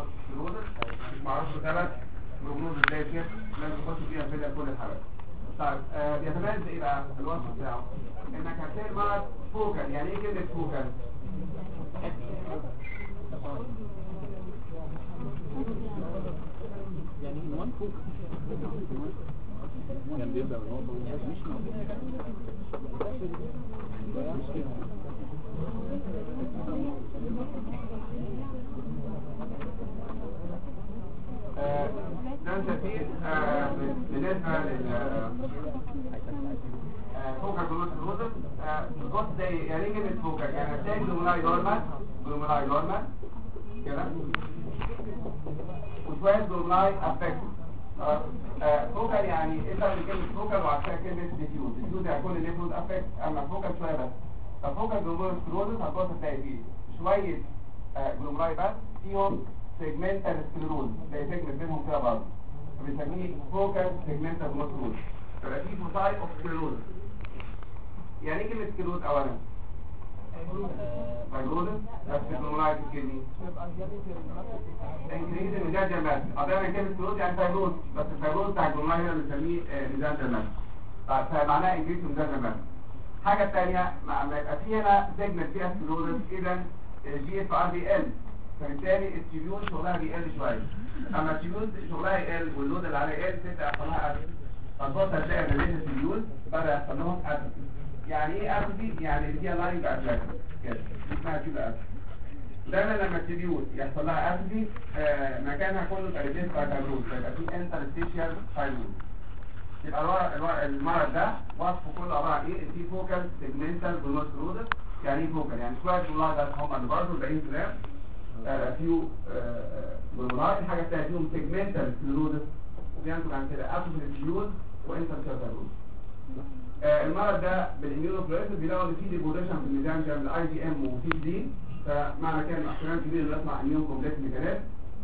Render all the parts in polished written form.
سكليروزس مش معروف سبب بروجنوزس زي كده لازم تخش فيها في كل الحالات. طيب بيتميز ايه بقى الوصف بتاعه؟ انك هتلاقي المرض فوكال. يعني ايه كلمه فوكال؟ يعني عنوان فوق كان بيبدأ من نقطة مش ده تفسير بالنسبة فوكال جلوكوز بص زي يعني ايه كلمة فوكال؟ يعني هتلاقي جلومولاي نورمال كده وشوية جلومولاي افكت. فوكال يعني انت اللي كلمة فوكال وعشان كلمة ديفيوز يعني كل الليفوز افكت، اما فوكال شوية بس. ففوكال جلوكوز هتبص تلاقي فيه شوية جلومولاي بس فيهم سيجمنتال سكليروز زي سيجمنت بينهم كده برضه فبنسميه فوكال سيجمنتال سكليروز. فبقى فيه فوساي اوف سكليروز. يعني ايه كلمة سكليروز اولا؟ فايبروزس بس الجلومولاي في الكدني انكريز الميزان جمال. قضينا كلمة سكليروز يعني فايبروز بس الفايبروز بتاع الجلومولاي هنا بنسميه ميزان جمال. فمعناها انكريز الميزان جمال. الحاجة الثانية لما يبقى فيه هنا سيجمنت فيها سكليروز اذا الجي اف ار بي ال، فبالتالي التيبيون شغلها بيقل شويه. اما التيبيون شغلها يقل واللود اللي عليها يقل تبدا يحصل لها اسيد. فالبوست هتلاقي ان التيبيون بدا يحصل لهم اسيد. يعني ايه اسيد؟ يعني اللي فيها لاين اتلاك كده اسمها تيبيا اسيد. دايما لما التيبيون يحصل لها اسيد مكانها كله يبقى ريديس فايبروز فيبقى في انترستيشيال فايبروز. يبقى المرض ده وصفه كله عباره عن ايه؟ في فوكال سيجمنتال جلوكوز. يعني ايه فوكال؟ يعني شويه جلوكوز بس هم اللي برضه الباقيين كلام فيو جلومولاي. الحاجه الثانيه فيهم سيجمنتال سكليروزس وبينتج عن كده اتروفيوز وانترسيرفيروز. المرض ده بالاميونوفلوريسنس بيلاقوا ان في ديبوليشن في الميزان جنب الاي جي ام وسي دي، فمعنى كده احتمال كبير انه يطلع اميون كومبلكس ميكانيزم.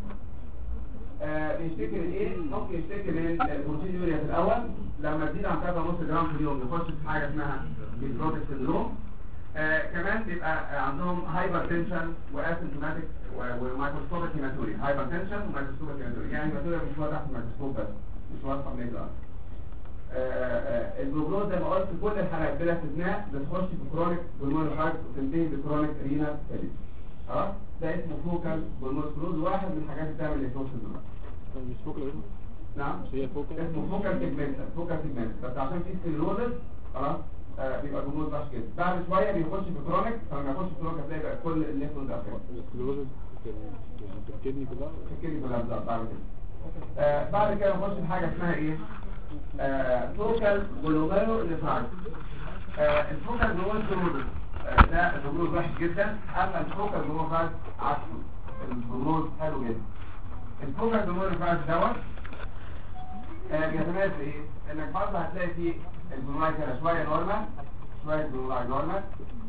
بيشتكي من ايه؟ ممكن يشتكي من البروتينوريا في الاول لما تزيد عن 3.5 جرام في اليوم يخش في حاجه اسمها نيكروتيك سيندروم. كمان بيبقى عندهم هايبرتنشن واسيمتوماتيك ومايكروسكوبيك هيماتوريا. هايبرتنشن ومايكروسكوبيك هيماتوريا يعني هيماتوريا مش واضحه في الميكروسكوب بس مش واضحه في النيزل. البروجنوز زي ما قلت في كل الحالات بلا استثناء بتخش في كرونيك بالمونري هارت وتنتهي بكرونيك رينال فيلير. خلاص ده اسمه فوكال بالمونري سكليروز، واحد من الحاجات اللي بتعمل نيكروز سندروم. مش فوكال نعم مش هي فوكال اسمه فوكال سيجمنت بس عشان في سكليروزس خلاص بيبقى الجمهور وحش كده. بعد شويه بيخش في كرونيك، فلما يخش في كرونيك هتلاقي بقى كل الليفوز افكت. السكليروز في الكدني كلها بالظبط. بعد كده بعد كده نخش في حاجه اسمها ايه؟ فوكال جلوميرو نفرايتس. الفوكال جلوميرو ده الجمهور وحش جدا، اما الفوكال جلوميرو نفرايتس عكسه الجمهور حلو جدا. الفوكال جلوميرو نفرايتس دوت بيتميز ايه؟ انك برضه هتلاقي فيه الجلوميرو كده شويه نورمال شويه جلوميرو نورمال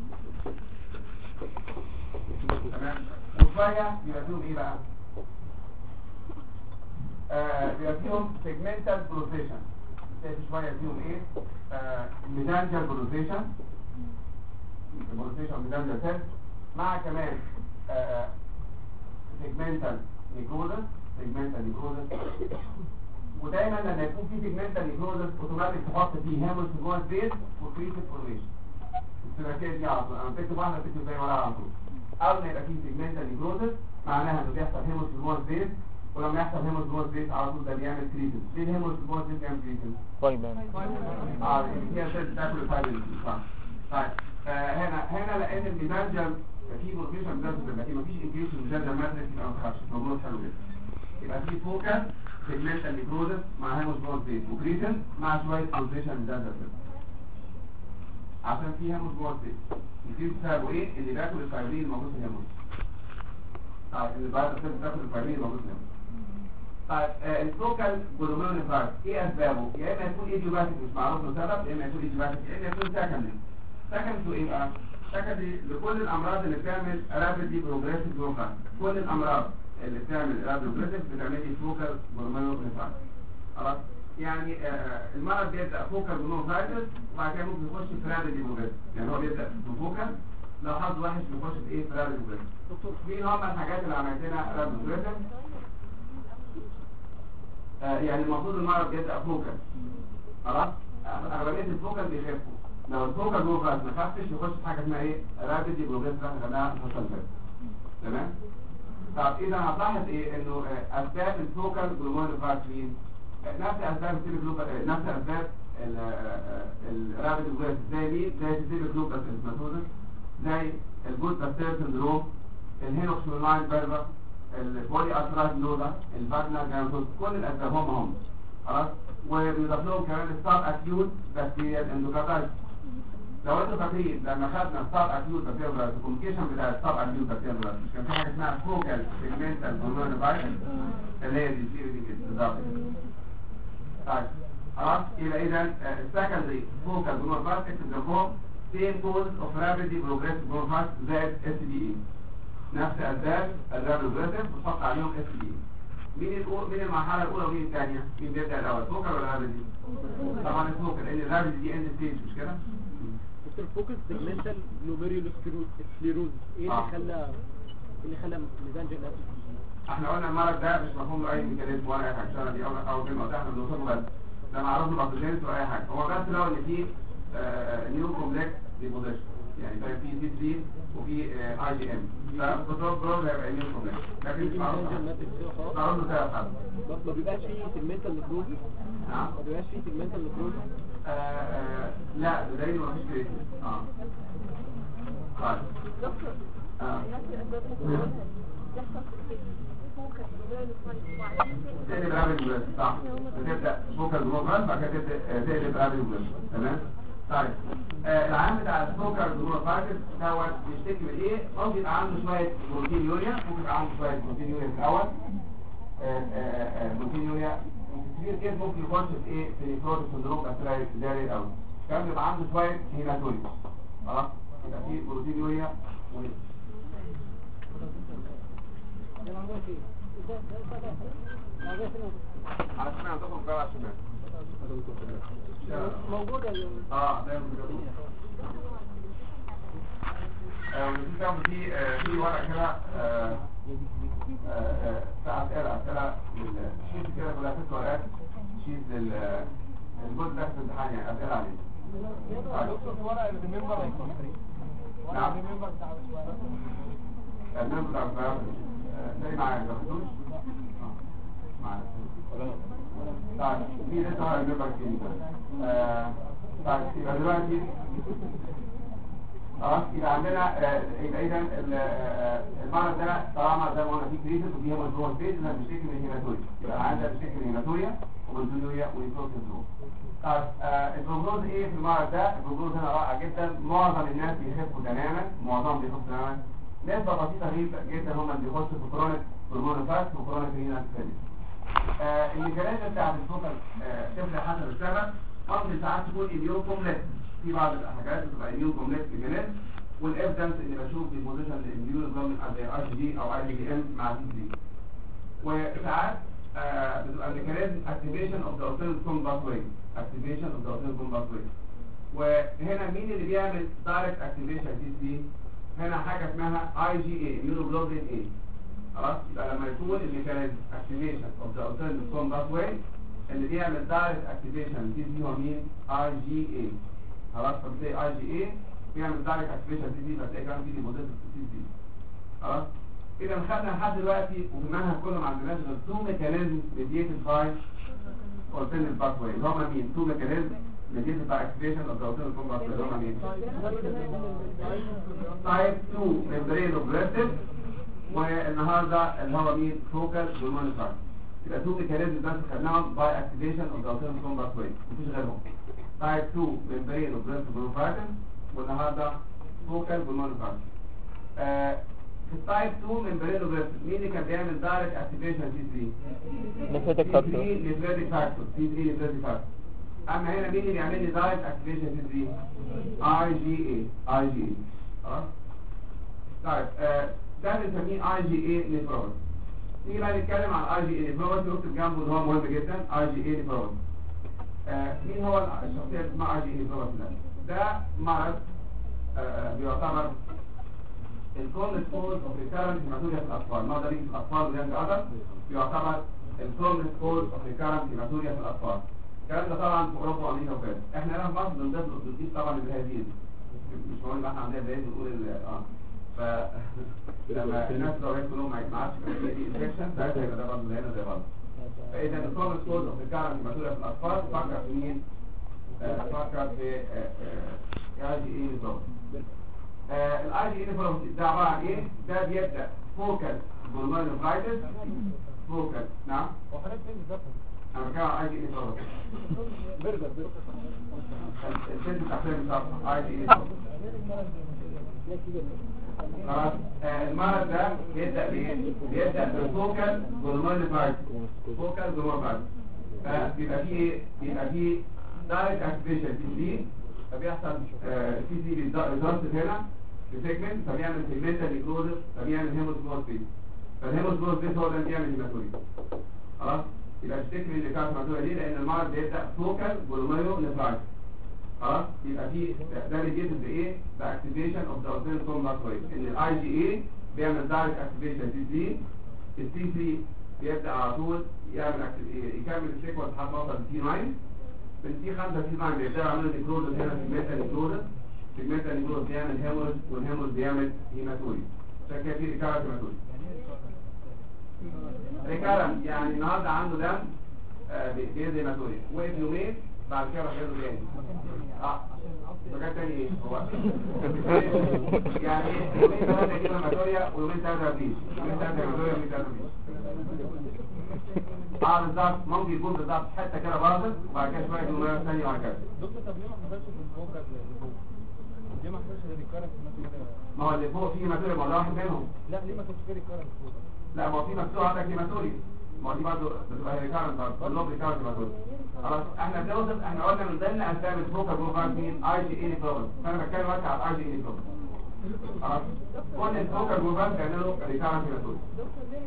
تمام، وشويه يبقى فيهم ايه بقى؟ بيبقى فيهم سيجمنتال بروسيشن. شايف شويه فيهم ايه؟ ميزانجال بروسيشن ميزانجال سيل مع كمان سيجمنتال نيكروزس. ودايما لما يكون في سيجمنتال نيكروزس اوتوماتيك تحط فيه هيموسيجوال فيز وكريتيك فورميشن. السيركيه دي على طول انا بكتب واحده بكتب زي ما انا على طول. اول ما يبقى في سيجمنتال نيكروزس معناها انه بيحصل هيموسيجوال فيز، ولما يحصل هيموسيجوال فيز على طول ده بيعمل كريتيك. ليه الهيموسيجوال فيز بيعمل كريتيك؟ فايبر هي سيل بتاكل الفايبر صح. طيب هنا لان الميزانجل في بروفيشن ميزانجل مفيش انكريشن ميزانجل ماتريكس يبقى ما تخافش موجود حلو جدا. يبقى في فوكس سيجمنتال نيكروزس مع هيموسيجوال فيز وكريتين مع شويه بروفيشن ميزانجل عشان في هيموسيجوال فيز. الكريتين سببه ايه؟ اللي بياكل الفايبرين الموجود في الهيموس. طيب اللي بعد كده بتاكل الفايبرين الموجود في الهيموس. طيب الفوكال جلوميرو نفرايتس ايه اسبابه؟ يا اما يكون ايديوباثيك مش معروف له سبب، يا اما يكون ايديوباثيك، يا اما يكون سكندري ايه بقى؟ سكندري لكل الامراض اللي بتعمل رابيدلي بروجريسيف جلوكوز. كل الامراض اللي بتعمل رابيدلي بروجريسيف بتعمل لي فوكال جلوميرو نفرايتس. خلاص يعني المرض بيبدا فوكال جلوميرو نفرايتس وبعد كده ممكن يخش في رابيدلي بروجريسيف. يعني هو بيبدا بفوكال لو حظ وحش بيخش في ايه؟ في رابيدلي بروجريسيف. مين هم الحاجات اللي عملت لنا رابيدلي بروجريسيف؟ يعني المفروض المرض بيبقى فوكال. خلاص اغلبيه الفوكال بيخفوا. لو الفوكال جلوكوز ما خفش يخش في حاجه اسمها ايه رابيد بروجريس اللي احنا خدناها الحصه اللي فاتت. تمام. طب اذا هتلاحظ ايه انه اسباب الفوكال جلوكوز مين؟ نفس اسباب نفس اسباب الرابيد بروجريس زي مين؟ زي السيستميك لوبس اريثماتوزس، زي الجود باستير سندروم، الهينوكسيولاين فيربا، البولي ارثرايتس نودا، الفاجنا جانوتوز، كل الاسباب هم خلاص. وبيضاف لهم كمان ستار اكيوت بكتيريال اندوكاردايتس. لو انتوا فاكرين لما خدنا ستار اكيوت بكتيريال الكوميونيكيشن بتاع ستار اكيوت بكتيريال مش كان في حاجه اسمها فوكال سيجمنتال كورونا فايروس اللي هي دي بالظبط. طيب خلاص يبقى اذا السكندري فوكال كورونا فايروس اكتب same cause of rapidly progressive bronchitis زائد SDE. نفس اسباب الرابيد بروجريسيف وحط عليهم SDE. مين المرحله الاولى ومين الثانيه؟ مين بيبدا الاول فوكال ولا رابيد؟ طبعا الفوكال لان الرابيد دي اند ستيج مش كده؟ دكتور فوكس سيجمنتال جلوميريولو سكليروز ايه اللي خلى ميزان جينات؟ احنا قلنا المرض ده مش مفهوم له اي ميكانيزم ولا اي حاجه. السنه دي اول كلمه قلتها احنا بنوصفه بس ده معروف باثوجينيس ولا اي حاجه. هو بس لو ان في نيو كومبلكس ديبوزيشن يعني طيب في سي 3 وفي اي جي ام فالكنترول جروب هيبقى نيو كومبلكس لكن مش معروف له سبب حد. ما بيبقاش فيه سيجمنتال نكروز. نعم ما بيبقاش فيه سيجمنتال نكروز. لا ده دايما ما فيش كريتين. طيب دكتور نفس الاسباب يحصل فوكال تقلب رابيد بروجريس صح. بتبدا فوكال جلوكوز بعد كده تقلب رابيد بروجريس. تمام. طيب العام بتاع السكر جلوكوز دوت بيشتكي من ايه؟ ممكن يبقى عنده شويه بروتين يوريا، ممكن يبقى عنده شويه بروتين يوريا في الاول. بروتين يوريا كتير كده ممكن يخش في ايه؟ في نيكروز سندروم بكتيريا ابتدائي الاول. كمان بيبقى عنده شويه هيماتوريا. خلاص يبقى في بروتين يوريا عشان عندكم بقى عشان موجودة ده في ورق كده بتاع اسئله شيت كده كلها 6 ورقات شيت للجزء ده في الامتحان يعني اسئله عليه. الورق اللي بالمنبر نعم المنبر بتاع المنبر بتاع الصيادله تاني معايا ما خدتوش معايا. طيب مين لسه ورق المنبر الكيميكال؟ طيب يبقى دلوقتي خلاص يبقى عندنا يبقى اذا المرض ده طالما زي ما قلنا فيه كريتس وفيه مشروع سبيس احنا بنشتكي من هيماتوريا. يبقى عندنا بنشتكي من هيماتوريا وبنزوليوريا ونيكروز سندروم. طيب البروجنوز ايه في المرض ده؟ البروجنوز هنا رائع جدا. معظم الناس بيخفوا تماما، معظمهم بيخفوا تماما. نسبة بسيطة جدا هم اللي بيخشوا في كرونيك برمونوفاكس وكرونيك رينال فيلير. الميكانيزم بتاعت الفوكال تفرق حسب السبب. ممكن ساعات تكون اميون كومبلكس، في بعض الحاجات بتبقى اميون كومبلكس ميكانيزم، والافدنس اللي بشوف في بوزيشن الاميون جلوبين زي ار جي او اي جي ام مع سي دي. وساعات بتبقى ميكانيزم اكتيفيشن اوف ذا اوتونوموس كوم باثواي، اكتيفيشن اوف ذا اوتونوموس كوم باثواي. وهنا مين اللي بيعمل دايركت اكتيفيشن سي دي؟ هنا حاجه اسمها اي جي اي اميون جلوبين اي. خلاص يبقى لما يكون الميكانيزم اكتيفيشن اوف ذا اوتونوموس كوم باثواي اللي بيعمل دايركت اكتيفيشن سي دي هو مين؟ اي جي اي. خلاص فبتلاقي اي جي اي بيعمل دايركت اكتيفيشن سي دي، فتلاقي كمان في ديبوزيت سي دي. خلاص اذا خدنا لحد دلوقتي وفي المنهج كله ما عندناش غير 2 ميكانيزم ميديتد باي اوتونوموس باثواي اللي هم مين؟ 2 ميكانيزم ميديتد باي اكتيفيشن اوف ذا اوتونوموس كوم باثواي اللي هم مين؟ تايب 2 ميمبرينوبريسيف والنهارده اللي هو مين؟ فوكال جلوميرولوس. يبقى 2 ميكانيزم بس خدناهم باي اكتيفيشن اوف ذا اوتونوموس كوم باثواي مفيش غيرهم. تايب 2 ميمبرينوبريسيف جلوميرولوس والنهارده فوكال جلوميرولوس. في التايب 2 ميمبرينوبريسيف مين اللي كان بيعمل دايركت اكتيفيشن سي 3؟ نيفريتيك فاكتور. نيفريتيك فاكتور سي 3 نيفريتيك فاكتور. اما هنا مين اللي بيعمل لي دايركت اكتيفيشن سي 3؟ اي جي اي. اي جي اي. خلاص طيب ده بنسميه اي جي اي نيفروز. نيجي بقى نتكلم عن اي جي اي نيفروز. نكتب جنبه ان هو مهم جدا اي جي اي نيفروز. مين هو الشخصيه اللي اسمها اي جي اي نيفروز ده مرض بيعتبر الكون سكوز اوف ريكارنت هيماتوريا في الاطفال. ما ده في الاطفال وده في الادلت بيعتبر الكرومنس كوز اوف ريكارنت هيماتوريا في الاطفال. الكلام ده طبعا في اوروبا وامريكا وكده. احنا هنا في مصر بنضيف طبعا البهادين، مش مهم احنا عندنا بهادين بنقول ف لما الناس لو كلهم ما عادش دي انفكشن ساعتها يبقى ده برضه هنا زي بعض. فاذا الكرومنس كوز اوف ريكارنت هيماتوريا في الاطفال فكر في مين؟ فكر في اي جي اي نظام. الاي جي اي نظام ده عباره عن ايه؟ ده بيبدا فوكال بولمونيفرايتس فوكال. نعم وحضرتك فين بالظبط؟ انا بتكلم عن اي جي اي نظام. برجر الفيلم بتاع فيلم صح اي جي اي نظام. خلاص المرض ده بيبدا بايه؟ بيبدا بالفوكال بولمونيفرايتس. فوكال بولمونيفرايتس بيبقى فيه دايركت اكتيفيشن دي فبيحصل سي سي بيضغط هنا في سيجمنت فبيعمل سيجمنتال نيكروزس فبيعمل هيموسبوروسيس. فالهيموسبوروسيس هو ده بيعمل هيماتوريا. خلاص يبقى الشكل اللي كانت هيماتوريا دي لان المرض بيبدا فوكال بولمونيفرايتس. خلاص يبقى في ده بيجي بايه؟ باكتيفيشن اوف ذا اوتونوموس باثوي ان الاي جي اي بيعمل دايركت اكتيفيشن سي 3 السي 3 بيبدا على طول يكمل السيكونس لحد ما يوصل سي 9 من سي 5 سي 9 بيبدا يعمل نيكروزس هنا في الميتا نيكروزس. سيجمنتال نيكروز بيعمل هيموريج والهيموريج بيعمل هيماتوريا. عشان كده في ريكارنت هيماتوريا. ريكارنت يعني النهارده عنده دم بينزل هيماتوريا وقف يومين بعد كده راح ينزل تاني. مكان تاني ايه هو؟ يعني يومين ثلاثه يجيب هيماتوريا ويومين ثلاثه مفيش. يومين ثلاثه هيماتوريا ويومين ثلاثه مفيش. بالظبط ممكن يكون بالظبط حته كده باظت وبعد كده شويه يومين ثانيه وهكذا. دكتور طب ليه ما حصلش في الفوكال اللي فوق؟ ليه ما حصلش ريكارنت ما هو اللي فوق فيه هيماتوريا ما هو ده واحد منهم. لا ليه ما كانش في ريكارنت فوق؟ لا ما هو في مكتوب عندك هيماتوريا. ما هو دي برضه بتبقى ريكارنت برضه ريكارنت هيماتوريا. خلاص احنا بنوصف احنا قلنا من ضمن اسباب الفوكال بروفايل مين؟ اي جي اي نيكروز. فانا بتكلم دلوقتي على الاي جي اي نيكروز. خلاص كل الفوكال بروفايل بيعملوا ريكارنت هيماتوريا. دكتور ليه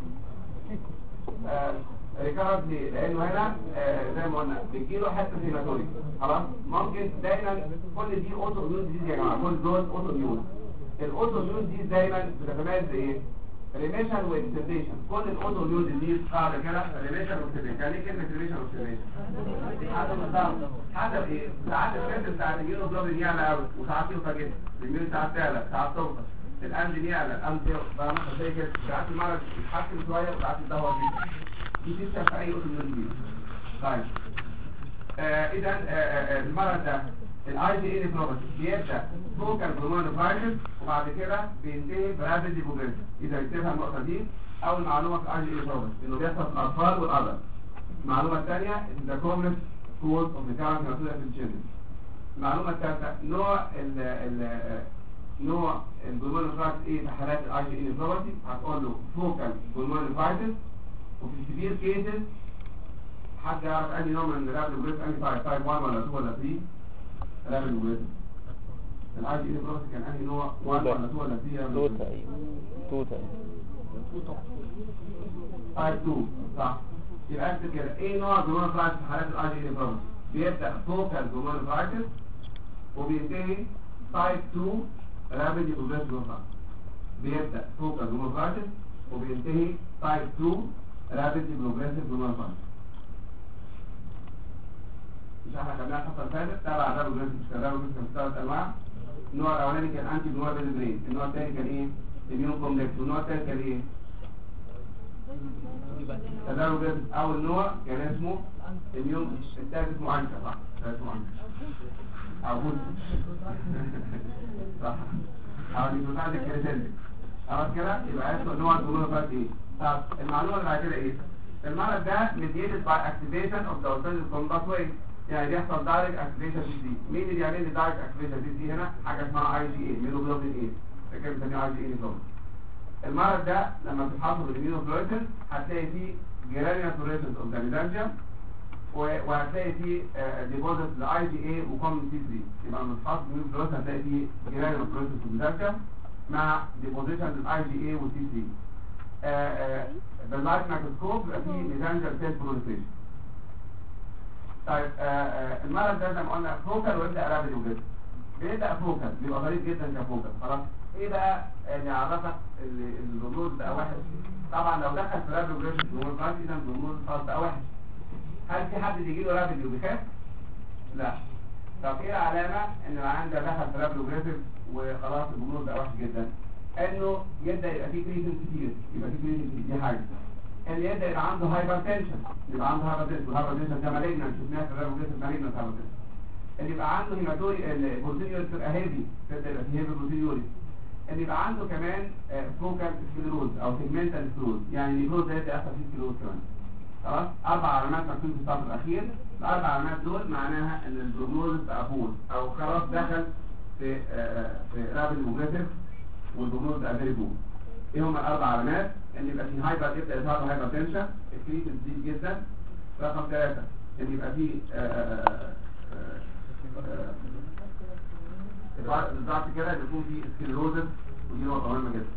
ريكارنت ليه؟ لانه هنا زي ما قلنا بتجيله حته هيماتوريا. خلاص ممكن دايما كل دي اوتو اميون ديزيز يا جماعه كل دول اوتو اميون. الاوتو اميون دي دايما بتتميز بايه؟ ريميشن واكسبريشن. كل الاوتو اميون دي قاعده كده ريميشن واكسبريشن. يعني ايه كلمه ريميشن واكسبريشن؟ حسب ايه؟ ساعات الكاتب بتاع الهيموجلوبين يعلى قوي وساعات يوطى جدا. الاميون ساعات تعلى ساعات توطى. الانجين يعلى الانجين بقى مثلا زي كده ساعات المرض يتحسن شويه وساعات يتدهور جدا. دي تشتغل في اي اوتو اميون دي. طيب اذا المرض ده الاي جي اي نيكروباثي بيبدا فوكال بولمونيفرايتس وبعد كده بينتهي برابيد هيبوجليسيميا. اذا اكتبها النقطه دي اول معلومه في الاي جي اي نيكروباثي انه بيحصل في الاطفال والادلت. المعلومه الثانيه ان ذا كومنس كوز اوف ريكارنت هيماتوريا في التشيلدرن. المعلومه الثالثه نوع البولمونيفرايتس ايه في حالات الاي جي اي نيكروباثي هتقول له فوكال بولمونيفرايتس. وفي السيفير كيسز حد يعرف انهي نوع من الرابيد هيبوجليسيميا انهي تايب 1 ولا 2 ولا 3؟ رابيد هيبوجليسيميا. الاي جي اي نيكروباثي كان انهي نوع 1 ولا 2 ولا 3؟ تايب 2 صح. يبقى اكتب كده ايه نوع البولمونيفرايتس في حالات الاي جي اي نيكروباثي؟ بيبدا فوكال بولمونيفرايتس وبينتهي تايب 2 رابيد هيبوجليسيميا. بيبدا فوكال بولمونيفرايتس وبينتهي تايب 2 رابيد هيبوجليسيميا. مش احنا خدناها الحصه اللي فاتت تبع الرابيد هيبوجليسيميا. مش كان الرابيد هيبوجليسيميا ثلاث انواع. النوع الاولاني كان انتي جلوبال برين. النوع الثاني كان ايه؟ اميون كومبلكس. والنوع الثالث كان ايه؟ تدرج. اول نوع كان اسمه اميون. الثالث اسمه عنكا صح؟ اسمه عنكا عبود صح. او نيوترال كريسنتك. خلاص كده يبقى اسمه نوع البولمونيفرايتس ايه؟ طب المعلومه اللي بعد كده ايه؟ المرض ده mediated by activation of the autonomous pathway. يعني بيحصل دايركت اكتيفيشن دي. مين اللي بيعمل لي دايركت اكتيفيشن دي هنا؟ حاجه اسمها اي جي اي ميلوجلوبين ايه. فاكر بنسميها اي جي اي نيكروباثي. المرض ده لما بتتحط بالاميونوفلوريسنس هتلاقي فيه جرانيولار فلوريسنس اوف ذا ميزانجيوم وهتلاقي فيه ديبوزيت لاي جي اي وكومن سي 3. يبقى لما تتحط بالاميونوفلوريسنس هتلاقي فيه جرانيولار فلوريسنس اوف الميزانجيوم مع ديبوزيشن للاي جي اي والسي 3. باللايت مايكروسكوب بيبقى فيه ميزانجيوم سيل بروليفريشن. طيب المرض ده زي ما قلنا فوكال ويبدا رابيد هيبوجليسيميا. بيبدا فوكال بيبقى غريب جدا كفوكال. خلاص ايه بقى اللي يعرفك الجمهور بقى وحش؟ طبعا لو دخل في رابل بروجريسيف جمهور فاز اذا الجمهور فاز بقى وحش. هل في حد بيجي له رابل وبيخاف؟ لا. طب ايه العلامه ان العيان ده دخل في رابل بروجريسيف وخلاص الجمهور بقى وحش جدا؟ انه يبدا يبقى فيه كريتين كتير، يبقى فيه كريتين كتير، دي حاجه. ان يبدا يبقى عنده هايبرتنشن، يبقى عنده هايبرتنشن، والهايبرتنشن ده مالجنت، شفناها في الرابل بروجريسيف مالجنت هايبرتنشن. اللي يبقى عنده هيماتوري البروتينيوري تبقى هيفي، تبدا يبقى فيه هيفي بروتينيوري. اللي يبقى عنده كمان فوكال سكليروز او سيجمنتال سكليروز، يعني النيكروز ده يبدا يحصل فيه سكليروز كمان. خلاص 4 علامات مكتوبه في السطر الاخير. ال4 علامات دول معناها ان البروجنوز بقى فور او خلاص دخل في رابل بروجريسيف والبروجنوز بقى فيري فور. ايه هم ال4 علامات؟ ان يبقى في هايبر، يبدا يظهر له هايبرتنشن، الكريتين تزيد جدا. رقم 3 ان يبقى في بالظبط كده بيكون في سكليروزس، ودي نقطه مهمه جدا.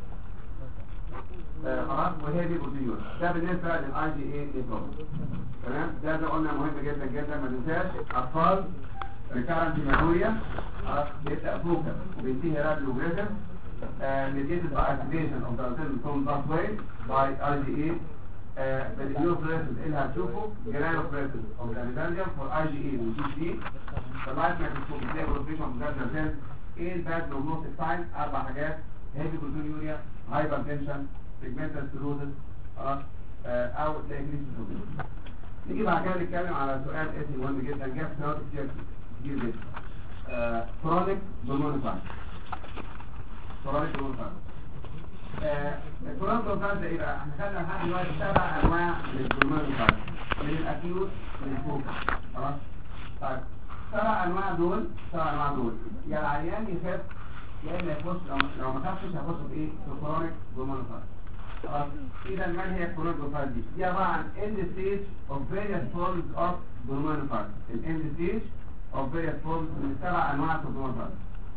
خلاص وهي دي بروتينيور. ده بالنسبه للاي جي اي نيكروز. تمام؟ ده قلنا مهم جدا جدا، ما ننساش اطفال ريكارنت هيماتوريا خلاص بيبدا فوكس وبينتهي رابل بروجريسيف mediated by activation of the autonomic pathway by IgA. بالنيوكليوسيس اللي هتشوفه جرانوكليوسيس of the mesangium for IgA و TCA. فاللايت مايكروسكوب بتلاقي بروفيشن اوف ذات سيلز. ايه الباد بروجنوستيك ساين؟ 4 حاجات: هيفي بروتينيوريا، هايبرتنشن، سيجمنتال سكليروزس خلاص او تلاقي كريتين. نيجي بعد كده نتكلم على سؤال اسمي مهم جدا، جاب سؤال كتير جدا. كرونيك بالمونوفايت. كرونيك بالمونوفايت. الكرونيك بالمونوفايت ده ايه بقى؟ احنا خدنا لحد دلوقتي 7 انواع من البالمونوفايت، من الاكيوت للفوكس خلاص. طيب 7 انواع دول يا العيان يخف يا اما يخش، لو ما خفش هيخش في ايه؟ في كرونيك بالمونوفايت. خلاص. اذا ما هي الكرونيك بالمونوفايت دي؟ دي عباره عن end stage of various forms of بالمونوفايت. end stage of various forms من 7 انواع في البالمونوفايت.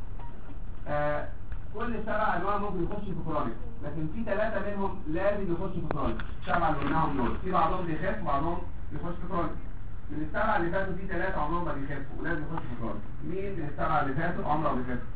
كل 7 انواع ممكن يخش في كرونيك، لكن في 3 منهم لازم يخش في كرونيك. 7 اللي قلناهم دول في بعضهم بيخف وبعضهم بيخش في كرونيك. من ال7 اللي فاتوا في 3 عمرهم ما بيخفوا ولازم يخشوا في كرونيك. مين من ال7 اللي فاتوا عمره ما بيخف؟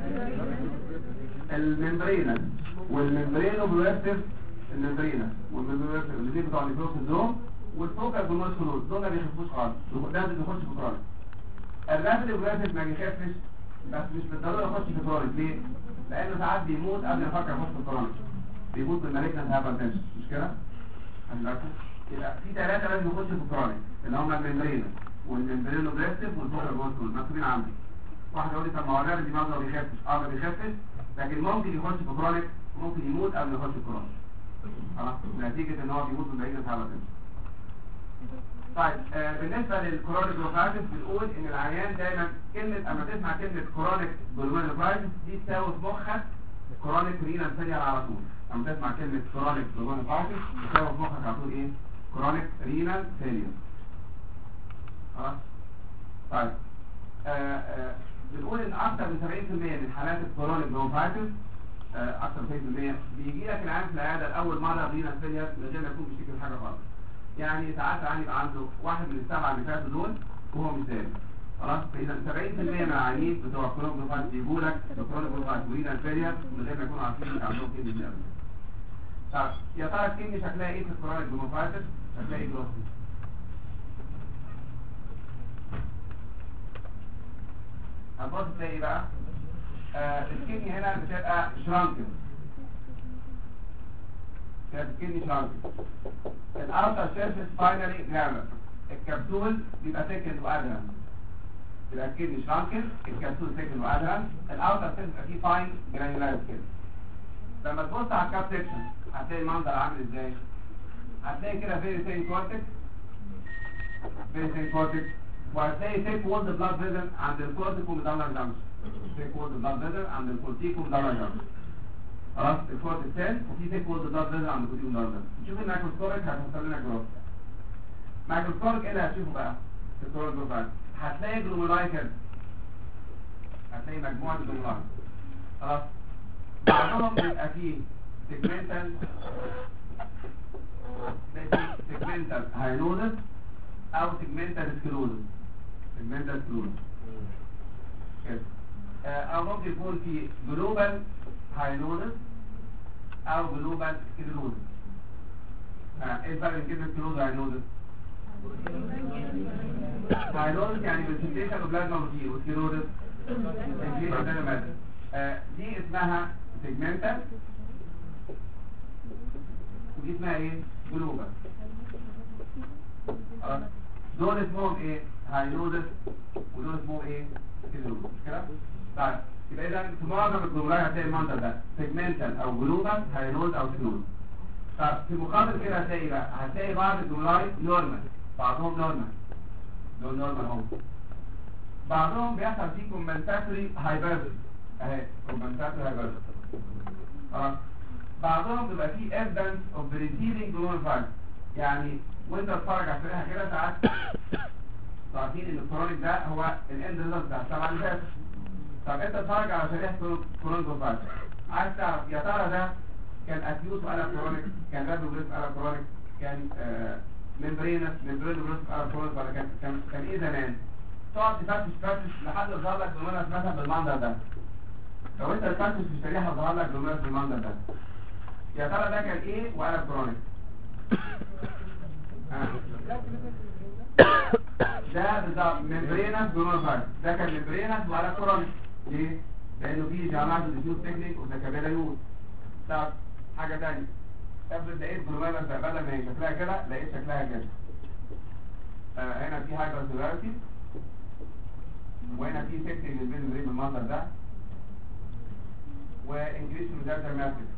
الممبرينس والممبرينو بروستيف، الممبرينس والممبرينس اللي بتوع النيكروز سندروم والفوكال بالمونوسكلوز، دول ما بيخفوش خالص، لازم يخش في كرونيك. الرابيد بروستيف ما بيخفش، بس مش بالضروره يخش في كرونيك. ليه؟ لانه ساعات بيموت قبل ما يفكر يخش في كرونيك، بيموت من مالجنت هايبرتنشن، مش كده؟ يبقى في 3 لازم يخشوا في كرونيك، اللي هم الممبرينس والممبرينو بروستيف والفوكال بالمونوسكلوز، مكتوبين عندي. واحد يقول لي طب ما هو الرابد دي ما بيخفش. ما بيخفش، لكن ممكن يخش في كرونيك وممكن يموت قبل ما يخش في كرونيك. خلاص نتيجه ان هو بيموت من مالجنت هايبرتنشن. طيب بالنسبه للكرونيك بروفايتس بنقول ان العيان دايما اما تسمع كلمه كرونيك بروفايتس دي تساوي في مخك كرونيك رينال فيلير على طول. اما تسمع كلمه كرونيك بروفايتس تساوي في مخك على طول ايه؟ كرونيك رينال فيلير. خلاص. طيب بنقول ان اكثر من 70% من حالات الكرونيك بروفايتس، اكثر من 70% بيجي لك العيان في العياده لاول مره رينال فيلير من غير ما يكون بيشتكي من حاجه خالص. يعني ساعات العيان يبقى عنده واحد من ال7 اللي فاتوا دول وهو مثال. خلاص. فاذا 70% من العيانين بتوع الكرونيك بروفايتس بيجوا لك الكرونيك بروفايتس ورينال فيلير من غير ما يكونوا عارفين ان عندهم كدني فيلير. طب يا ترى الكدني شكلها ايه في الكرونيك بروفايتس؟ شكلها ايه جروث؟ هتبص تلاقي ايه بقى؟ الكدني هنا بتبقى شرانكن. الكدني شرانكن. الاوتر سيرفيس فاينالي جرانر. الكبسول بيبقى سكند وادرن. يبقى الكدني شرانكن، الكبسول سكند وادرن، الاوتر سيرفيس بيبقى فيه فاين جرانيولار كده. لما تبص على الكاب سيكشن هتلاقي المنظر عامل ازاي؟ هتلاقي كده فيري ثين كورتكس، فيري ثين كورتكس، وهتلاقي ثيك وولد بلاد فيزل عند الكورتيكو ميدالر جانكشن. ثيك وولد بلاد فيزل عند الكورتيكو ميدالر جانكشن. خلاص الكورتيك سيل وفي ثيك وولد بلاد فيزل عند الكورتيكو ميدالر جانكشن. تشوف الميكروسكوبيك هتوصل لنا جروث. ميكروسكوبيك ايه اللي هتشوفه بقى في الكورتيك بروفايل؟ هتلاقي جلوميرولاي كده، هتلاقي مجموعه جلوميرولاي. خلاص بعضهم بيبقى فيه سيجمنتال، سيجمنتال هاينوزس او سيجمنتال سكلوزس. سيجمنتال سكلوزس كده. او ممكن يكون في جلوبال هايلودس او جلوبال سكليروزس. ايه الفرق بين كلمه سكليروز وهايلودس؟ هايلودس يعني برزنتيشن اوف بلازما بروتين، وسكليروزس دي اسمها سيجمنتال ودي اسمها ايه؟ جلوبال. دول اسمهم ايه؟ هايلودس ودول اسمهم ايه؟ سكليروزس. كده؟ طيب يبقى اذا في معظم الجملات هتلاقي المنظر ده سيجمنتال او جلوبال، هايلودس او سكليروزس. طب في مقابل كده هتلاقي بقى هتلاقي بعض الجملات نورمال، بعضهم نورمال، دول نورمال اهو. بعضهم بيحصل فيه كومبنساتوري هايبرتروفي اهي، كومبنساتوري هايبرتروفي. خلاص. بعضهم بيبقى فيه ايفيدنس اوف بريسيدنج كلوريفايد، يعني وانت بتتفرج على الشريحه كده ساعات عارفين ان الكرونيك ده هو الاند ريزلت بتاع السبعه اللي فاتت. طب انت بتتفرج على شريحه كلوريفايد عايز تعرف يا ترى ده كان اكيوت وقلب كرونيك، كان رابيد وقلب كرونيك، كان ممبرينس وقلب كرونيك، ولا كان ايه زمان؟ تقعد تفتش لحد ما يظهر لك جلوميرس مثلا بالمنظر ده. لو انت تفتش في الشريحه وظهر لك جلوميرس بالمنظر ده، يا ترى ده كان ايه وقلب كرونيك؟ ده بالظبط ممبرينس جلوميرس، ده كان ممبرينس وقلب كرونيك. ليه؟ لانه فيه جامعه الديفيوز تكنيك وزكابيلا يود. طب حاجه ثانيه، افرض لقيت جلوميرس بدل ما هي شكلها كده لقيت شكلها كده. هنا في هايبر سيلاريتي وهنا في سكتنج للبين بريد بالمنظر ده، وانجريشن ميزاتر ماتريكس.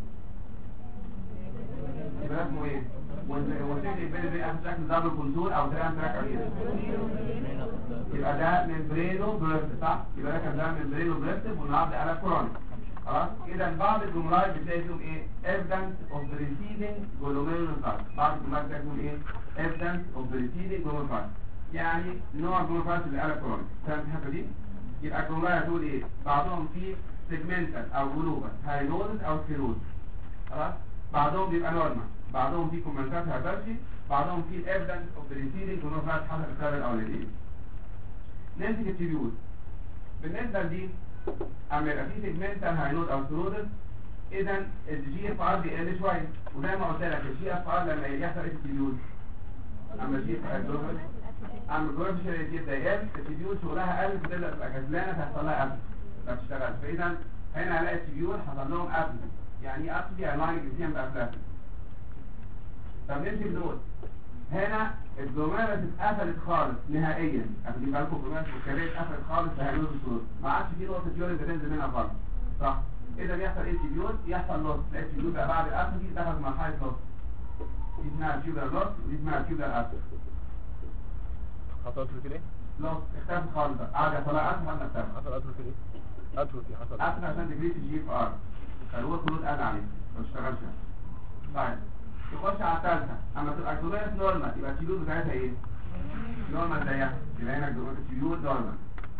يبقى اسمه ايه؟ وشكل البين بريد اخد شكل دبل كونتور او ترام تراك اريد. يبقى ده ممبرينو بريستيف صح؟ يبقى ده كان ده ممبرينو بريستيف والنهارده قلب كرونيك. خلاص؟ اذا بعض الجملات بتلاقي فيهم ايه؟ evidence of preceding glomerulonephritis. بعض الجملات بتلاقي فيهم ايه؟ evidence of preceding glomerulonephritis. يعني نوع glomerulonephritis اللي قلب كرونيك. فاهم الحته دي؟ يبقى الجملات هتقول ايه؟ بعضهم فيه segmental او جلوبال، هايلودس او سكليروز. خلاص؟ بعضهم بيبقى نورمال، بعضهم فيه كومنتات هايبرتروفي، بعضهم فيه evidence of preceding glomerulonephritis حسب السبب الاولاني. نمسك التبيوت. بالنسبه لدي اما يبقى في سيجمنتال هايلود او سكليروز، اذا الجي اف ار بيقل شويه، وزي ما قلت لك الجي اف ار لما يحصل ايه في التبيوت؟ اما الجي اف ار اما الجروفيشن يبدا يقل، التبيوت شغلها قل فتبدا تبقى كسلانه فيحصل لها قبل ما بتشتغلش. فاذا هنا هلاقي التبيوت حصل لهم قبل. يعني ايه قبل؟ يعني لاين الجسيم بقى فلات. طب نمسك دول. هنا الجلوميرس اتقفلت خالص نهائيا، اخدين بالكم الجلوميرس والكباري اتقفلت خالص في هالوز الصوت، ما عادش في نقطه يورين بتنزل منها خالص صح؟ اذا بيحصل ايه تبيوت؟ يحصل لوس، تلاقي التبيوت بقى بعد القفل دي دخلت في مرحله لوس. دي اسمها تيوبر لوس ودي اسمها تيوبر قفل. حصلت له كده؟ لوس اختفت خالص، قعد يحصل لها قفل لحد ما اختفت. حصل له كده؟ اتروفي حصل. قفل عشان تجريس الجي اف ار. فالهو كله اتقل عليه ما بتشتغلش. طيب نخش على الثالثه، اما تبقى الجلوميرس نورمال يبقى التبيوت بتاعتها ايه؟ نورمال زيها، يبقى هنا التبيوت نورمال.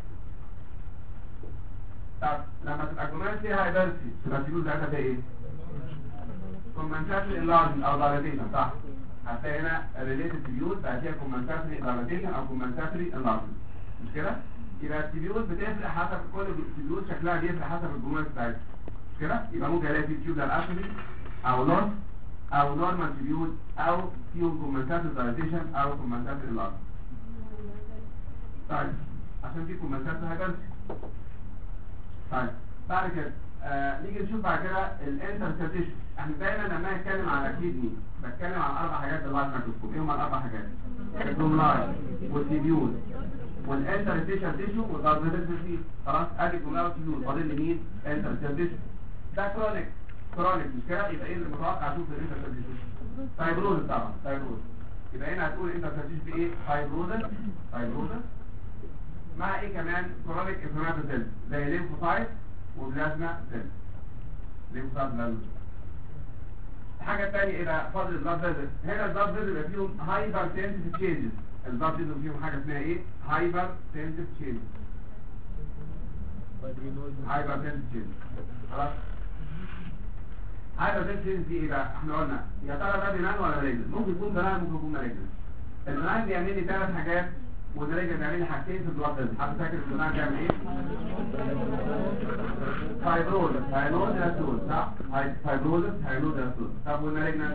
طب لما تبقى الجلوميرس فيها هايبرتروفي تبقى التبيوت بتاعتها فيها ايه؟ كومنساتوري انلارجمنت او دايلاتيشن صح؟ هتلاقي هنا الريليتد تبيوت بقى فيها كومنساتوري دايلاتيشن او كومنساتوري انلارجمنت. مش كده؟ يبقى التبيوت بتفرق حسب كل تبيوت شكلها بيفرق حسب الجلوميرس بتاعتها. مش كده؟ يبقى ممكن الاقي في تيوبر اتروفي او لوس او نورمال تبيوت او فيهم كومنساتوري دايلاتيشن او كومنساتوري انلارجمنت. طيب عشان في كومنساتوري هايبرتروفي. طيب بعد كده نيجي نشوف بعد كده الانترستيشن. احنا دايما لما نتكلم على كيدني بتكلم عن 4 حاجات باللايت مايكروسكوب. ايه هم ال4 حاجات؟ الجلوميرس والتبيوت والانترستيشن تيشو والدارفيتيسي. خلاص ادي الجلوميرس والتبيوت، فاضل لي مين؟ انترستيشن. ده كرونيك مش كده؟ يبقى ايه اللي متوقع اشوف في الانترستيشن؟ فايبروز طبعا، فايبروز. يبقى هنا هتقول انترستيشن في ايه؟ فايبروز مع ايه كمان؟ كرونيك انفلاماتوري سيل زي ليمفوسايت وبلازما سيل. ليمفوسايت بلازما. الحاجه الثانيه ايه بقى؟ فاضل البلاد فيزل. هنا البلاد فيزل يبقى فيهم هايبر سنسيتيف تشينجز. البلاد فيزل فيهم حاجه اسمها ايه؟ هايبر سنسيتيف تشينجز. هايبر سنسيتيف تشينجز. خلاص؟ هايبر سنسيتيف تشينجز دي ايه بقى؟ احنا قلنا يا ترى ده بنان ولا رجل؟ ممكن يكون بنان ممكن يكون رجل. البنان بيعمل لي 3 حاجات ونرجع نعمل حاجتين في البلاد. حد فاكر الجماعه بتعمل ايه؟ فايبروزس هاينودراسول صح؟ فايبروزس هاينودراسول. طب ونرجع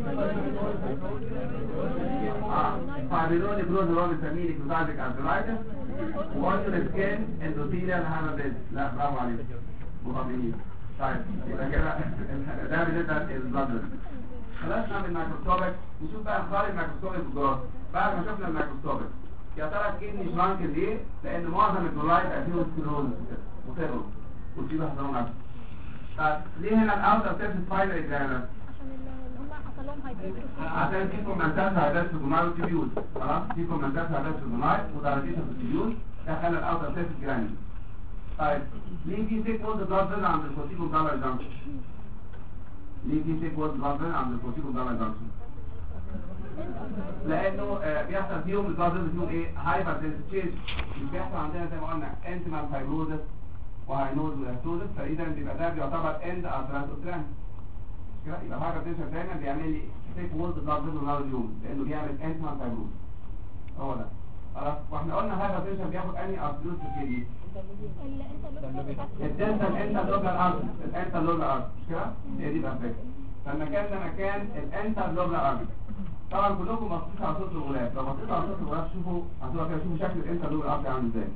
فايبروني بروز اللي هو بنسميه نيكروتايزك ارثرايتس، واوتيول سكين اندوثيليال هامابيز. لا برافو عليك مقابلين. طيب يبقى كده ده بالنسبه للبلاد. خلاص نعمل مايكروسكوبك. نشوف بقى نقارن الميكروسكوبك بالجراس. بعد ما شفنا الميكروسكوبك يا ترى الكدني شرانك ليه؟ لان معظم الكلورايد فيه سكلروز وتيرو وتجيب حضرهم نفسه. طب ليه هنا الاوتر سيرفيس فايبر جرانيولار؟ عشان اللي هم حصل لهم هايبريشن. عشان في كومنتات هيدات في الجماعه والتبيوت. خلاص في كومنتات هيدات في الجماعه ودرجتها في التبيوت ده خلى الاوتر سيرفيس جرانيولار. طيب ليه في سيك وولد بلاد فيزل عند الكورتيكو دالر جانكشن؟ ليه في سيك وولد بلاد فيزل عند الكورتيكو دالر جانكشن؟ لانه بيحصل فيهم البلاد فيزل فيهم ايه؟ هايبر تنسيتيز. مش بيحصل عندنا زي ما قلنا انتمال فايبروزس وهاينوز ولاكتوزس، فاذا بيبقى ده بيعتبر اند ارثرايتوس كده. يبقى الهايبر تنسيتيز دايما بيعمل لي سيك وولد بلاد فيزل نار اليوم لانه بيعمل انتمال فايبروزس. هو ده خلاص. واحنا قلنا هايبر تنسيتيز بياخد انهي ارثروز في الكدني؟ الدنتال انترلوبلار ارتري. الانترلوبلار ارتري مش كده؟ هي دي الافكت. فالمكان ده مكان الانترلوبلار ارتري. طبعا كلكم بصيتوا على صوت الغلاف. لو بصيتوا على صوت الغلاف شوفوا هتبقى كده، شوفوا شكل الانترلوبلار ارتري عامل ازاي.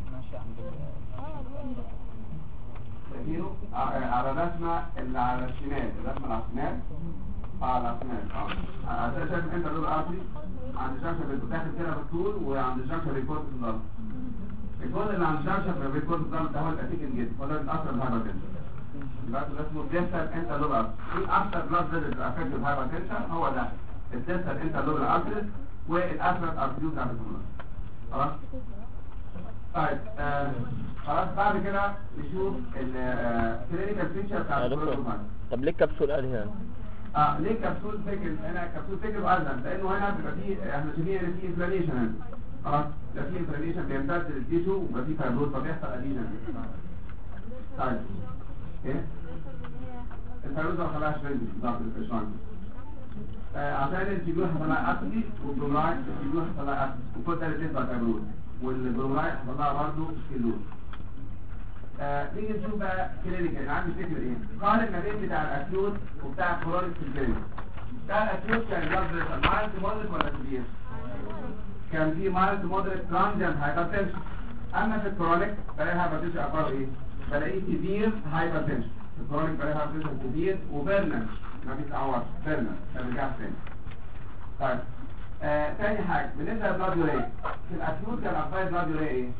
شايفينه على الرسمه اللي على الشمال. الرسمه اللي على الشمال على الشمال عشان شايف الانترلوبلار ارتري عند الجنكشن بيتاخد كده بالطول، وعند الجنكشن بيكون في الضغط. الجزء اللي عند الجنكشن بيكون في الضغط ده هو الاتيكن جدا، وده بيتاثر بالهايبرتنشن. يبقى ده اسمه ديستال انترلوبلار ارتري. ايه اكتر بلاد فيزل افكت الهايبرتنشن؟ هو ده الديستال انترلوبلار ارتري والافرنت ارتريوز بتاعت الكولون. خلاص. طيب خلاص بعد كده نشوف الكلينيكال فيتشر بتاع الكولون. طب ليه الكبسول قال هنا؟ ليه كبسول سيكل؟ هنا كبسول سيكل وأذن لانه هنا بيبقى فيه احنا شايفين ان في انفلاميشن هنا. خلاص ده في انفلاميشن بيمتد للتيشو ويبقى فيه فايبروز فبيحصل اديشن. طيب ايه؟ الفايبروز ما خلاهاش رينج ضغط الاشوان. عشان التيبيول حصل لها اتروفي والبروملاي التيبيول حصل لها اتروفي وكل ده الاثنين بقى فايبروز والبروملاي حصل لها برضه سكيلوز. نيجي نشوف بقى كلينيكال. انا عندي فكره ايه؟ قارن ما بين بتاع الاكيوت وبتاع الكرونيك في الكلينيك. بتاع الاكيوت كان بلاد بريشر مايلد مودريت ولا كبير؟ كان في مايلد مودريت ترانزيانت هايبرتنشن. اما في الكرونيك بلاقي هايبرتنشن اخباره ايه؟ بلاقيه كبير هايبرتنشن. في الكرونيك بلاقي هايبرتنشن كبير وبيرنر ما بيتعورش بيرنر ما بيرجعش تاني. طيب تاني حاجه بالنسبه للبلاد يوريا في الاكيوت كان اخبار البلاد يوريا ايه؟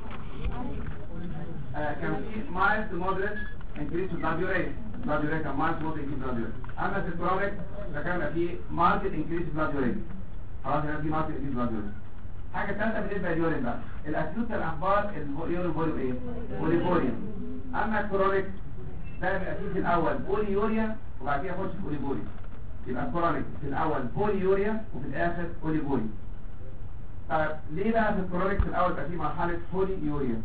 كان في مايلد مودريت انكريس في البلاد يوريا. البلاد يوريا كان مايلد مودريت انكريس في البلاد يوريا. اما في الكرونيك فكان في ماركت انكريس في البلاد يوريا. خلاص هنا في ماركت انكريس في البلاد يوريا. حاجه ثالثه بالنسبه لليورين بقى الاكيوت كان اخبار اليورين فوليوم ايه؟ بوليبوريا. اما الكرونيك ده بيبقى فيه في الاول بوليوريا وبعد كده يخش في اوليبوريا. يبقى الكرونيك في الاول بوليوريا وفي الاخر اوليبوريا. طيب ليه بقى في الكرونيك في الاول بقى في مرحله بوليوريا؟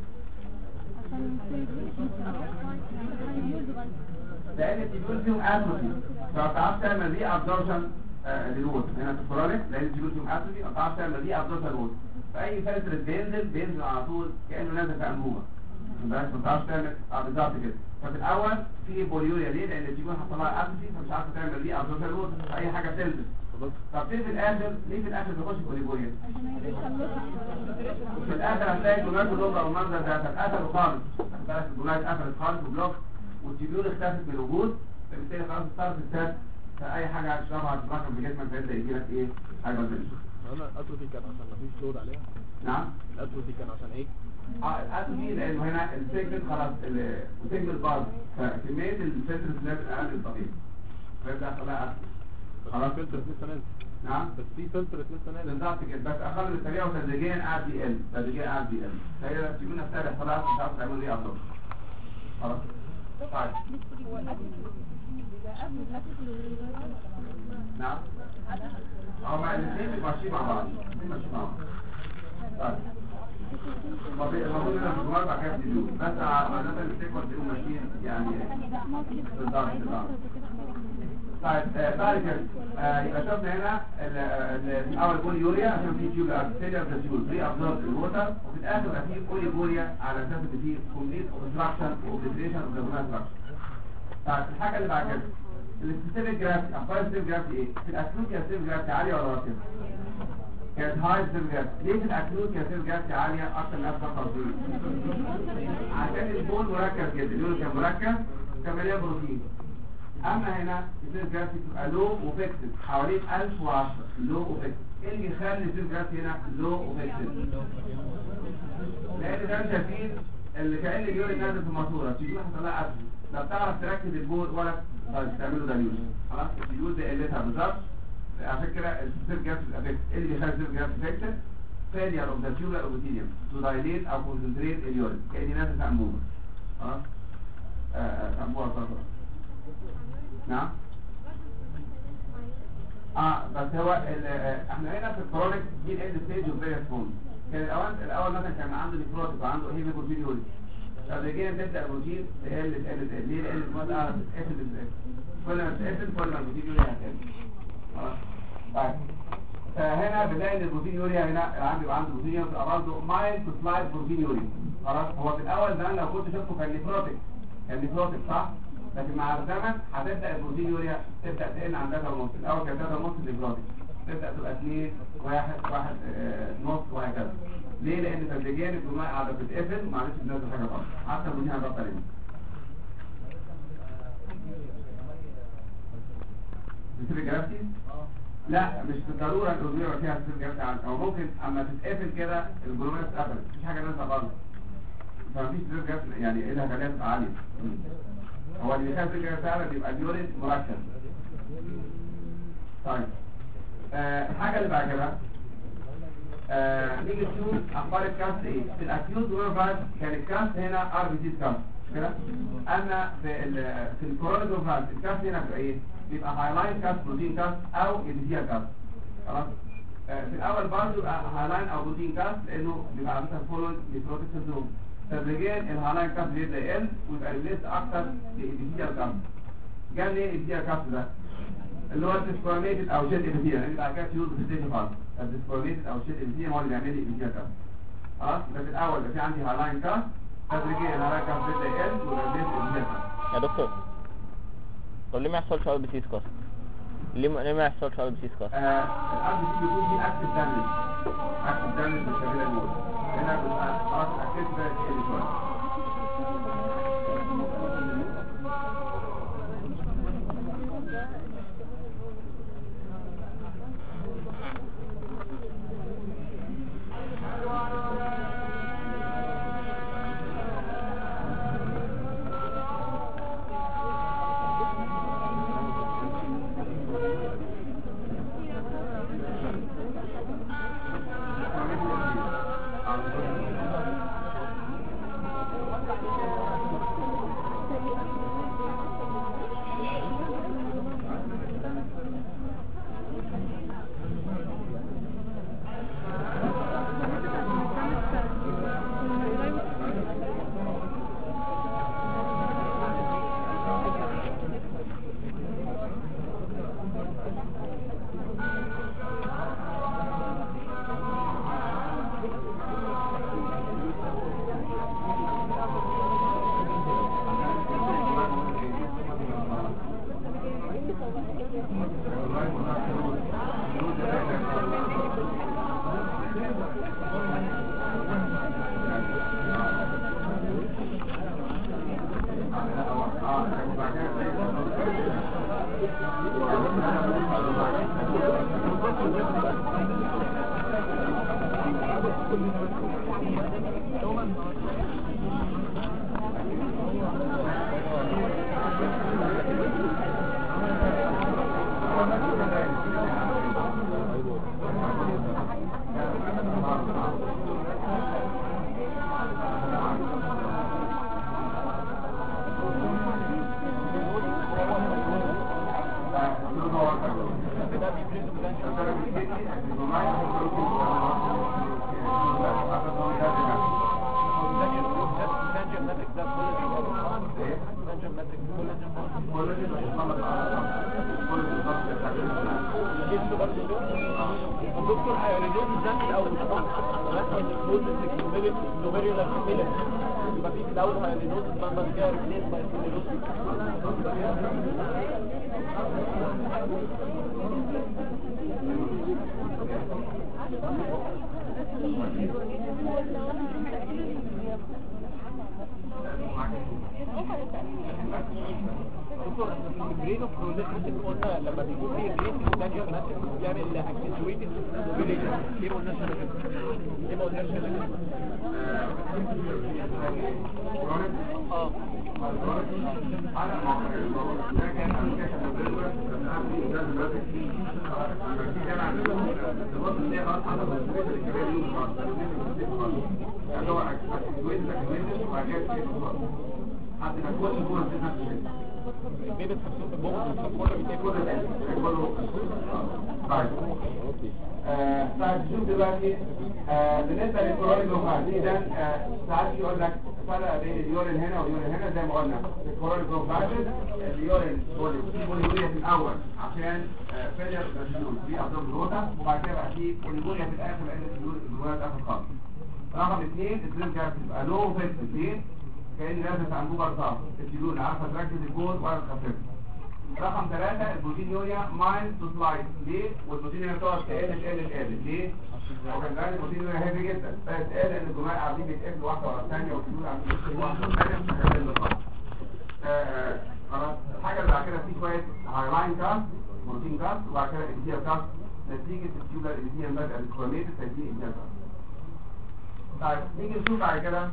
لان التيبيول فيهم اتروفي فما بتعرفش تعمل ري ابزوربشن للووتر. هنا في الكرونيك لان التيبيول فيهم اتروفي ما بتعرفش تعمل ري ابزوربشن للووتر. فاي فلتر بينزل على طول كانه نازل في انبوبه. ما بتعرفش تعمل بالظبط كده. ففي الاول في بوليوريا ليه؟ لان التيبيول حصل لها اتروفي فمش عارفه تعمل ري ابزوربشن للووتر. فاي حاجه بتنزل. طب في الاخر ليه في الاخر بيخش في اوليبوريا؟ في الاخر هتلاقي الجمال كلهم بقوا المنظر ده اتقفلوا خالص. بس الجمال اتقفلت خالص وبلوك والتيبيول اختفت من الوجود. فبالتالي خلاص الطرف الثالث فاي حاجه هتشربها هتتراكم في جسمك فيبدا يجي لك ايه؟ هايبرتنشن. هنا الاتروفي كان عشان مفيش لود عليها. نعم الاتروفي كان عشان ايه؟ الاتروفي لانه هنا السيجمنت خلاص السيجمنت باظ فكميه الفلترز لازم اقل من الطبيعي فيبدا يحصل لها اتروفي. خلاص فلتر لسه نازل. نعم بس في فلتر لسه نازل. بالظبط كده بس اقل من الطبيعي وتدريجيا قاعد بيقل تدريجيا قاعد بيقل. فهي التيبيول نفسها بيحصل لها مش عارفه تعمل ايه افضل. خلاص طيب نعم ما الاثنين ماشيين مع بعض. طيب المفروض ان الجمهور بقى كده بيقول بس عادة السيكونس بيقولوا ماشيين يعني بالظبط. طيب بعد كده يبقى شفنا هنا الاول بوليوريا عشان في تيوب ارتيريال تيوب في ابزورب الووتر، وفي الاخر يبقى في بوليوريا على اساس ان في كومبليت اوبستراكشن واوبليتريشن اوف ذا ستراكشر. طيب الحاجه اللي بعد كده السبيسيفيك جرافي، اخبار السبيسيفيك جرافي ايه؟ في الاكيوت كان السبيسيفيك جرافي عاليه ولا واطيه؟ كانت هاي السبيسيفيك جرافي. ليه في الاكيوت كان السبيسيفيك جرافي عاليه اكتر من اسباب تنظيم؟ عشان البول مركز جدا، اليورين كان مركز كان مليان بروتين. اما هنا السبيسيفيك جرافي بتبقى لو وفيكسد حوالين 1010 لو وفيكسد. ايه اللي يخلي السبيسيفيك جرافي هنا لو وفيكسد؟ لان ده شايفين اللي كأن اليورين نازل في الماسوره تيجي حصل لها قفل، لا بتعرف تركب البول ولا تعمله دايلوز. خلاص الديوز دي قلتها بالظبط. عشان كده السيرف جاس الافكت اللي بيخلي السيرف جاس افكت فيلير اوف ذا تيوبر اوبيثيليوم تو دايليت او كونسنتريت اليورين كأن نازل في انبوبه. خلاص انبوبه صغيره. نعم بس هو احنا هنا في الكرونيك دي الاند ستيج اوف فيريس فورم. كان الاول مثلا كان عنده نيكروتيك وعنده هيموجلوبين. طب جينا تبدا الروتين تقل ليه؟ لان المواد اعلى بتتقفل كل ما تتقفل كل ما البروتين يوريا هتقل. خلاص طيب فهنا بنلاقي ان البروتين يوريا هنا العام بيبقى عنده بروتين يوريا بتبقى برضه مايل تو سلايد بروتين يوريا. خلاص هو في الاول زمان لو كنت شفته كان نيكروتيك صح؟ لكن مع الزمن هتبدا البروتين يوريا تبدا تقل عن 3.5. الاول كان 3.5 نيكروتيك تبدا تبقى 2 1 نص وهكذا. ليه؟ لان تدريجيا الجمله قاعده بتتقفل ومعلش بنزل حاجه غلط حتى الروتين هيبطل يمشي. بتبقى جرافتي؟ لا مش بالضروره الجلوميرا فيها بتبقى جرافتي، او ممكن اما تتقفل كده الجلوميرا اتقفلت مفيش حاجه نازله خالص فمفيش بتبقى جرافتي. يعني ايه اللي هيخليها تبقى عاليه؟ هو اللي بيخلي الجرافتي فعلا بيبقى اليورين مركز. طيب الحاجه اللي بعد كده نيجي نشوف اخبار الكاست ايه. في الاكيوت ويرفايت كان الكاست هنا ار بي سي كاست كده. اما في الكورونيك ويرفايت الكاست هنا بيبقى ايه؟ بيبقى هايلاين كاست بروتين كاست او ايديسيال كاست. خلاص في الاول برضه يبقى هايلاين او بروتين كاست لانه بيبقى مثلا فولون نيكروتيك سيندروم. تدريجيا الهايلاين كاست بيبدا يقل ويبقى ريليس اكتر لايديسيال كاست. جاب ليه الايديسيال كاست ده؟ اللي هو الديسكورنيتد او شيت ايديسيال اللي بعد كده تيوز بتدي خالص. الديسكورنيتد او شيت ايديسيال هو اللي بيعمل لي ايديسيال كاست. خلاص يبقى في الاول يبقى في عندي هايلاين كاست تدريجيا الهايلاين كاست بيبدا يقل ويبقى ريليس ايديسيال كاست. يا دكتور طب ليه ما يحصلش ار بي سي كاست؟ ليه ما يحصلش ار بي سي كاست؟ الار بي سي بيكون فيه اكتف دامج بالكابيلاري مود. هنا بيبقى خلاص الاكتيف ده يقل شويه. كولاجين ماتريكس كولاجين كولاجين بيتخلط على كولاجين ضغط جسم برضه الدكتور هيريدوز ده في الاول طبعا مثلا الكلوز النوميريولار كابيلر يبقى في الاول هيريدوز بعد كده ريبليس باي سيلولوز دكتور البرين اوف بروليفريشن قلنا لما بيكون في ريت ثانيه بيعمل اكسنتويتد بروليفريشن ليه ما قلناش كده ليه ما قلناش كده على ده كان ابلكيشن موديل حد ما كل جوه بيبت طيب شوف دلوقتي بالنسبه للكورونيك جلوكوز اذا ساعات يقول لك فرق بين اليورين هنا واليورين هنا زي ما قلنا الكورونيك جلوكوز اليورين بوليوريا في الاول عشان فيلير الفلوس دي افضل جلوكوز وبعد كده بقى في بوليوريا في الاخر لان الجلوكوز اخر خالص. رقم 2 الدرين كارت يبقى لو فيكس 2 كأن لازم عنده برصاص السيلول عارفه تركز الجول ولا تخفف. رقم 3 البروتين يوريا ماين تو سلايد ليه والبروتين يوريا تقعد تقل ليه وكان ده البروتين يوريا هيفي جدا فتقل ان الجماعه قاعدين بيتقفلوا واحده ورا الثانيه والسيلول قاعدين بيتقفلوا واحده ورا الثانيه خلاص الحاجه اللي بعد كده في شويه هايلاين كاست بروتين كاست وبعد كده انتيا كاست نتيجه السيلول الانتيا بدأ الكروميت تدي انتيا كاست. طيب نيجي نشوف بعد كده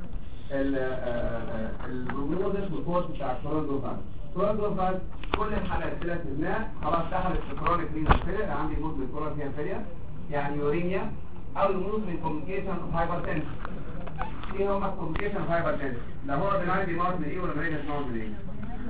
البروجنوزس والكورس بتاع الكورونيك كل الحالات اللي سمعناها خلاص دخلت في كرونيك رينال فيلير عندي يموت من كرونيك رينال فيلير يعني يورينيا او يموت من كومبليكيشن اوف هايبرتنشن. ايه هما كومبليكيشن اوف هايبرتنشن؟ لو هو بناين بيموت من ايه ولا مريض بيموت من ايه؟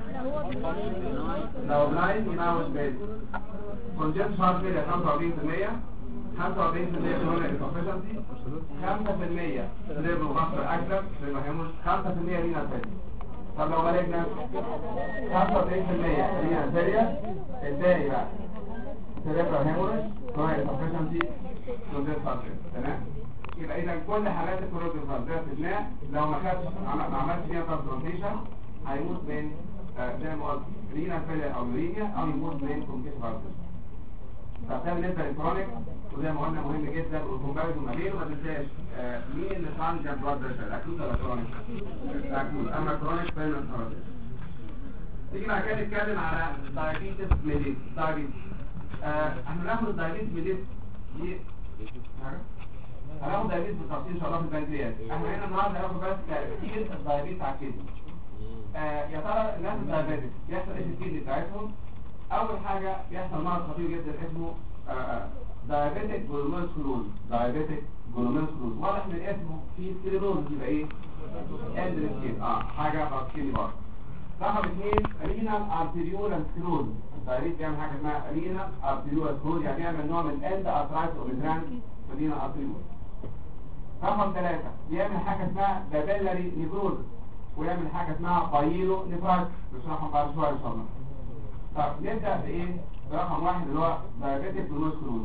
لو بناين بيموت من كونجنت هارت فيلير 45% 45% كرونيك انفكشنسي 5% ليبرو باسر اكتر لما هيموت 5% رينال فيلير. طب لو مالجنا 95% رينال فيلير الباقي بقى سيريبرال هيموريج كرونيك انفكشنسي كونجنت هارت فيلير تمام. يبقى اذا كل حالات الكرونيك انفكشنسي ده لو ما عملتش فيها ترانسبلانتيشن هيموت من زي ما قلت رينال فيلير او يورينيا او يموت من كونجنت هارت فيلير. طب ده بالنسبه للكرونيك وزي ما قلنا مهم جدا والكومباريزون ما بينه. ما تنساش مين اللي ترانجنت بلاد بريشر الاكيوت ولا الكرونيك؟ الاكيوت. اما الكرونيك فين الكرونيك. تيجي بعد كده نتكلم على دايابيتس ميليتس. دايابيتس احنا هناخد الدايابيتس ميليتس دي هناخد دايابيتس بالتفصيل ان شاء الله في البنكرياس. احنا هنا النهارده هناخد بس كتير الدايابيتس على الكدني. يا ترى الناس الدايابيتس بيحصل ايه في الكدني بتاعتهم؟ اول حاجه بيحصل مرض خطير جدا اسمه دايابيتك جلوميرولوز. دايابيتك جلوميرولوز واضح من اسمه في سيلولوز يبقى ايه؟ اندريسكين حاجه بسيطه برضه. رقم 2 رينال ارتيريولار سكلوز. الدايابيت بيعمل حاجه اسمها رينال ارتيريولار سكلوز يعني يعمل نوع من اند ارترايتس اوبيترانس في رينال ارتيريول. رقم 3 بيعمل حاجه اسمها بابيلاري نيكروز ويعمل حاجه اسمها بايلو نيفرايتس بنشرحها بعد شويه ان شاء الله. طب نبدأ بإيه؟ برقم 1 اللي هو دايابيتك جلوميرولوز.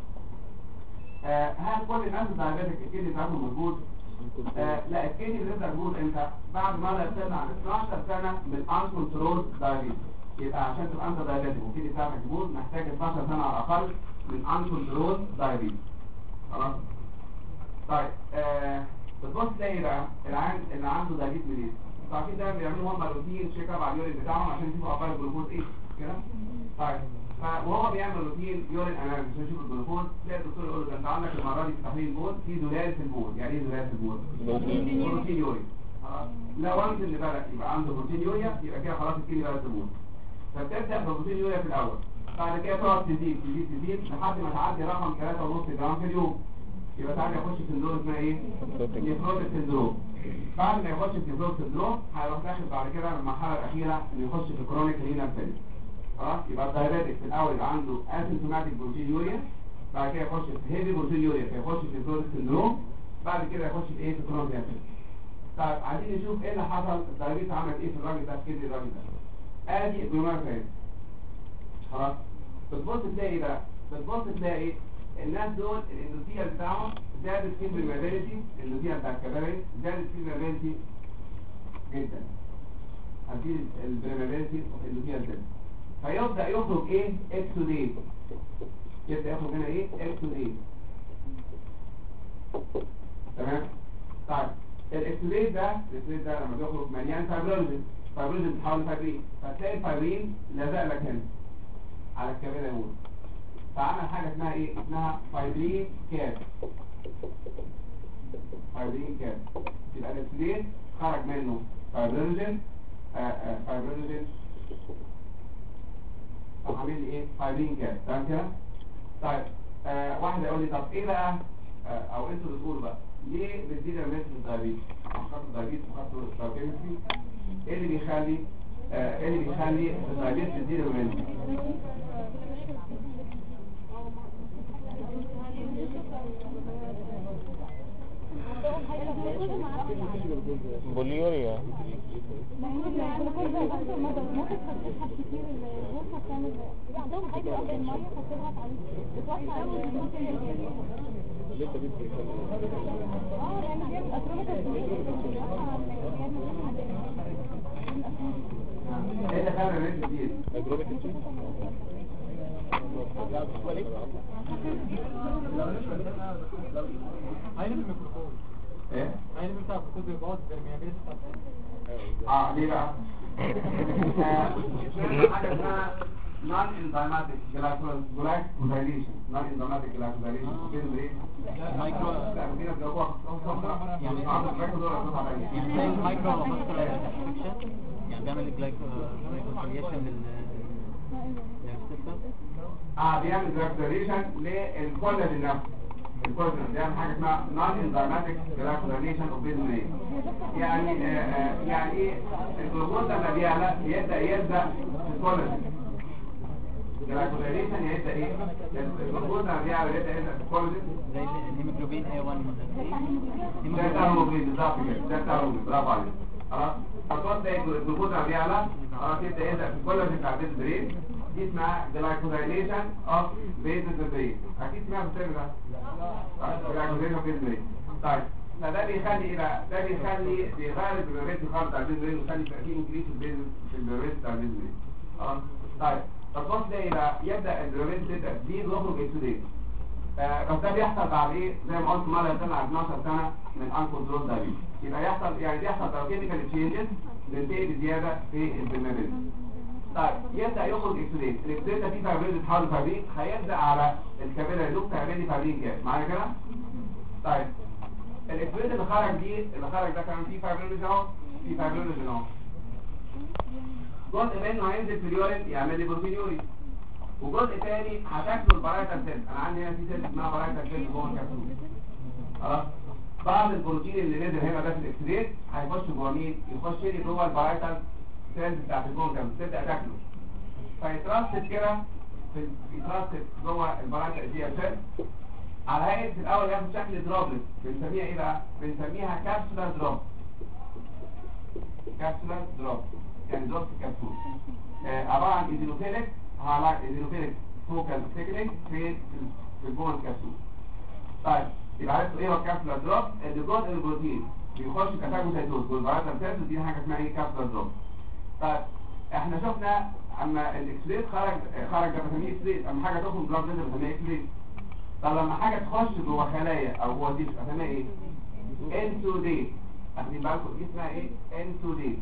هل كل الناس الدايابيتك الكدني بتاعتهم مظبوط؟ لا الكدني بتبدأ تبوظ امتى؟ بعد ما لا يزيد عن 12 سنة من انكنترول دايابيتس. يبقى عشان تبقى انت دايابيتك والكدني بتاعتك تبوظ محتاج 12 سنة على الأقل من انكنترول دايابيتس. خلاص؟ طيب بتبص تلاقي بقى العيان اللي عنده دايابيتس ميليتس. عارفين ده بيعملوا هم روتين تشيك اب على اليورين بتاعهم عشان يشوفوا اخبار الجلوكوز ايه كده. طيب وهو بيعمل روتين يورين اناليسيس عشان يشوف الجلوكوز تلاقي الدكتور يقول له ده انت عندك المره دي في تحليل البول في زلال في البول. يعني ايه زلال في البول؟ بروتين يورين. لو وانت اللي بدا يبقى عنده بروتين يوريا يبقى كده خلاص الكلى بدات تبوظ. فبتبدا بروتين يوريا في الاول بعد كده تقعد تزيد لحد ما تعدي رقم 3.5 جرام في اليوم. يبقى تعالى يخش في سندروم اسمها ايه؟ نيفروتيك سندروم. بعد ما يخش في نيفروتيك سندروم هيروح داخل بعد كده المرحله الاخيره اللي يخش في كرونيك رينال فيلير. خلاص يبقى الدايابيتك في الاول يبقى عنده اسيمتوماتيك بروتين يوريا بعد كده يخش في هيفي بروتين يوريا فيخش في نيفروتيك سندروم بعد كده يخش في ايه؟ في كرونيك رينال فيلير. طيب عايزين نشوف ايه اللي حصل، الدايابيتس عمل ايه في الراجل ده، في كده الراجل ده. ادي جلوميرولار فين خلاص. بتبص تلاقي بقى، بتبص تلاقي الناس دول الاندوثيال بتاعهم زادت في البرمابيلتي، الاندوثيال بتاع الكباري زادت في البرمابيلتي جدا. هتجيب البرمابيلتي الاندوثيال زادت، فيبدا يخرج ايه؟ اكسوديت. يبدا يخرج هنا ايه؟ اكسوديت. تمام؟ طيب الاكسوديت ده لما بيخرج مليان فايبروزين، فايبروزين بتحول لفايبرين، فتلاقي الفايبرين لازق لك هنا على الكباري اهو. فعمل حاجه اسمها ايه؟ اسمها فايبرين كاب. فايبرين كاب. يبقى الاكسوديت خرج منه فايبروزين طب عامل لي ايه؟ فايبرين كاب. تمام كده؟ طيب واحد يقول لي طب ايه بقى او انتوا بتقولوا بقى ليه بتزيد الريسك الدايابيتس؟ خط الدايابيتس وخط البايوكيمستري ايه اللي بيخلي الدايابيتس تزيد الريسك؟ بوليوريا. ايه اللي خلى الريسك تزيد؟ عين الميكروفون ايه؟ عين بتاع الكتب البعض برميابيلتي ليه بقى؟ حاجه اسمها نون انزيماتيك جلايكوزايليشن. نون انزيماتيك جلايكوزايليشن بين ايه؟ مايكرو لا فينا بيقولوا يعني يعني زي المايكرو ماسكولار افكشن، يعني بيعمل جلايكوزيليشن للسيستم. بيعمل جلايكوزايليشن للكولاجين نفسه. الكولاجين بيعمل حاجه اسمها نون انزيماتيك جلايكوزايليشن اوف بيزمين. يعني ايه؟ الجلوكوز لما بيعلى يبدا يلزق في الكولاجين. الجلايكوزايليشن يبدا ايه؟ الجلوكوز لما بيعلى يبدا يلزق في الكولاجين زي الهيموجلوبين A1 ده بتاع الهيموجلوبين بالظبط كده، ده بتاع الهيموجلوبين. برافو عليك. خلاص فالكولاجين ده الجلوكوز لما بيعلى خلاص يبدا يلزق في الكولاجين بتاع البرين. دي اسمها جلايكوزايليشن اوف بيز البرين. اكيد سمعت الترم ده. جلايكوزايليشن اوف بيز البرين. طيب فده بيخلي ايه بقى؟ ده بيغير البرمابيلتي خالص بتاع البيز البرين ويخلي في انكريس في البرمابيلتي بتاع البيز البرين. خلاص طيب فالبص ده ايه بقى؟ يبدا البرمابيلتي تبدا تزيد ويخرج اكسوديت. بس ده بيحصل بعد ايه؟ زي ما قلت مره سنه على 12 سنه من انكونترول دايابيتس. يبقى بيحصل بايوكيميكال تشينجز بتنتهي بزياده في البرمابيلتي. طيب يبدا يخرج اكسوديت. الاكسوديت ده فيه فايبرين بتحول لفايبرين، هيبدا على الكابيلاري لوب تعمل لي فايبرين كام معايا كده؟ طيب الاكسوديت اللي خرج ده كمان فيه فايبرين اهو، فيه فايبرين اهو. جزء منه هينزل في اليورين يعمل لي بروتينيوري، وجزء تاني هتاكله البرايتال سيل. انا عندي هنا في سيل اسمها برايتال سيل جوه الكبسول. خلاص بعض البروتين اللي نزل هنا ده في الاكسوديت هيخش جوه مين؟ يخش لي جوه البرايتال سيلز بتاعت الكونكم تبدا تاكله، فيترصد كده يترصد جوه البرايتال دي سيل على هيئه في الاول ياخد شكل دروبلت. بنسميها ايه بقى؟ بنسميها كابسولار دروب. كابسولار دروب يعني دروب في الكبسول. عباره عن ايزينوفيليك ايزينوفيليك فوكال ثيكنينج في جوه الكبسول. طيب يبقى عرفتوا ايه هو الكابسولار دروب؟ اللي جزء البروتين بيخش كفاجوسايتوز والبرايتال سيلز دي حاجه اسمها ايه؟ كابسولار دروب. طيب احنا شفنا اما الاكسليت خرج ده بنسميه اكسليت، اما حاجه تخرج بلاد فيزل بنسميها اكسليت. طب لما حاجه تخش جوه خلايا او جوه تيشو بنسميها ايه؟ انسوديت. واخدين بالكم دي اسمها ايه؟ انسوديت.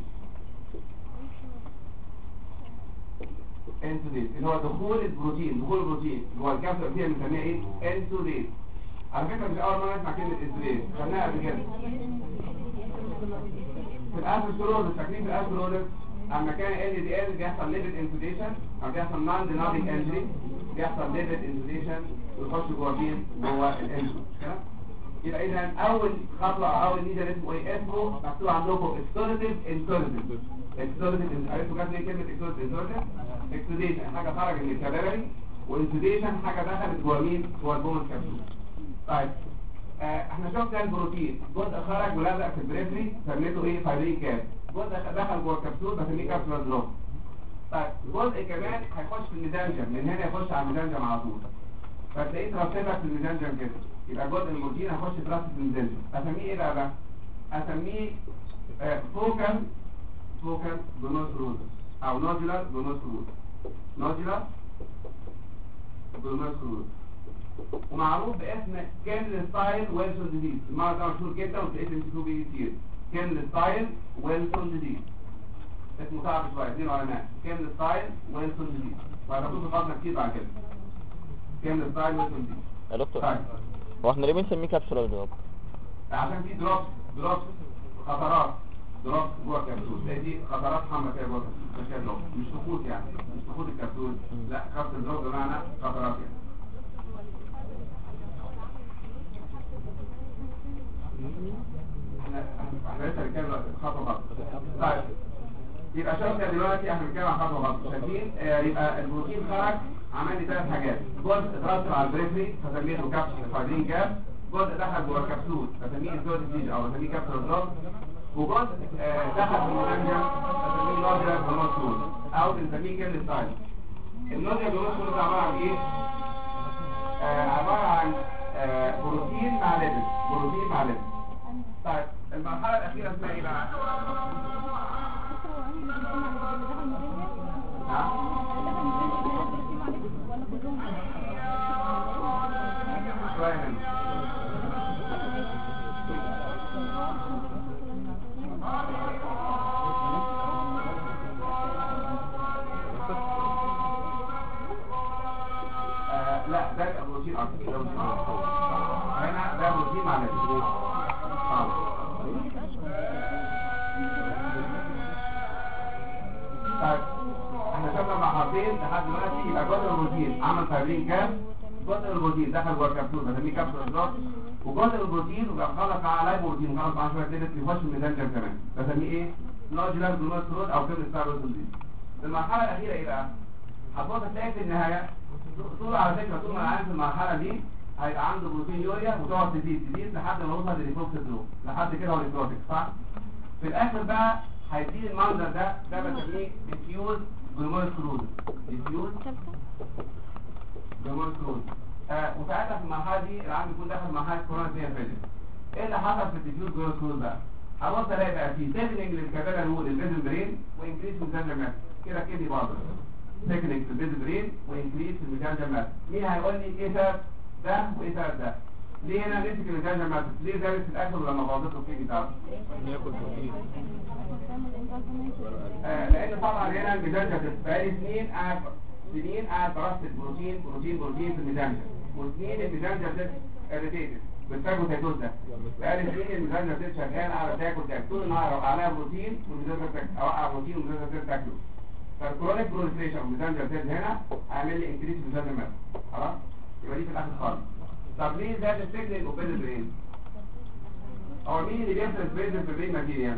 انسوديت اللي هو دخول البروتين جوه الكبسوله فيها بنسميها ايه؟ انسوديت. على فكره مش اول مره نسمع كلمه انسوديت، خدناها قبل كده في الاسبرولوز. فاكرين في الاسبرولوز اما كان LDL بيحصل ليبيد انسوديشن او بيحصل نون ديناميك انجري، بيحصل ليبيد انسوديشن ويخش جوه مين؟ جوه الانسولين. يبقى اذا اول خطوه اول ميزه اسمه ايه؟ اسمه مكتوب عندكم اكسوديتيف انسوليتيف. اكسوديتيف عرفتوا جت ليه كلمه اكسوديتيف انسوليتيف؟ اكسوديشن حاجه خرجت من الكابيلاري، وانسوديشن حاجه دخلت جوه مين؟ جوه البون كابسول. طيب احنا شفنا البروتين جزء خرج ولزق في البريفري سميته ايه فايبرين كاب، جزء دخل جوه الكبسول بسميه كابسولار دروب. طيب جزء كمان هيخش في الميزانجم، من هنا يخش على الميزانجم على طول، فتلاقيه ترسبك في الميزانجم كده، يبقى جزء البروتين هيخش ترسب في الميزانجم. اسميه ايه بقى؟ اسميه فوكال جلوميرولوس او نودولار جلوميرولوس، نودولار جلوميرولوس، ومعروف باسم كيرل ستايل ويلسون ديزيز. المرض ده مشهور جدا وتلاقيه في الانستيتيوت بيجي كتير، كيرل ستايل ويلسون ديزيز، اسمه صعب شويه، اثنين علماء، كيرل ستايل ويلسون ديزيز، وهتاخدوا في خطنا كتير بعد كده. كيرل ستايل ويلسون ديزيز. يا دكتور طيب هو احنا ليه بنسميه كابسولار دروب؟ عشان في دروبس خطرات، دروبس جوه الكبسول، تلاقي دي خطرات حمراء كده جوه الكبسول، مش سقوط يعني، مش سقوط الكبسول، لا خط الدروب بمعنى خطرات يعني. احنا لسه بنتكلم خطوه خطوه. طيب يبقى شفنا دلوقتي احنا بنتكلم عن خطوه خطوه، شايفين؟ يبقى البروتين خرج عمل لي 3 حاجات، جزء اترسب على البريفري فسميه كابسول فايبرين كاب، جزء دخل جوه الكبسول بسميه انسولين او بسميه كابسول دروب، وجزء دخل في الميزانجم بسميه نودولار جلوميرولوس او بنسميه كيرل ستايل. النودولار جلوميرولوس عباره عن ايه؟ عباره عن بروتين مع ليبيد، بروتين مع ليبيد. طيب المرحله الاخيره اسمها ايه بقى؟ شويه منه. لا ده بروتين اكتر، ده بروتين اكتر. هنا ده بروتين مع ليبيد. طيب احنا شفنا مرحلتين لحد دلوقتي، يبقى جزء البروتين عمل فايبرين كاب، جزء البروتين دخل جوه الكبسول بسميه كابسول دروب، وجزء البروتين وبقى خلط مع لايبوبروتين خلط مع شويه ليبيد يخش الميزانجم كمان بسميه ايه؟ نودولار جلوميرولوس او كيرل ستايل ويلسون ديزيز. المرحله الاخيره ايه بقى؟ هتبص تلاقي في النهايه طول على فكره طول ما العيان في المرحله دي هيبقى عنده بروتين يوريا وتقعد تزيد لحد ما يوصل للريفوكس دروب، لحد كده هو النيكروتيك صح؟ في الاخر بقى هيديني المنظر ده بسميه ديفيوز جلوميرولوس، ديفيوز جلوميرولوس. وساعتها في المرحله دي العيان بيكون داخل مرحله كورونا فيها فيلم. ايه اللي حصل في الديفيوز جلوميرولوس بقى؟ هبص الاقي بقى في سيجنينج للكابيلاري وول البيزل برين وانكريس في الميزانجم ماس، كده كدني برضه سيجنينج في البيزل برين وانكريس في الميزانجم ماس. مين هيقول لي ايه سبب ده وايه سبب ده؟ ليه هنا نمسك الميزانجم ماس؟ ليه زادت في الاكل ولما باظت له الكيدني بتاعته؟ ياكل بروتين. لان طبعا هنا الميزانجم بقالي سنين قاعد برصد بروتين في الميزانجم، وسنين الميزانجم اريتيتد بالفاجوتيتوز ده، بقالي سنين الميزانجم شغال على تاكل طول النهار اوقع عليها بروتين والميزانجم اوقع بروتين والميزانجم تاكله، فالكرونيك بروليفريشن والميزانجم هنا هيعمل لي انكريس في الميزانجم ماس. خلاص يبقى دي في الاخر خالص. طب ليه زاد السيجنال اوبيل برين؟ هو مين اللي بيفرز بيزل في البرين ماتيريال؟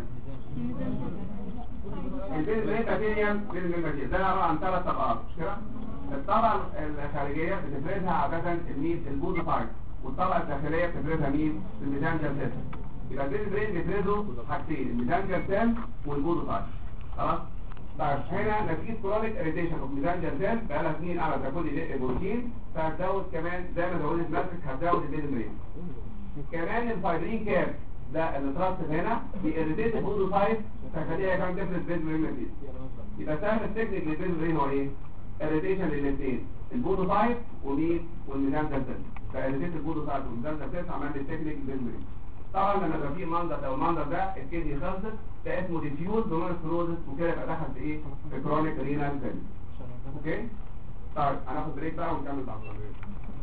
البيزل برين ماتيريال ده عباره عن 3 طبقات مش كده؟ الطبقه الخارجيه بتفرزها عاده الميل البودوفايت، والطبقه الداخليه بتفرزها مين؟ الميزانجم سيل. يبقى البيزل برين بيفرزوا حاجتين، الميزانجم سيل والبودوفايت. خلاص؟ طيب هنا نتيجه كرونيك اريتيشن اوف ميزانجم سيل بقى لها سنين قاعده تاكل لي بروتين، فهتزود كمان زي ما زودت ماسك هتزود البيزل برين. كمان الفايبرين كاب ده اللي اترسب هنا بيريتيت البودوفايت فخليها كمان تفرز بيزل برين ماتيريال. يبقى سهم التكنيك للبيزل برين هو ايه؟ اريتيشن للاثنين البودوفايت ومين؟ والميزانجم سيل. فاريتيت البودوفايت والميزانجم سيل عمل لي التكنيك البيزل برين. طبعا لما يبقى في المنظر ده والمنظر ده الكدني خلصت، ده اسمه ديفيوز جلوميرولوس وكده يبقى دخل في ايه؟ في كرونيك رينال فيلير. اوكي؟ طيب هناخد بريك بقى ونكمل بعد البريك.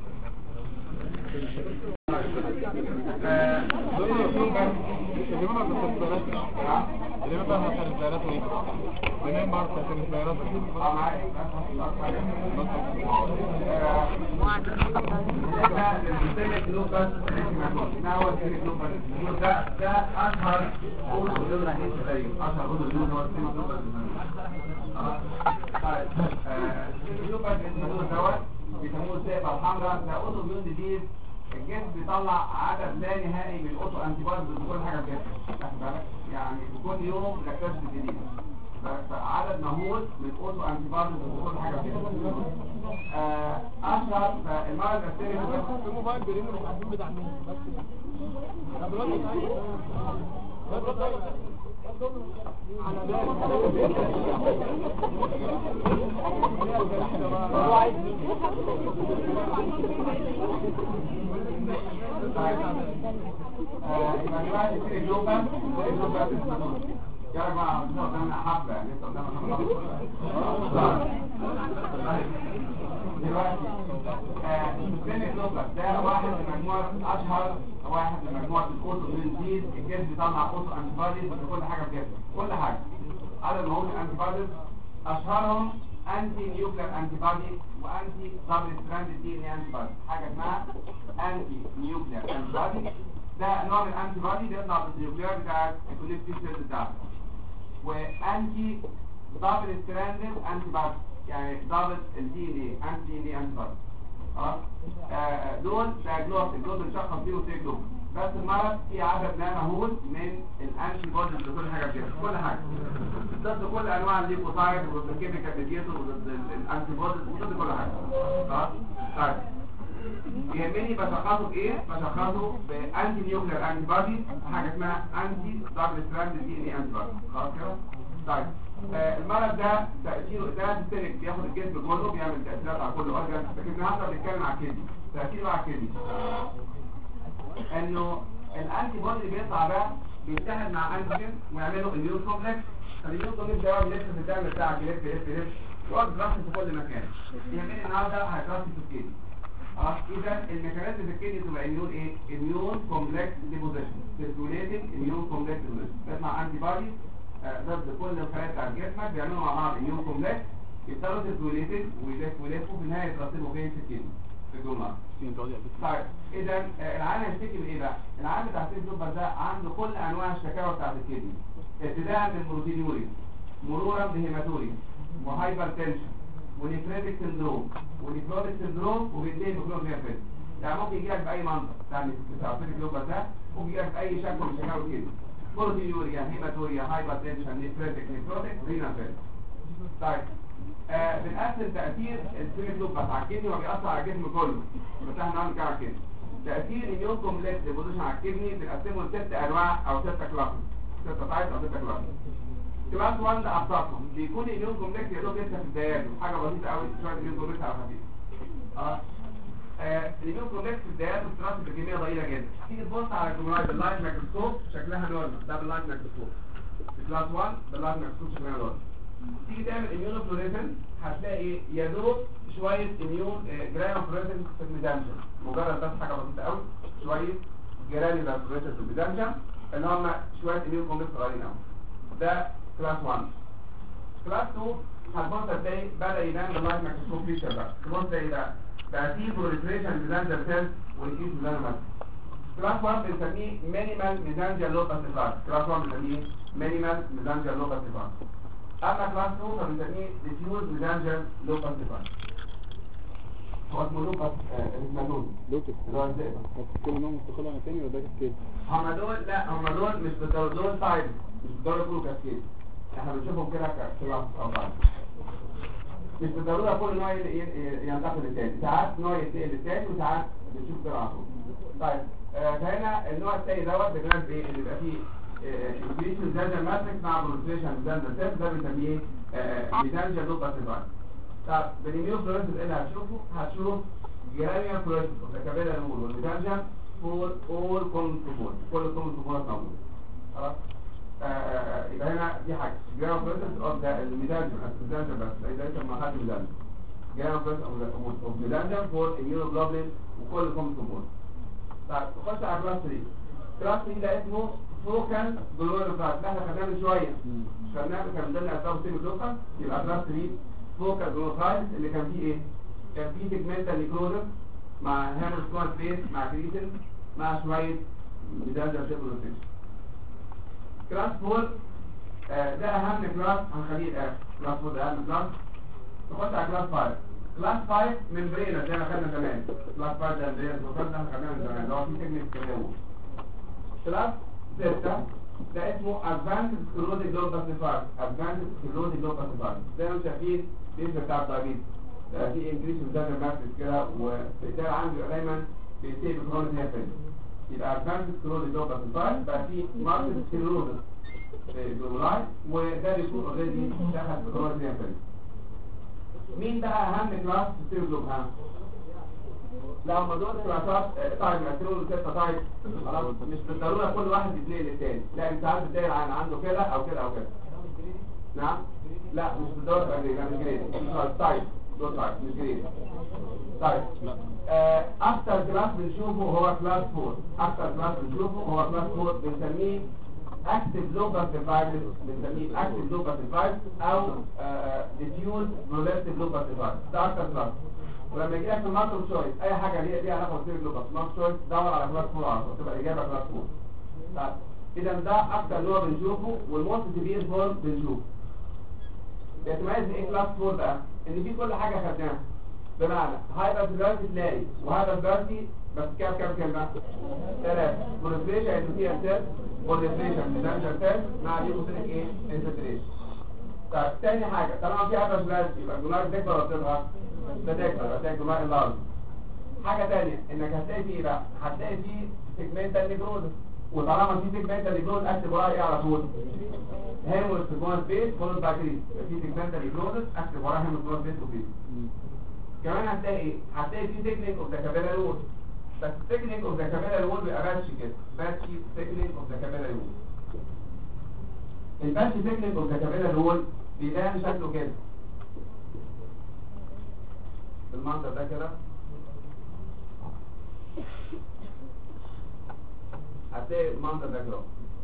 ده اشهر بيسموه السيبه الحمراء، ده اوتو ميون ديزيز الجسم بيطلع عدد لا نهائي من الاوتو انتي بوديز بكل حاجه في الجسم، واخد بالك؟ يعني كل يوم نكتشف جديد، عدد مهول من الاوتو انتي بوديز بكل حاجه في الجسم. اشهر المرض الثاني في موبايل بيرموا الحاسوب بتاع مين بس طب الواد هو عايز يبقى دلوقتي السيري جلوبال يا جماعه لسه قدامنا حبه، لسه قدامنا دلوقتي السيري جلوبال ده واحد من مجموعه اشهر واحد من مجموعه الاوتو بنزيد. الجسم بيطلع اوتو انتي بوديز لكل حاجه في الجسم، كل حاجه. عدد مهول الانتي بوديز اشهرهم انتي نيوكلير انتي بودي وانتي دبل ستراند دي ان انتي بودي. حاجه اسمها انتي نيوكلير انتي بودي، ده نوع من الانتي بودي بيطلع بالنيوكلير بتاع الكوليكتيف سيلز بتاعته. وانتي دبل ستراند انتي بودي يعني دبل الدي ان اي انتي ان اي انتي بودي. خلاص دول دايجنوستيك، دول بنشخص فيهم سي جلوبال. بس المرض في عدد لا مهول من الانتي بوديز لكل حاجه كده، كل حاجه ضد كل انواع الليكوسايد وضد الكيميكال ميديتور وضد الانتي بوديز وضد كل حاجه. خلاص طيب يهمني بشخصه بايه؟ بشخصه بانتي نيوكلير انتي بودي، حاجه اسمها انتي دبل ستراند دي ان اي انتي بودي. خلاص كده طيب المرض ده تاثيره ده سيستميك، بياخد الجسم كله، بيعمل تاثيرات على كل اورجان. لكن النهارده بنتكلم على الكدني، تاثيره على الكدني انه الانتي بودي اللي بيطلع ده بيتحد مع انتيجين ويعملوا اميون كومبلكس. الاميون كومبلكس ده بيلف في الدم بتاعك، يلف يلف يلف يقعد يترص في كل مكان. يهمني النهارده هيترص في الكدني. خلاص اذا الميكانيزم في الكدني تبقى اميون ايه؟ اميون كومبلكس ديبوزيشن، سيركيوليتنج اميون كومبلكس ديبوزيشن. بيطلع انتي بودي ضد كل الخلايا بتاع جسمك، بيعملوا مع بعض اميون كومبلكس، يفضلوا سيركيوليتنج ويلفوا في النهايه يترسبوا فين؟ في الكدني في الجمله. طيب اذا العيان هيشتكي من ايه بقى؟ العيان بتاع السيل جلوبال ده عنده كل انواع الشكاوى بتاعت الكدني، ابتداء من بروتينيوريا مرورا بهيماتوريا وهايبر تنشن ونيفريتك سندروم ونيفروتك سندروم وبينتهي بكلوز نيفريت. يعني ممكن يجي لك باي منطق بتاع السيل جلوبال ده، ممكن يجي لك باي شكوى من شكاوى الكدني، بروتينيوريا هيماتوريا هايبر تنشن نيفريتك نيفروتك رينال فيل. طيب بنقسم تأثير السيل جلوبال على الكدني وبيأثر على الجسم كله، بس احنا هنعمل كده على الكدني. تأثير الاميون كومبلكس ديبوزيشن على الكدني بنقسمه ل6 انواع او 6 كلاس، 6 تايب او 6 كلاس. كلاس 1 ده ابسطهم، بيكون الاميون كومبلكس يا دوب لسه في بداياته، حاجه بسيطه قوي، شويه اميون كومبلكس على خفيف. الاميون كومبلكس في بداياته بتترسب بكميه ضئيله جدا. تيجي تبص على الجمله باللايت مايكروسكوب شكلها نورمال، ده باللايت مايكروسكوب. في كلاس 1 باللايت مايكروسكوب شكلها نورمال. تيجي تعمل اميون فلوريسنس هتلاقي يا دوب شويه اميون جرانيولار فلوريسنس في الميزانجم، مجرد بس حاجه بسيطه قوي، شويه جرانيولار فلوريسنس في الميزانجم اللي هم شويه اميون كومبلكس صغيرين قوي. ده كلاس 1. كلاس 2 هتبص هتلاقي بدا يبان باللايت مايكروسكوب فيشر بقى، تبص تلاقي بقى في بروليفريشن ميزانجم سيلز ونكيس ميزانجم. كلاس 1 بنسميه مينيمال ميزانجم لوباس ديفايس، كلاس 1 بنسميه مينيمال ميزانجم لوباس ديفايس. اما كلاس 2 فبنسميه ديفيوز ميزانجم لوباس ديفايس. هو اسمه لوباس اسمه لوباس اللي هو ازاي بس كل نوع مستقل عن الثاني ولا ده كده؟ هم دول، لا هم دول مش بالضروره، دول سايد مش بالضروره كله كاسكيد، احنا بنشوفهم كده ككلاس او بعض، مش بالضروره كل نوع ينتقل للثاني، ساعات نوع ينتقل للثاني وساعات بنشوف كده على طول. طيب فهنا النوع الثاني دوت بنعمل ايه؟ اللي يبقى فيه انكريس ميزانجم ماتريكس مع بروتريشن ميزانجم سيلز، ده بنسميه ميزانجم لوباس ديفايس. طب بالاميون فلوريسنس اللي هتشوف جرانيولار فلوريسنس وتكابيلا نقول والميزانجم فور اول كونتروبول، كل الكونتروبولات موجوده. خلاص يبقى هنا دي حاجه جرانيولار فلوريسنس اوف ذا الميزانجم بس ده اسمه ما حد ميزانجم جرانيولار فلوريسنس اوف ميزانجم فور اميونوجلوبولين وكل الكونتروبول. طيب نخش على كلاس 3. كلاس 3 ده اسمه فوكال جلوميرولوباث، احنا خدناه من شويه، خدناه كان من ضمن اسباب السيمي جلوكال. يبقى كلاس 3 فوكال جلوميرولوباث اللي كان فيه ايه؟ كان فيه سيجمنتال نيكروزس مع هيموسكوال فيس مع كريتين مع شويه ميزانجم سيبروسيس. كلاس 4 ده اهم كلاس هنخليه الاخر، كلاس 4 ده اهم كلاس. نخش على كلاس 5. كلاس 5 ممبرينا زي ما خدنا زمان. كلاس 5 ده ممبرينا ده احنا خدناه من زمان اللي هو فيه تكنيك كلامه. كلاس 6 ده اسمه ادفانسد سكلروتيك لوب باسيفاير. ادفانسد سكلروتيك لوب باسيفاير زي ما انتم شايفين النسبه بتاع الدايابيتس في انكريس في الدم الماكس كده والبتاع عنده دايما بيسيب كرونيك هيباتيتس. يبقى ادفانسد سكلروتيك لوب باسيفاير بقى في ماركت سكلروزس جلولاي وده بيكون اوريدي دخل في كرونيك هيباتيتس. مين بقى اهم كلاس في السيرولوج؟ لما دول كلاسات طيب السيرولوج 6 طيب خلاص مش بالضروره كل واحد يتنقل للتاني، لا انت ساعات بتلاقي عنده كده او كده او كده. نعم؟ لا مش بالضروره تبقى جريد، لا مش جريد. طيب دول طيب مش جريد. طيب اكتر كلاس بنشوفه هو كلاس 4. اكتر كلاس بنشوفه هو كلاس 4 بنسميه اكتف لوبر ديفايس. بنسميه اكتف لوبر ديفايس او ديفيوز بروليفتيف لوبر ديفايس. ده اكتر كلاس. ولما يجي لك في المالتيبل تشويس اي حاجه ليها علاقه بالسيرك لوبر مالتيبل تشويس دور على كلاس 4 على طول تبقى الاجابه كلاس 4. طيب اذا ده اكتر نوع بنشوفه والموست سيفير فورم بنشوفه. بيتميز ايه كلاس 4 بقى؟ ان في كل حاجه خدناها. بمعنى هايبر فيلاريتي تلاقي وهايبر فيلاريتي بس كام بقى؟ 3 بروليفريشن اندوثيال سيل بروليفريشن ديدانشال سيل مع ليوكوسيتيك ايه؟ انفلتريشن. طيب ثاني حاجه طالما في هايبر فيلاريتي يبقى الجمله بتكبر ولا بتصغر؟ بتكبر. هتلاقي الجمله اللارج. حاجه ثانيه انك هتلاقي فيه بقى هتلاقي فيه سيجمنتال نيكروزس وطالما في سيجمنتال نيكروز اكتب وراها ايه على طول؟ هيموستيجون سبيس فولد باي كريس. في سيجمنتال نيكروزس اكتب وراها هيموستيجون سبيس وكريس. كمان هتلاقي ايه؟ هتلاقي في تكنيك اوف ذا كابيلاري وول. بس تكنيك اوف ذا كابيلاري وول بيبقى باتشي كده. باتشي تكنيك اوف ذا كابيلاري وول. الباتشي تكنيك اوف ذا كابيلاري وول بيبان شكله كده. بالمنظر ده كده. هتلاقي المنظر ده كده.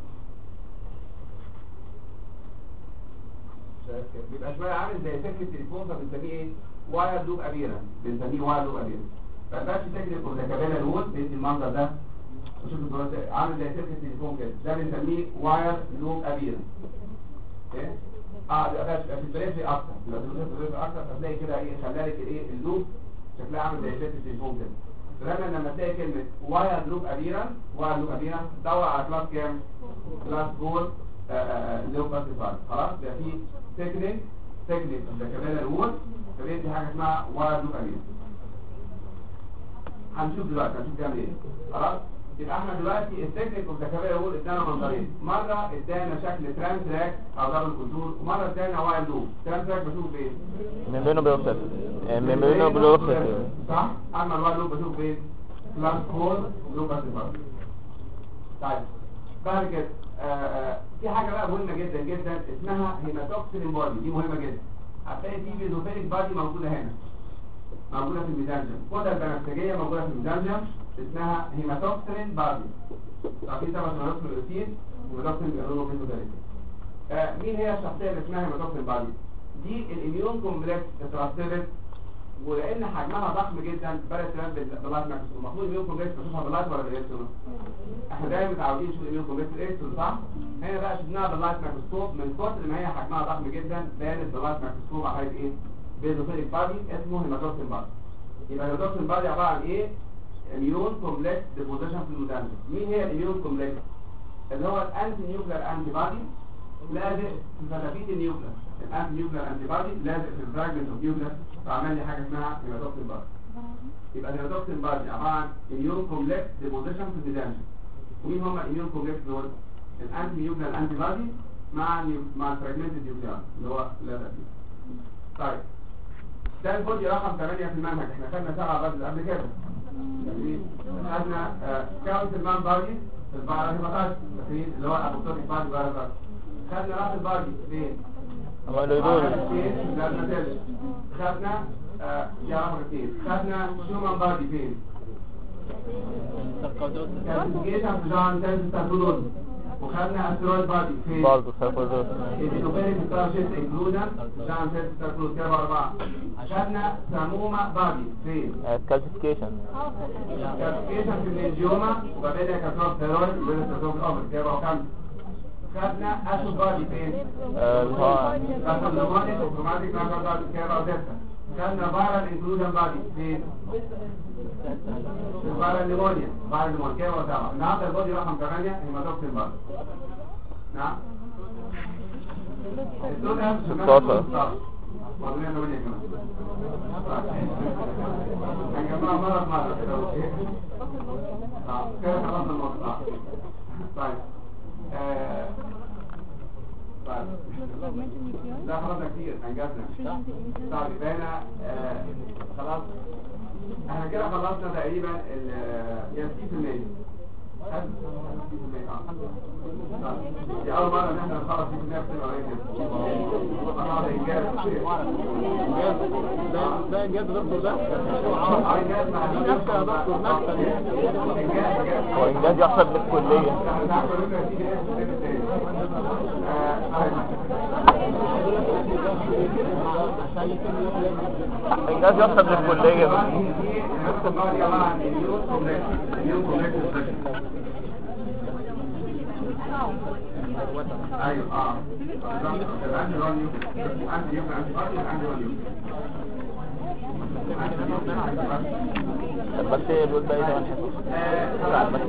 شايف كده؟ بيبقى شويه عامل زي سلك التليفون فبنسميه ايه؟ واير لوب ابيرا. بنسميه واير لوب ابيرا. فباتشي تكنيك اوف ذا كابيلاري وول بيدي المنظر ده. وشوف الدراسه عامل زي سلك التليفون كده. ده بنسميه واير لوب ابيرا. ايه؟ بيبقى في البريفري اكتر. لو تبص في البريفري اكتر هتلاقي كده ايه خلالك الايه اللوب شكلها عامل زي سلك التليفون كده. فلما لما تلاقي كلمه واير لوب ابيرا دور على كلاس كام؟ كلاس 4 لوب باسيفاير. خلاص يبقى في تكنيك ده كمان الوول فبيدي حاجه اسمها واير لوب ابيرا. هنشوف دلوقتي تعمل ايه. خلاص يبقى احنا دلوقتي التكنيك اوف ذا كابيلاري وول ادانا منظرين. مره ادانا شكل تران تراك او دبل كونتور ومره ادانا واير لوب. تران تراك بشوف فين؟ ممبرينو بلوكس. ممبرينو بلوكس صح. اما الواير لوب بشوف فين؟ كلاس 4 لوب باسيفاير. طيب بعد كده في حاجه بقى مهمه جدا جدا اسمها هيماتوكسين بادي. دي مهمه جدا. هتلاقي في بيزوفيليك بادي موجوده هنا موجوده في الميزانجم. الكودا البنفسجيه موجوده في الميزانجم اسمها هيماتوكسين بادي. عارفين طبعا هيماتوكسين الروتين وهيماتوكسين بيقولوا له بيزوفيليك. مين هي الشخصيه اللي اسمها هيماتوكسين بادي؟ دي الاميون كومبلكس اترسبت ولان حجمها ضخم جدا بدات تبان باللايت ماكروسكوب. المفروض الاميون كومبلكس بشوفها باللايت ولا بالاكسون؟ احنا دايما متعودين نشوف الاميون كومبلكس بالاكسون صح؟ هنا بقى شفناها باللايت ماكروسكوب من كتر ما هي حجمها ضخم جدا بانت باللايت ماكروسكوب على ايه؟ بيزوفيليك بادي اسمه هيماتوكسين بادي. يبقى الهيماتوكسين بادي عباره عن ايه؟ اميون كومبلكس ديبوزيشن في الميزانجم. مين هي الاميون كومبلكس؟ اللي هو الانتي نيوكلير انتي بادي لازق في فتافيت النيوكلير. الانتي نيوكلير انتي بادي لازق في الفراجمنت اوف نيوكلير فعمل لي حاجه اسمها هيماتوكسين بادي. يبقى الهيماتوكسين بادي عباره عن اميون كومبلكس ديبوزيشن في الميزانجم. ومين هم الاميون كومبلكس دول؟ الانتي نيوكلير انتي بادي مع الفراجمنت النيوكلير اللي هو لازق فيه. طيب ده البودي رقم 8 في المنهج. احنا خدنا 7 بدل قبل كده. خدنا كاونت المان بادي في البارازيماتايت اللي هو ابوتوميك بادي بارازيماتايت. خدنا راس البادي فين؟ خدنا يا رقم 2 خدنا شومان بادي فين؟ كالسيفيكيشن في جان تنس تاكولوز. وخدنا استرويد بادي فين؟ برضه سايكوزوس. الدوبيريك ستارشيت انكلوجن جان تنس تاكولوز كده 4. خدنا ساموما بادي فين؟ كالسيفيكيشن في الانجيوما وبعدين كاتروف ثيرويد وبعدين كاتروف اوفر كده 5. خدنا اشو بادي فين؟ اللي هو كاتروماتيك وكروماتيك ناكر بادي كده 6. كان فيرال انكلوجن بادي فين؟ فيرال نيمونيا كام وسبعة. النهارده البادي رقم 8 هيماتوكسين بادي. نعم الدنيا 16 وضعنا 8 كمان. هنجمعها مرة كده اوكي. كده خلاص الموضوع. طيب لا خلاص كتير انجزنا. طيب يبقى خلاص احنا كده خلصنا تقريبا ال 60%. دي اول مرة ان احنا نخلص 60% خلاص انجاز. ده انجاز دكتور ده. انجاز مع نفسه يا دكتور نفسه. هو انجاز يحسب للكلية. انجاز يحسب للكلية. ايوه بس بيقول بقى ايه ده بس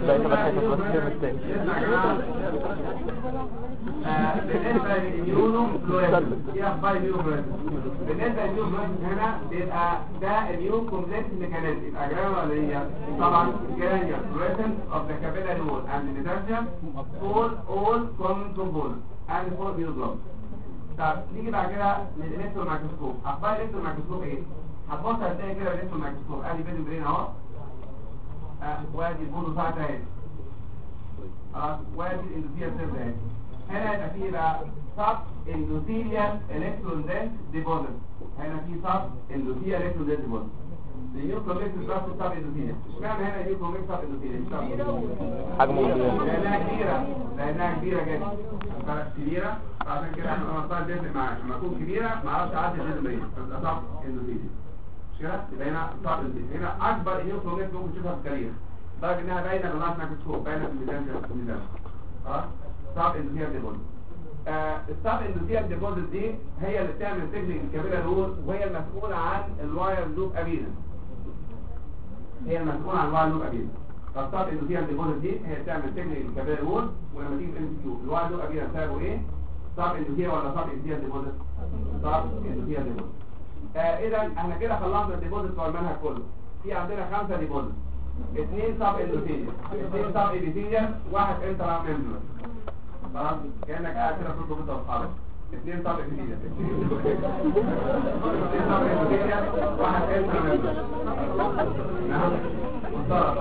بالنسبه للاميونو فلوريسنس دي اخبار الاميونو فلوريسنس. بالنسبه للاميونو فلوريسنس هنا بيبقى ده اميون كومبلكس ميكانيزم. يبقى جرانيولار ولا ايه؟ طبعا جرانيولار فلوريسنس اوف ذا كابيلاري وول اند ميتانشيوم فور اول كومن كومبوننت اند فور ميوزوم. طب نيجي بعد كده للالكترون مايكروسكوب. اخبار الالكترون مايكروسكوب ايه؟ هتبص هتلاقي كده الالكترون مايكروسكوب ادي بين برين اهو، وادي البودو ساعه اهي، خلاص، وادي الاندوثيال سيلز اهي. هنا يبقى فيه بقى سب اندوثيليال الكترون دنس ديبوزيت. هنا في سب اندوثيليال الكترون دنس ديبوزيت. النيو كومبلكس بتاعت سب اندوثيليال. اشمعنى هنا النيو كومبلكس سب اندوثيليال؟ حجمه كبير لانها كبيره جدا. كبيره عشان كده احنا بنختار بيفرق معاك. لما تكون كبيره ما اعرفش اعدي الجزميه تبقى سب اندوثيليال. مش كده؟ يبقى هنا سب اندوثيليال. هنا اكبر نيو كومبلكس ممكن تشوفها في التاريخ. لدرجه انها باينه باللايت مايكروسكوب، باينه في الميزان. خلاص؟ سب اندوثيليال ديبوزيت. السب اندوثيليال ديبوزيت دي هي اللي بتعمل سيجنال الكابيلاري وول، وهي المسؤوله عن الواير لوب ابينا. هي المسؤوله عن الواير لوب ابينا. فالسب اندوثيليال ديبوزيت دي هي بتعمل سيجنال الكابيلاري وول. ولما تيجي في ام كيو الواير لوب ابينا سببه ايه؟ سب اندوثيليال ولا سب اندوثيليال ديبوزيت؟ سب اندوثيليال ديبوزيت. اذا احنا كده خلصنا الديبوزيت بتاع المنهج كله. في عندنا 5 ديبوزيت، 2 سب اندوثيليال، 2 سب اندوثيليال، 1 انترا ميمبرال. خلاص كانك قاعد كده في الكمبيوتر واصحابك. 2 سب اندوثيليال، 2 سب اندوثيليال، 1 انترا ميمبرال. نعم مضطر.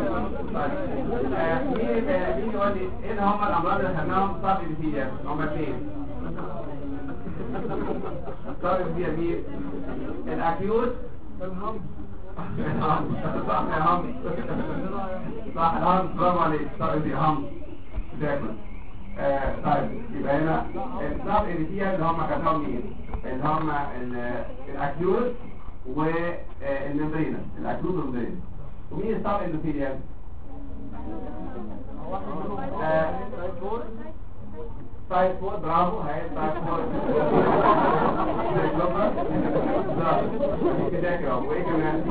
طيب مين يقول لي ايه هم الامراض اللي خدناهم سب اندوثيليال؟ هم 2. سب اندوثيليال مين؟ الاكيوت صح يا هم. صح الهم، برافو عليك. صح دي هم دايما. طيب يبقى هنا السب اندوثيليال اللي هم خدناهم مين؟ اللي هم الاكيوت والممبرينا. الاكيوت والممبرينا. ومين السب اندوثيليال؟ تايب 4. برافو. هاي تايب 4 كده كده. وايه كمان؟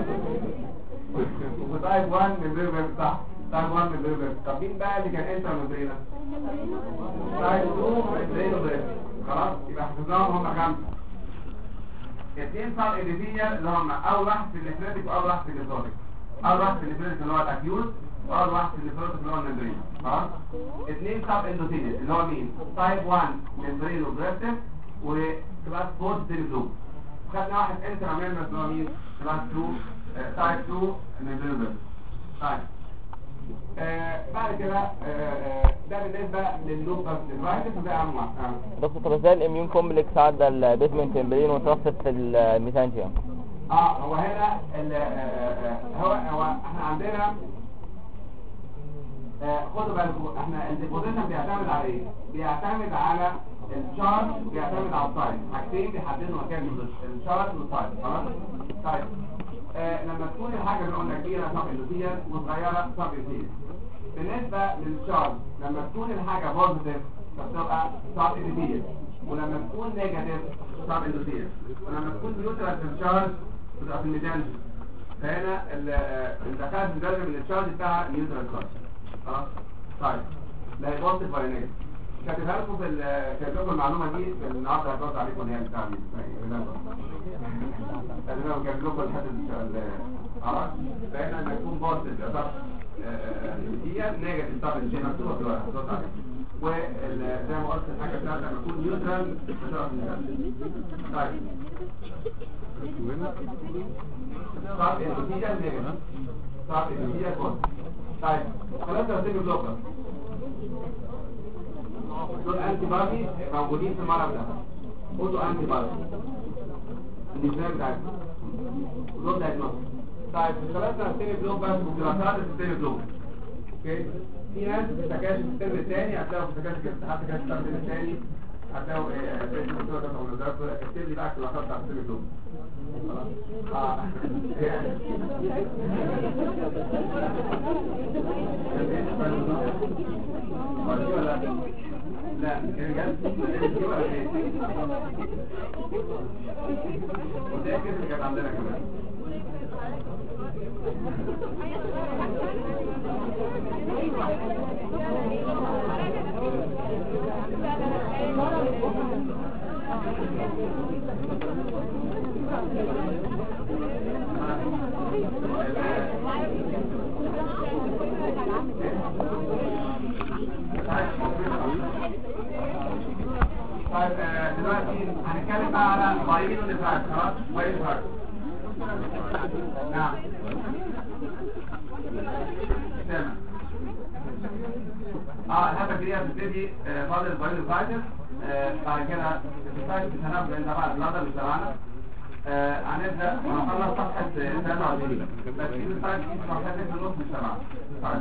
وتايب 1 من بيربر. صح تايب 1 من بيربر. طب مين بقى اللي كان انتر ممبرينا؟ تايب 2 ممبرينا. خلاص يبقى حفظناهم هم 5. 2 سب اندوثيليال اللي هم اول واحد في النفريتك واول واحد في النفروتك. اول واحد في النفريتك اللي هو الاكيوت، واول واحد في النفروتك اللي هو الممبرين. خلاص 2 سب اندوثيليال اللي هو مين؟ تايب 1 ممبرين اوبريتيف وكلاس 4 ستيريو. خدنا واحد انتر امينمنت اللي هو مين؟ كلاس 2 تايب 2 ممبرين. طيب بعد كده ده بالنسبه لللوبس الفيروس وده اهم واحد. دكتور طب ازاي الاميون كومبلكس عدى البيزمنت ممبرين وترسب في الميزانجيوم؟ هو هنا هو احنا عندنا خدوا بالكم احنا الديبوزيشن بيعتمد على ايه؟ بيعتمد على الشارج وبيعتمد على السايز. حاجتين بيحددوا مكان البوزيشن، الشارج والسايز. خلاص؟ طيب لما تكون الحاجه اللي قلنا كبيره سب اندوثيليال وصغيره سب اندوثيليال. بالنسبه للشارج لما تكون الحاجه بوزيتيف فبتبقى سب اندوثيليال، ولما تكون نيجاتيف صعب اندوثيليوم، ولما تكون نيوترال في الشارج بتبقى في الميدان. فهنا الدخل الدرجه من الشارج بتاعها نيوترال شارج. خلاص طيب لا يبوظ الفاينانس. كاتبها لكم كاتب لكم المعلومه دي في النهارده هتوزع عليكم اللي هي بتاع دي انا جايب لكم الحته خلاص. فهنا لما يكون بوزيتيف يعتبر هي نيجاتيف طبعا شيء مكتوب دلوقتي هتوزع عليكم. وزي ما قلت الحاجه بتاعتها لما يكون نيوترال بتبقى في الميدان. طيب صعب النتيجه نيجاتيف، صعب النتيجه بوزيتيف. طيب ثلاثه سيمي بلوكر دول انتي بادي موجودين في المرض ده، اوتو انتي بادي النظام بتاعتهم دول دايجنوز. طيب الثلاثه سيمي بلوك بس وكلاسات السيمي بلوك. اوكي في ناس بتتكاشف في الترم الثاني هتلاقوا بتتكاشف في الترم الثاني هتلاقوا الدكتور ده ولا ده اكتب لي بقى الكلاسات بتاعت السيمي بلوك. لا كان جد ولا ايه وده كده اللي كانت عندنا كمان. طيب دلوقتي هنتكلم بقى على بايلو نفاق. خلاص بايلو نفاق. نعم تمام. الهدف دي هتبتدي فاضل البايلو نفاق. بعد كده النفاق مش هنبدا لان طبعا النهارده مش تبعنا. هنبدا هنخلص صفحه 23 بس في النفاق في صفحتين في النص مش تبعنا. طيب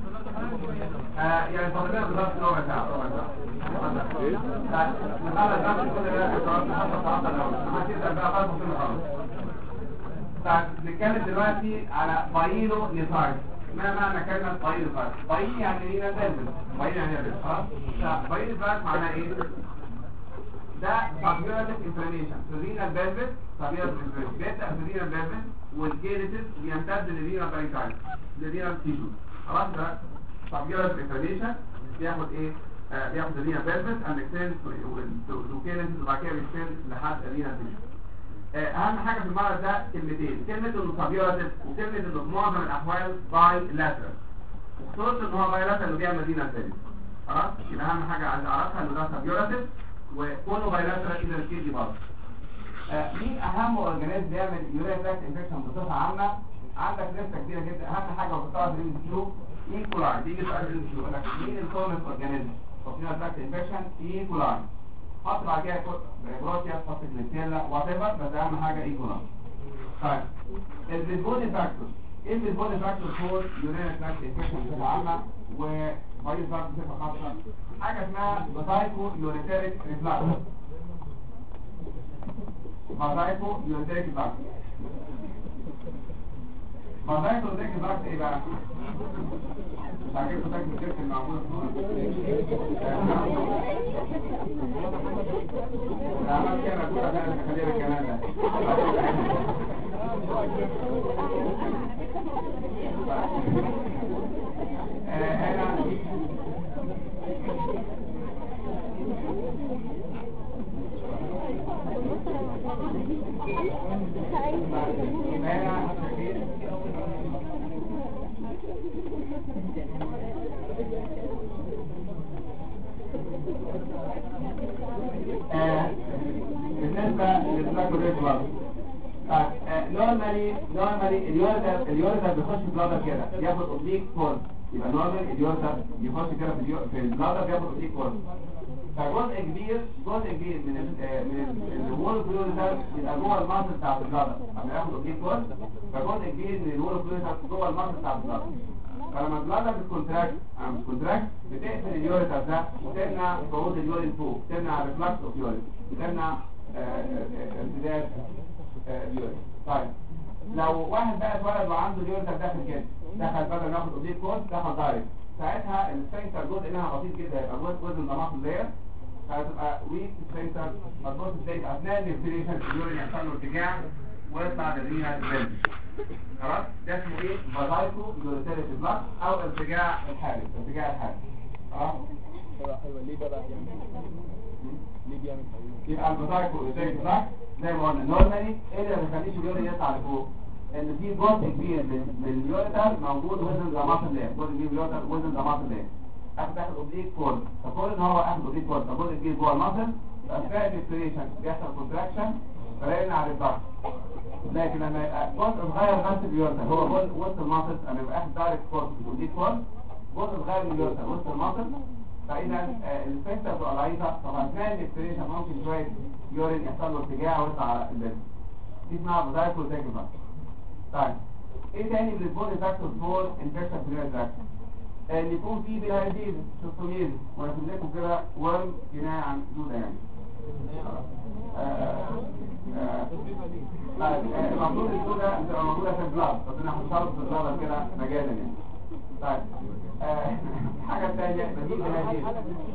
يعني فاضل لنا بالظبط ربع ساعه. نتكلم دلوقتي على بايلو نفاق. ما معنى كلمة بايلو نفاق؟ بايل يعني ايه نزل، بايل يعني نزل. خلاص بايلو نفاق معناه ايه؟ ده فابيولاتيف انفلاميشن في الرينال بلفس. فابيولاتيف انفلاميشن بيبدأ في الرينال بلفس والكيليتس بيمتد للرينال بارينكايمس للرينال تيشو. خلاص ده فابيولاتيف انفلاميشن بياخد ايه؟ بياخد الرينال بلفس اند اكستند تو كيليتس وبعد كده بيكستند لحد الرينال تيشو. اهم حاجه في المرض ده كلمتين، كلمه انه فابيولاتيف وكلمه انه في معظم الاحوال باي لاترال. وخصوصا ان هو باي لاترال اللي بيعمل رينال سيلز. خلاص يبقى اهم حاجه عايز اعرفها انه ده فابيولاتيف وكونه باي لاترال اذا الكيدي برضه. مين اهم اورجانيزم بيعمل يوريا تراكت انفكشن بصفه عامه؟ عندك لسته كبيره جدا. اهم حاجه وقتها في الانتيو ايكولاي. بيجي سؤال الانتيو يقول لك مين الكومن اورجانيزم يوريا تراكت انفكشن؟ ايكولاي. حط بعد كده بروتيا، حط كليتيلا وات ايفر، بس اهم حاجه ايكولاي. طيب البيزبوني فاكتور. ايه البيزبوني فاكتور فور يوريا تراكت انفكشن بصفه عامه وفيروس فاكتور بصفه خاصه؟ حاجه اسمها باسايكو يوريتيريك ريفلاكس. باسايكو يوريتيريك ريفلاكس. باسايكو يوريتيريك ريفلاكس ايه بقى؟ مش عارفين تاكل الكرك المعمول لا ما كان اقول انا خلينا الكلام ده. بالنسبة للبلاك نورمالي اليوريثر بيخش في البلادر كده بياخد اوبليك كورس. يبقى نورمال اليوريثر بيخش كده في البلادر بياخد اوبليك كورس. فجزء كبير من الوول فلويد يبقى جوه المصل بتاع البلادر. لما ياخد اوبليك كورس فجزء كبير من الوول فلويد جوه المصل بتاع البلادر. فلما البلادر بتكونتراكت بتقفل اليوريثر ده وتمنع صعود اليورين فوق، تمنع ريفلكس اوف يورين، تمنع امتداد اليورين. طيب لو واحد بقى اتولد وعنده اليوريثر داخل كده، دخل بدل ما ياخد اوبليك كورس دخل دايركت، ساعتها السفنكتر جزء منها بسيط جدا، هيبقى جزء من ضماط اللير، هتبقى ويك سبنتر مضبوط ازاي اثناء الانفليشن اليورين يحصل له ارتجاع ويطلع للرينا البنت. خلاص ده اسمه ايه؟ فازايكو يوريتيريك بلاك او ارتجاع الحالب. خلاص حلوة ليه ده بقى يعني ليه بيعمل حلوة؟ يبقى الفازايكو يوريتيريك بلاك زي ما قلنا نورمالي ايه اللي ما بيخليش اليورين يطلع لفوق؟ ان في جزء كبير من اليوريتر موجود وزن ضمات الليل، جزء كبير من اليوريتر وزن ضمات الليل. اخد اوبليك كورد، فكون ان هو اخد اوبليك كورد فجزء كبير جوه المصل اثناء الانفليشن بيحصل كونتراكشن فلاقينا على الضغط. لكن لما يبقى جزء صغير بس في اليوريتر هو جزء وسط المصل لما يبقى اخد دايركت كورد اوبليك كورد جزء صغير من اليوريتر وسط المصل فاذا السفنكتر بتبقى ضعيفه طبعا اثناء الانفليشن ممكن شويه يورين يحصل له ارتجاع ويطلع على البنت. دي اسمها فازايكو تاكيكارد. طيب ايه تاني بالبودي فاكتور فور انفكشن في الدراك؟ ان يكون في بلايديز شوفوميز ورسم لكم كده ورم كنايه عن دوده يعني. المفروض الدوده بتبقى موجوده في البلاد بس انا هحطها في البلاد كده مجازا يعني. طيب الحاجه الثانيه بديل بلايديز.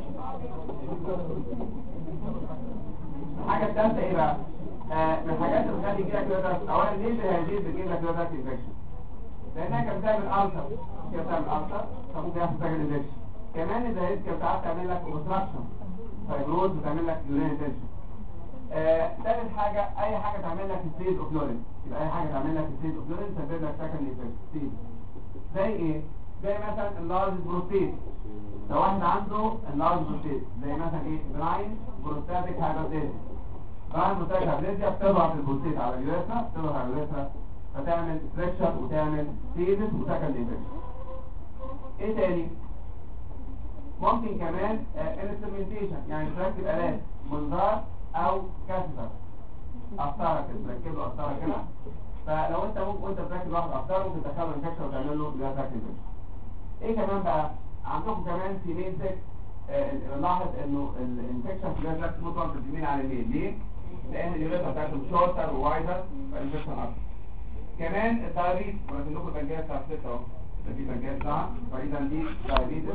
الحاجه الثالثه ايه بقى؟ من الحاجات اللي بتخلي يجيلك لوداك اولا ليه الهيديز بتجيب لك لوداك انفكشن؟ لانها كانت بتعمل ألسر كانت بتعمل ألسر فممكن يحصل ساجل انفكشن. كمان الهيديز كانت بتعرف تعمل لك اوبستراكشن فايبروز وتعمل لك يورين انفكشن. ثالث حاجه اي حاجه تعمل لك ستيج اوف يورين يبقى اي حاجه تعمل لك ستيج اوف يورين تسبب لك سكند انفكشن. زي ايه؟ زي مثلا اللارج بروستيت. لو واحد عنده اللارج بروستيت زي مثلا ايه؟ بناين بروستاتيك هايبرتيزم. بعد مستشفى بليزيا بتضغط البروستيت على اليوريثرا بتضغط على اليوريثرا فتعمل فليكشن وتعمل سيزس وسكند انفكشن. ايه تاني؟ ممكن كمان انسترومنتيشن يعني تركب آلات منظار او كاسيتر قسطره كده تركب له قسطره كده فلو انت ممكن وانت بتركب واحد قسطره ممكن تدخله انفكشن وتعمل له ليها انفكشن. ايه كمان بقى؟ عندكم كمان في مين سك نلاحظ انه الانفكشن في الجهاز مطلق بتميل على الليل. ليه؟ لان اليوريثرا بتاعتهم شورتر ووايدر فالانفكشن اكتر. كمان الدايابيتس ولكن لكم البنكرياس بتاع 6 اهو ده في بنكرياس بتاعها فاذا دي دايابيتس.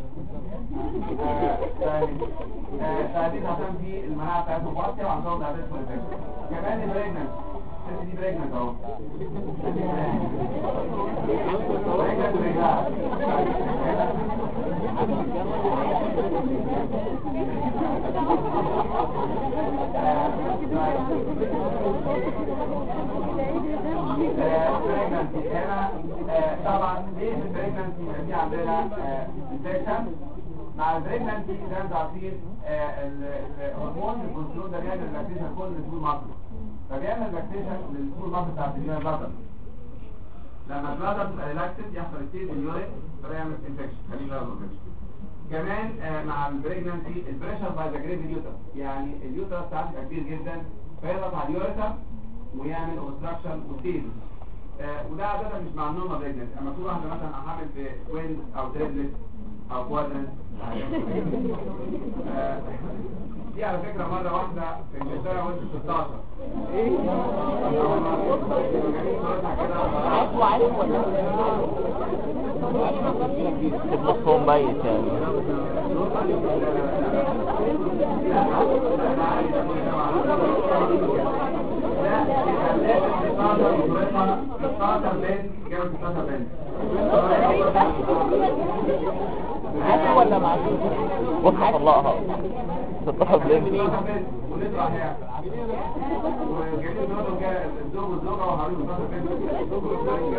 دايابيتس عشان في المناعه بتاعتهم واطيه وعندهم دايابيتس والانفكشن. كمان البريجننت دي بريجننت اهو البريجننسي هنا طبعا ليه في البريجننسي دي عندنا انفكشن مع البريجننسي زي ما انتم عارفين الهرمون البروستيرون ده بيعمل ريلاكسيشن كل السول ماسل فبيعمل ريلاكسيشن للسول ماسل بتاعت اليورين بلادر. لما البلادر تبقى ريلاكسد يحصل ستيج اليورين فيعمل انفكشن خلينا نقول كمان مع البريجننسي البريشر باي ذا جريف اليوتر يعني اليوتر بتاعته كبير جدا فيضغط على اليوريثرا ويعمل اوبستراكشن وستيج وده عاده مش مع النورمال بريجننسي. اما تكون واحده مثلا حامل في توينز او تريبلت او كوادرنت دي على فكره مره واحده في انجلترا وانت 16 ايه تبصهم ميت يعني عادي ولا معدود؟ بص طلقها 16 بلين ونطلع هي وجايين دول الزوج والزوجه وحبيبي 16 بنت الزوج والزوجه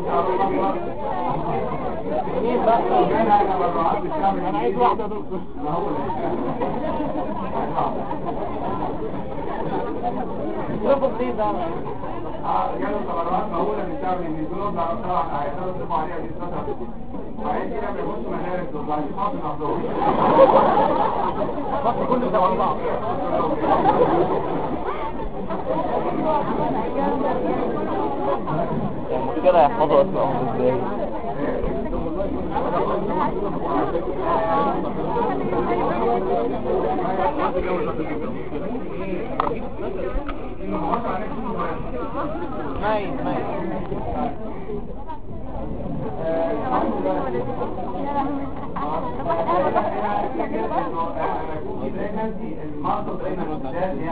كده انا عايز واحده يا دكتور. ما هو شوفوا دي ده جالوا تبرعات مهوله من الشعب من الجنوب طبعا هيقدروا يصرفوا عليها دي 16 وبعدين كده بيخشوا منارك دول عايزين حاطين نحضرهم بس كل ده على بعض. المشكلة يحفظوا اسمائهم ازاي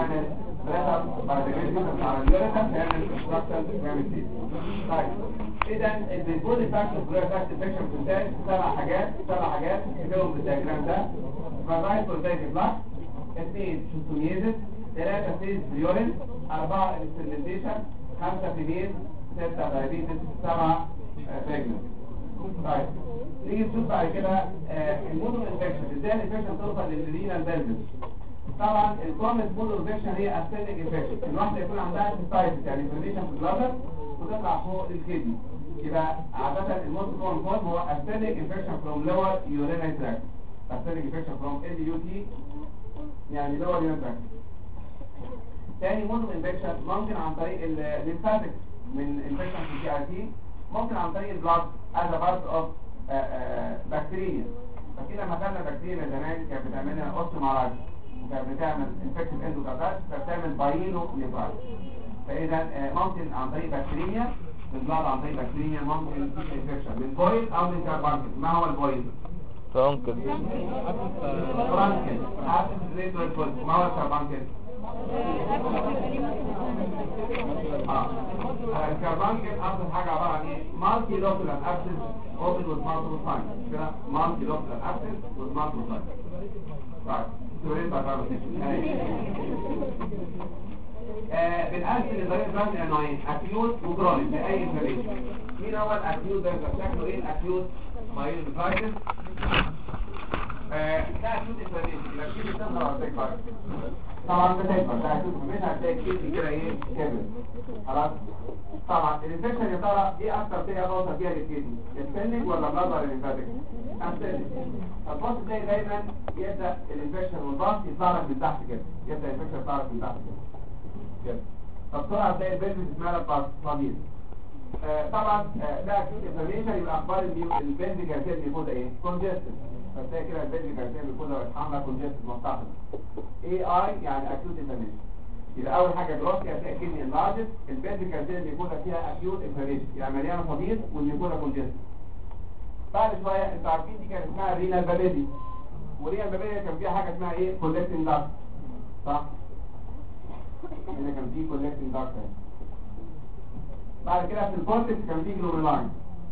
يعمل بريشر بعد كده على اليوريثم يعمل obstruction ويعمل تيز. طيب اذا البيكون فاكتور بريفاكت انفكشن بتاعت سبع حاجات كلهم بالدياجرام ده. فرايت كونتاكت بلاك، 2 شوستونيزس، 3 فيز بريورين، 4 انسترمنتيشن، 5 فيميل، 6 دايابيتس، 7 بريجننت. طيب نيجي نشوف بعد كده المودو انفكشن. ازاي الانفكشن توصل للرينال فالفز؟ طبعا الكومن مودو انفكشن هي استينيك انفكشن. الواحده يكون عندها سيستايتس يعني انفلاميشن في البلادر وتطلع فوق الكدني. يبقى عاده الموست كومن فورم هو استينيك انفكشن فروم لور يورينري تراكت. استينيك انفكشن فروم LUT يعني لور يورينري تراكت. تاني مودو انفكشن ممكن عن طريق الليمفاتيك من انفكشن في GIT، ممكن عن طريق البلاد as a part of بكتيريا. فكده لما خدنا بكتيريا من زمان كانت بتعمل لنا اوستومارايتس وكانت بتعمل انفكتيف اندوكاردايتس فبتعمل بايلو نيفرايتس. فاذا ممكن عن طريق بكتيريا من بلاد، عن طريق بكتيريا ممكن انفكشن من بويل او من كاربانكل. ما هو البويل؟ فرانكل. فرانكل اسيد ريتوال بويل. ما هو الكاربانكل؟ الكاربانكل افضل حاجه عباره عن ايه؟ مالتي لوكولار ابسس اوبن وذ مالتيبل ساينز. كده مالتي لوكولار ابسس وذ مالتيبل ساينز. طيب سوري بنقسم الفيروس ده لنوعين، اكيوت وكرونيك لاي انفلاميشن. مين هو الاكيوت ده؟ شكله ايه الاكيوت؟ مايلوفايتس. ده اكيوت انفلاميشن. يبقى كده بتظهر على الفيروس طبعا بتكبر. ده اكيوت انفلاميشن هتلاقي كتير كده ايه كبر. خلاص. طبعا الانفكشن يا ترى ايه اكتر فيها توصل فيها للكدني؟ السنج ولا بلاد ولا الليمفاتيك؟ السنج. الباص تلاقي دايما يبدا الانفكشن والباص يطلع لك من تحت كده، يبدا الانفكشن يطلع لك من تحت كده. فبسرعه تلاقي البلفس اسمها فاضيل. طبعا ده اكيد انفلاميشن. يبقى اخبار البلفيك ارتيريال بيكون ايه؟ كونجستد. فتلاقي كده البلفيك ارتيريال بيكون حامله كونجستد مفتوحه. AI يعني اكيوت انفلاميشن. يبقى اول حاجه دلوقتي هتلاقي كدني انلارجد، البلفيك ارتيريال بيكون فيها اكيوت انفلاميشن يعني مليانه فضيل والنيكولا كونجستد. بعد شويه انتوا عارفين دي كانت اسمها رينال فاليدي، ورينال فاليدي كان فيها حاجه اسمها ايه؟ كولكتنج داكت. صح؟ هنا كان في كولكتنج داكت. بعد كده في الكورتكس كان في جلوميرولاين.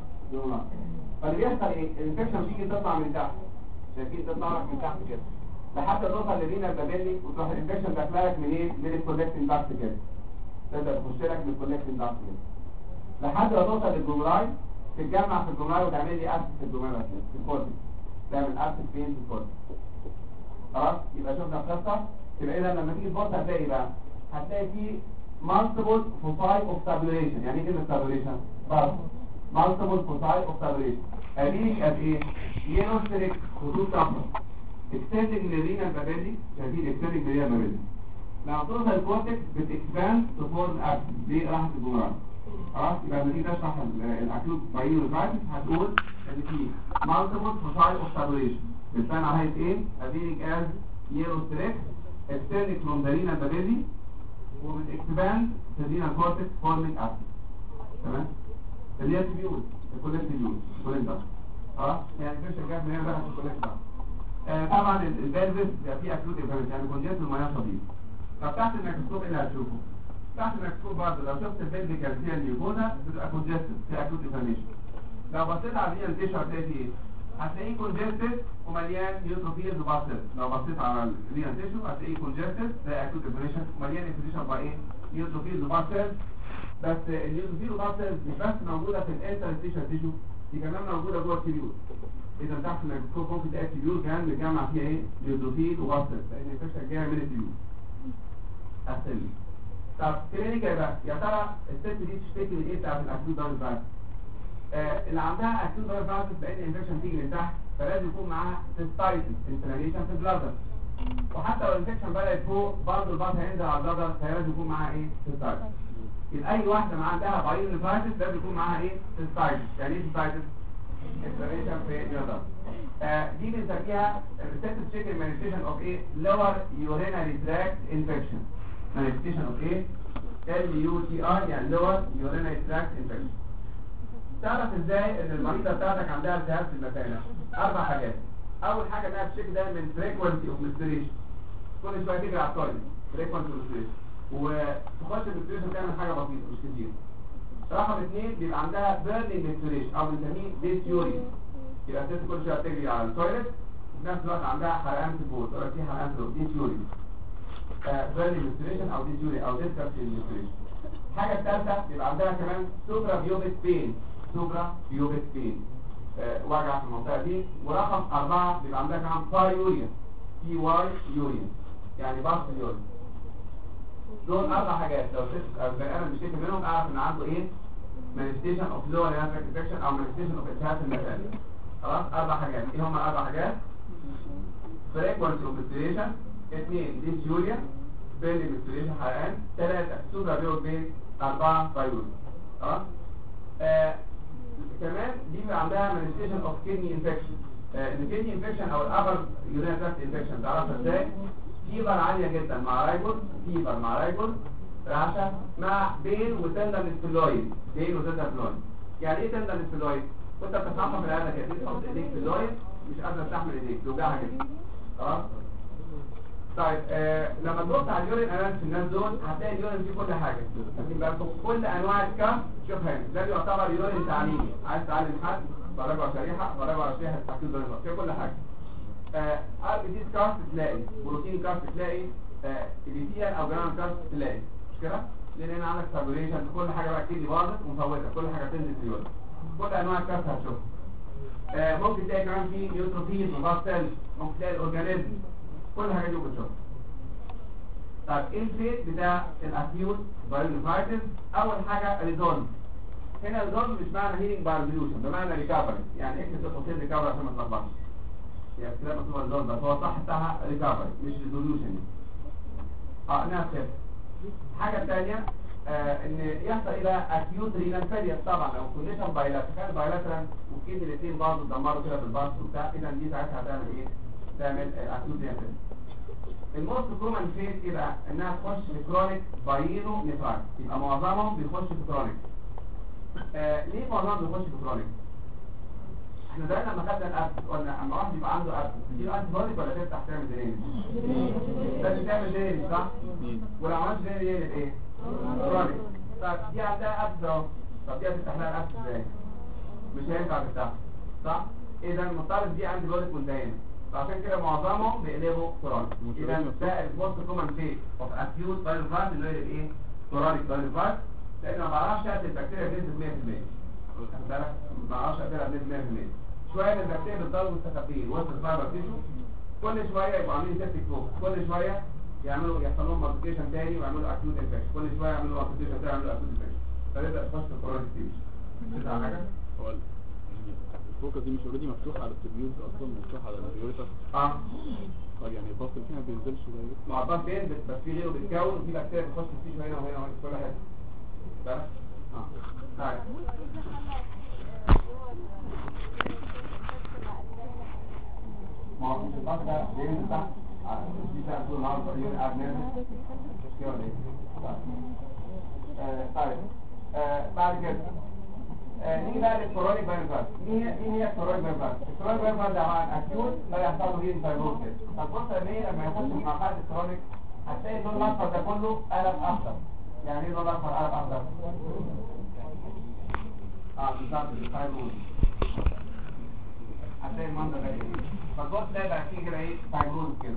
فاللي بيحصل ايه؟ الانفكشن بتيجي تطلع من تحت، شايفين تطلع لك من تحت كده لحد توصل لرينال فاليدي وتروح الانفكشن داخله لك منين؟ من الكولكتنج داكت كده. تبدا تخش لك من الكولكتنج داكت كده لحد ما توصل للجلوميرولاين، تتجمع في الجلوميرولاين وتعمل لي اسيد في الجلوميرولاين في الكورتكس. تعمل اسيد فين؟ في الكورتكس. خلاص. يبقى شفنا القصه. يبقى اذا لما تيجي تبص هتلاقي بقى هتلاقي في multiple foci of tabulation. يعني ايه كلمه tabulation؟ برضه multiple foci of tabulation. اديك قد ايه؟ ينوستريك خطوط صفرا extending للرينال فاليدي. شايفين extending للرينال فاليدي. لما توصل الكورتكس بتكسباند تو فورم ابسس. دي راحت الجمران. خلاص. يبقى لما تيجي تشرح الاكيوت مايلوفايتس هتقول ان في multiple foci of tabulation بتبان على هيئه ايه؟ اديك از ينوستريك extending from the renal فاليدي وبتكسباند في الرينال كورتكس فورمينج ابسس. تمام؟ اللي هي تبيول الكولكتيبيول كولكتيبيول. خلاص. يعني الفيش جاب من هنا راحت الكولكتيبيول. طبعا البلفس بيبقى فيه اكيوت انفلاميشن يعني كونجنتال مايوس صديق. طب تحت الميكروسكوب ايه اللي هتشوفه؟ تحت الميكروسكوب برضه لو شفت البلفيك ارتيريال نيوكودا بتبقى كونجستد في اكيوت انفلاميشن. لو بصيت على الرينال تيشو هتلاقي فيه ايه؟ هتلاقيه كونجستد ومليان نيوتروفيلز وباسل. لو بصيت على الرينال تيشو هتلاقيه كونجستد ده اكيوت انفلاميشن ومليان انفلاميشن بقى ايه؟ نيوتروفيلز وباسل. بس النيوتروفيل وباسل مش بس موجوده في الانترستيشال تيشو، دي كمان موجوده جوه التيبيول. اذا تحت الميكروسكوب ممكن تلاقي التيبيول كمان متجمع فيها ايه؟ نيوتروفيل وباسل لان الانفكشن جايه من التيبيول. احسن. طب كلينيكال بقى يا ترى الست دي تشتكي من ايه بتاعت الاكيوت دايفايتس؟ اللي عندها اكيوت دايفايتس لان الانفكشن تيجي من تحت فلازم يكون معاها سيستايتس انفلاميشن في البلادر. وحتى لو الانفكشن بدات فوق برضه الباص هينزل على البلادر فلازم يكون معاها ايه؟ سيستايتس. يبقى اي واحده ما عندها بايلوفايتس لازم يكون معاها ايه؟ سيستايتس. يعني ايه سيستايتس؟ انفلاميشن في البلادر. دي بنسميها الست تشيكن مانيفستيشن اوف ايه؟ لور يورينري تراكت انفكشن. مانيفستيشن اوف ايه؟ LUTI يعني لور يورينري تراكت انفكشن. تعرف ازاي ان المريضه بتاعتك عندها التهاب في المثانه؟ 4 حاجات. اول حاجه انها تشيك دايما فريكوينسي اوف منستريشن. كل شويه تيجي على التويلت فريكوانت اوبستريشن، وتخش الاوبستريشن تعمل حاجه بسيطه مش كتير. رقم 2 بيبقى عندها بيرنينج اوبستريشن او بنسميه ديسيوريا، يبقى الست كل شويه بتجري على التويلت وفي نفس الوقت عندها حرقان في البول، تقول لك في حرقان في البول، ديسيوريا. بيرنينج اوبستريشن او ديسيوريا او ديسكابسيل اوبستريشن. الحاجه الثالثه بيبقى عندها كمان سوبرا بيوبيك بين، سوبرا بيوبيك بين، وجع في المنطقه دي. ورقم 4 بيبقى عندها كمان بايوريا، بي واي يوريا، يعني بحث اليوريا. دول 4 حاجات لو البني ادم بيشتكي منهم اعرف ان عنده ايه؟ مانيفستيشن اوف لور نيرف انفكشن او مانيفستيشن اوف التهاب المثانه. خلاص 4 حاجات، ايه هم 4 حاجات؟ فريكوانسي اوبستريشن، 2 ديسيوريا، بيرنينج اوبستريشن حرقان، 3 سوبرا بيوبيك بين، 4 بايوريا. خلاص كمان دي بيبقى عندها مانيفستيشن اوف كيدني انفكشن. الكيدني انفكشن او الابر يورينري تراكت انفكشن تعرفها ازاي؟ فيبر عاليه جدا مع رايجول، فيبر مع رايجول، رعشه مع بين وتندن سبيلويد، بين وتندن سبيلويد. يعني ايه تندن سبيلويد؟ وانت بتتحمل في العياده كده تحط ايديك في اللويد مش قادر تستحمل ايديك توجعها كده. خلاص طيب لما تبص على اليورين اناليسيس في الناس دول هتلاقي اليورين فيه كل حاجه، يبقى كل انواع الكف. شوف هنا ده بيعتبر يورين تعليمي، عايز تعلم حد فرجوا على شريحه، فرجوا على شريحه تحكيم درجات فيها كل حاجه. ار بي سي كارت تلاقي، بروتين كارت تلاقي، ايبيثيال او جرام كارت تلاقي، مش كده؟ لان هنا عندك سابوريشن كل حاجه بقى كتير باظت ومفوته، كل حاجه تنزل في اليورين، كل انواع الكارت هتشوفها. ممكن تلاقي كمان في نيوتروفيل وباست سيل، ممكن تلاقي الاورجانيزم، كل الحاجات دي بتشوفها. طيب ايه الفيت بتاع الاكيوت بايلونيفرايتس؟ اول حاجه ريزولف. هنا ريزولف مش معنى هيلينج باي ريزولوشن، بمعنى ريكفري، يعني اكتب تفاصيل ريكفري عشان ما تلخبطش. يعني كده مكتوب ريزولف بس هو صح بتاعها ريكفري مش ريزولوشن. نفس كده. الحاجه الثانيه ان يحصل الى اكيوت رينال فيلير. طبعا لو كونديشن بايلاترال، بايلاترال والكيدني الاثنين برضه اتدمروا كده بالباص وبتاع، اذا دي ساعتها هتعمل ايه؟ تعمل اكيوت رينال فيلير. الموست كومن فيت ايه بقى؟ انها تخش في كرونيك بايلو نيفرايتس، يبقى معظمهم بيخش في كرونيك. ليه معظمهم بيخش في كرونيك؟ احنا دايما لما خدنا الابس قلنا اما واحد يبقى عنده ابس تجيله انتي بودي ولا تفتح تعمل درينج؟ لازم تعمل درينج صح؟ ولو عملت درينج يقلب ايه؟ كرونيك. طب دي عندها ابس اهو، طب دي هتفتح لها الابس ازاي؟ مش هينفع تفتحها صح؟ اذا المفترض دي انتي بودي منتهيه، فعشان كده معظمهم بيقلبوا كرونيك. اذا ده الموست كومن فيت اوف اكيوت بايلوفرايتس اللي هو يقلب ايه؟ كرونيك بايلوفرايتس، لان ما بعرفش اقتل البكتيريا بنسبه 100%. واخد بالك؟ ما بعرفش اقتلها بنسبه 100%. شويه من البكتيريا بتضل مستخبيين وسط الفايبر تيشو، كل شويه يبقوا عاملين سيبتيك فوق، كل شويه يحصل لهم مالتيبيكيشن تاني ويعملوا اكيوت انفكشن، كل شويه يعملوا مالتيبيكيشن تاني ويعملوا اكيوت انفكشن، فتبدا تخش في الكرونيك ستيج. تسمع حاجه؟ هو الفوكس دي مش اوريدي مفتوح على التبيوت اصلا، مفتوح على البيوريتس. طب يعني الباص اللي فيها ما بينزلش مع الباص بين بس في غيره بيتكون وفي بكتيريا بتخش في التيشو هنا وهنا وهنا في كل حته. بس طيب ما هو مش الباص ده بينزل تحت في ساعه طول النهار فريق قاعد نازل مش كده ولا ايه؟ طيب بعد كده نيجي بقى للكرونيك بايلوفرايتس. مين هي الكرونيك بايلوفرايتس؟ الكرونيك بايلوفرايتس ده عباره عن اكيوت لا يحصل له هيلينج فايبروسيس. فتبص لما يخش في مرحله الكرونيك هتلاقي اللون الاصفر ده كله قلب اخضر. يعني ايه اللون الاصفر قلب اخضر؟ بالظبط الفايبروز. هتلاقي المنظر ده كده. فتبص تلاقي بقى فيه كده ايه؟ فايبروز كده.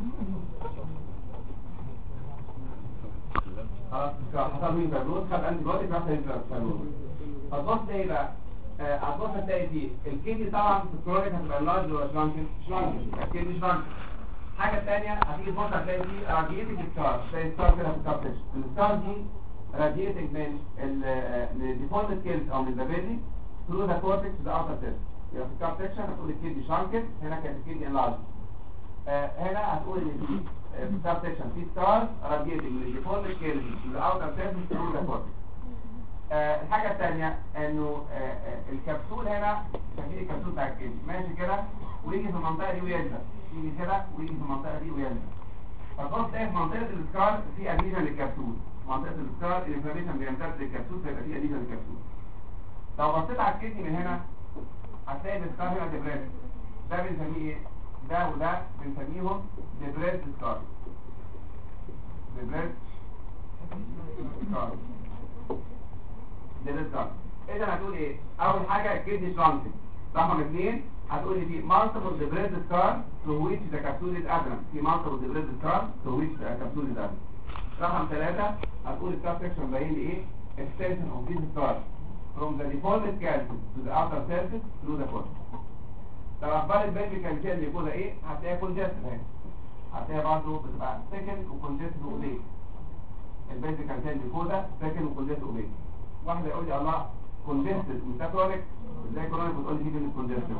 خلاص حصل مين فايبروز؟ خد انتي بودي فراح ينزل فايبروز. فتبص تلاقي بقى هتبص تلاقي فيه الكيدني طبعا في الكرونيك هتبقى لارج ولا شرانكن؟ شرانكن، الكيدني شرانكن. الحاجه الثانيه هتيجي تبص هتلاقي فيه راديتنج ستار، زي ستار كده في الكابتش. الستار دي راديتنج من الديفولت كيلز او من البابيلي ثرو ذا كورتكس ذا اوتر سيل. يبقى في الكاب سكشن هتقول الكيدني شرانكن، هنا كانت الكيدني لارج. هنا هتقول ان في الكاب سكشن في ستار راديتنج من الديفولت كيلز ذا اوتر سيل ثرو ذا كورتكس. الحاجة الثانية انه الكبسول هنا شايفين الكبسول بتاع الكيدني ماشي كده ويجي في المنطقة دي وينزل، يجي كده ويجي في المنطقة دي وينزل. فتبص تلاقي في منطقة السكار في اديشن للكبسول، منطقة السكار الانفلاميشن بيمتد للكبسول فيبقى في اديشن للكبسول. لو بصيت على الكيدني من هنا هتلاقي السكار هنا ديبريس، ده بنسميه ايه؟ ده وده بنسميهم ديبريس سكار. ديبريس سكار ديبريس سكار. اذا هتقول ايه؟ اول حاجه الكدني ترانسيت. رقم 2 هتقول لي في multiple ديبريس سكار to which the capsule is adherent. في multiple ديبريس سكار to which the capsule is adherent. رقم 3 هتقول الكاب سكشن باين لي ايه؟ extension of this scar from the deformed calcium to the outer surface through the cortex. طب اخبار البيبي كان فيها اللي يقول ايه؟ هتلاقيها congested اهي. هتلاقيها برضه بتبقى second وcongested وقليل. البيبي كان فيها اللي يقول ده second وcongested وقليل. واحده يقول لي الله congested وانت كرونيك، ازاي كرونيك بتقول لي دي كلمه congested؟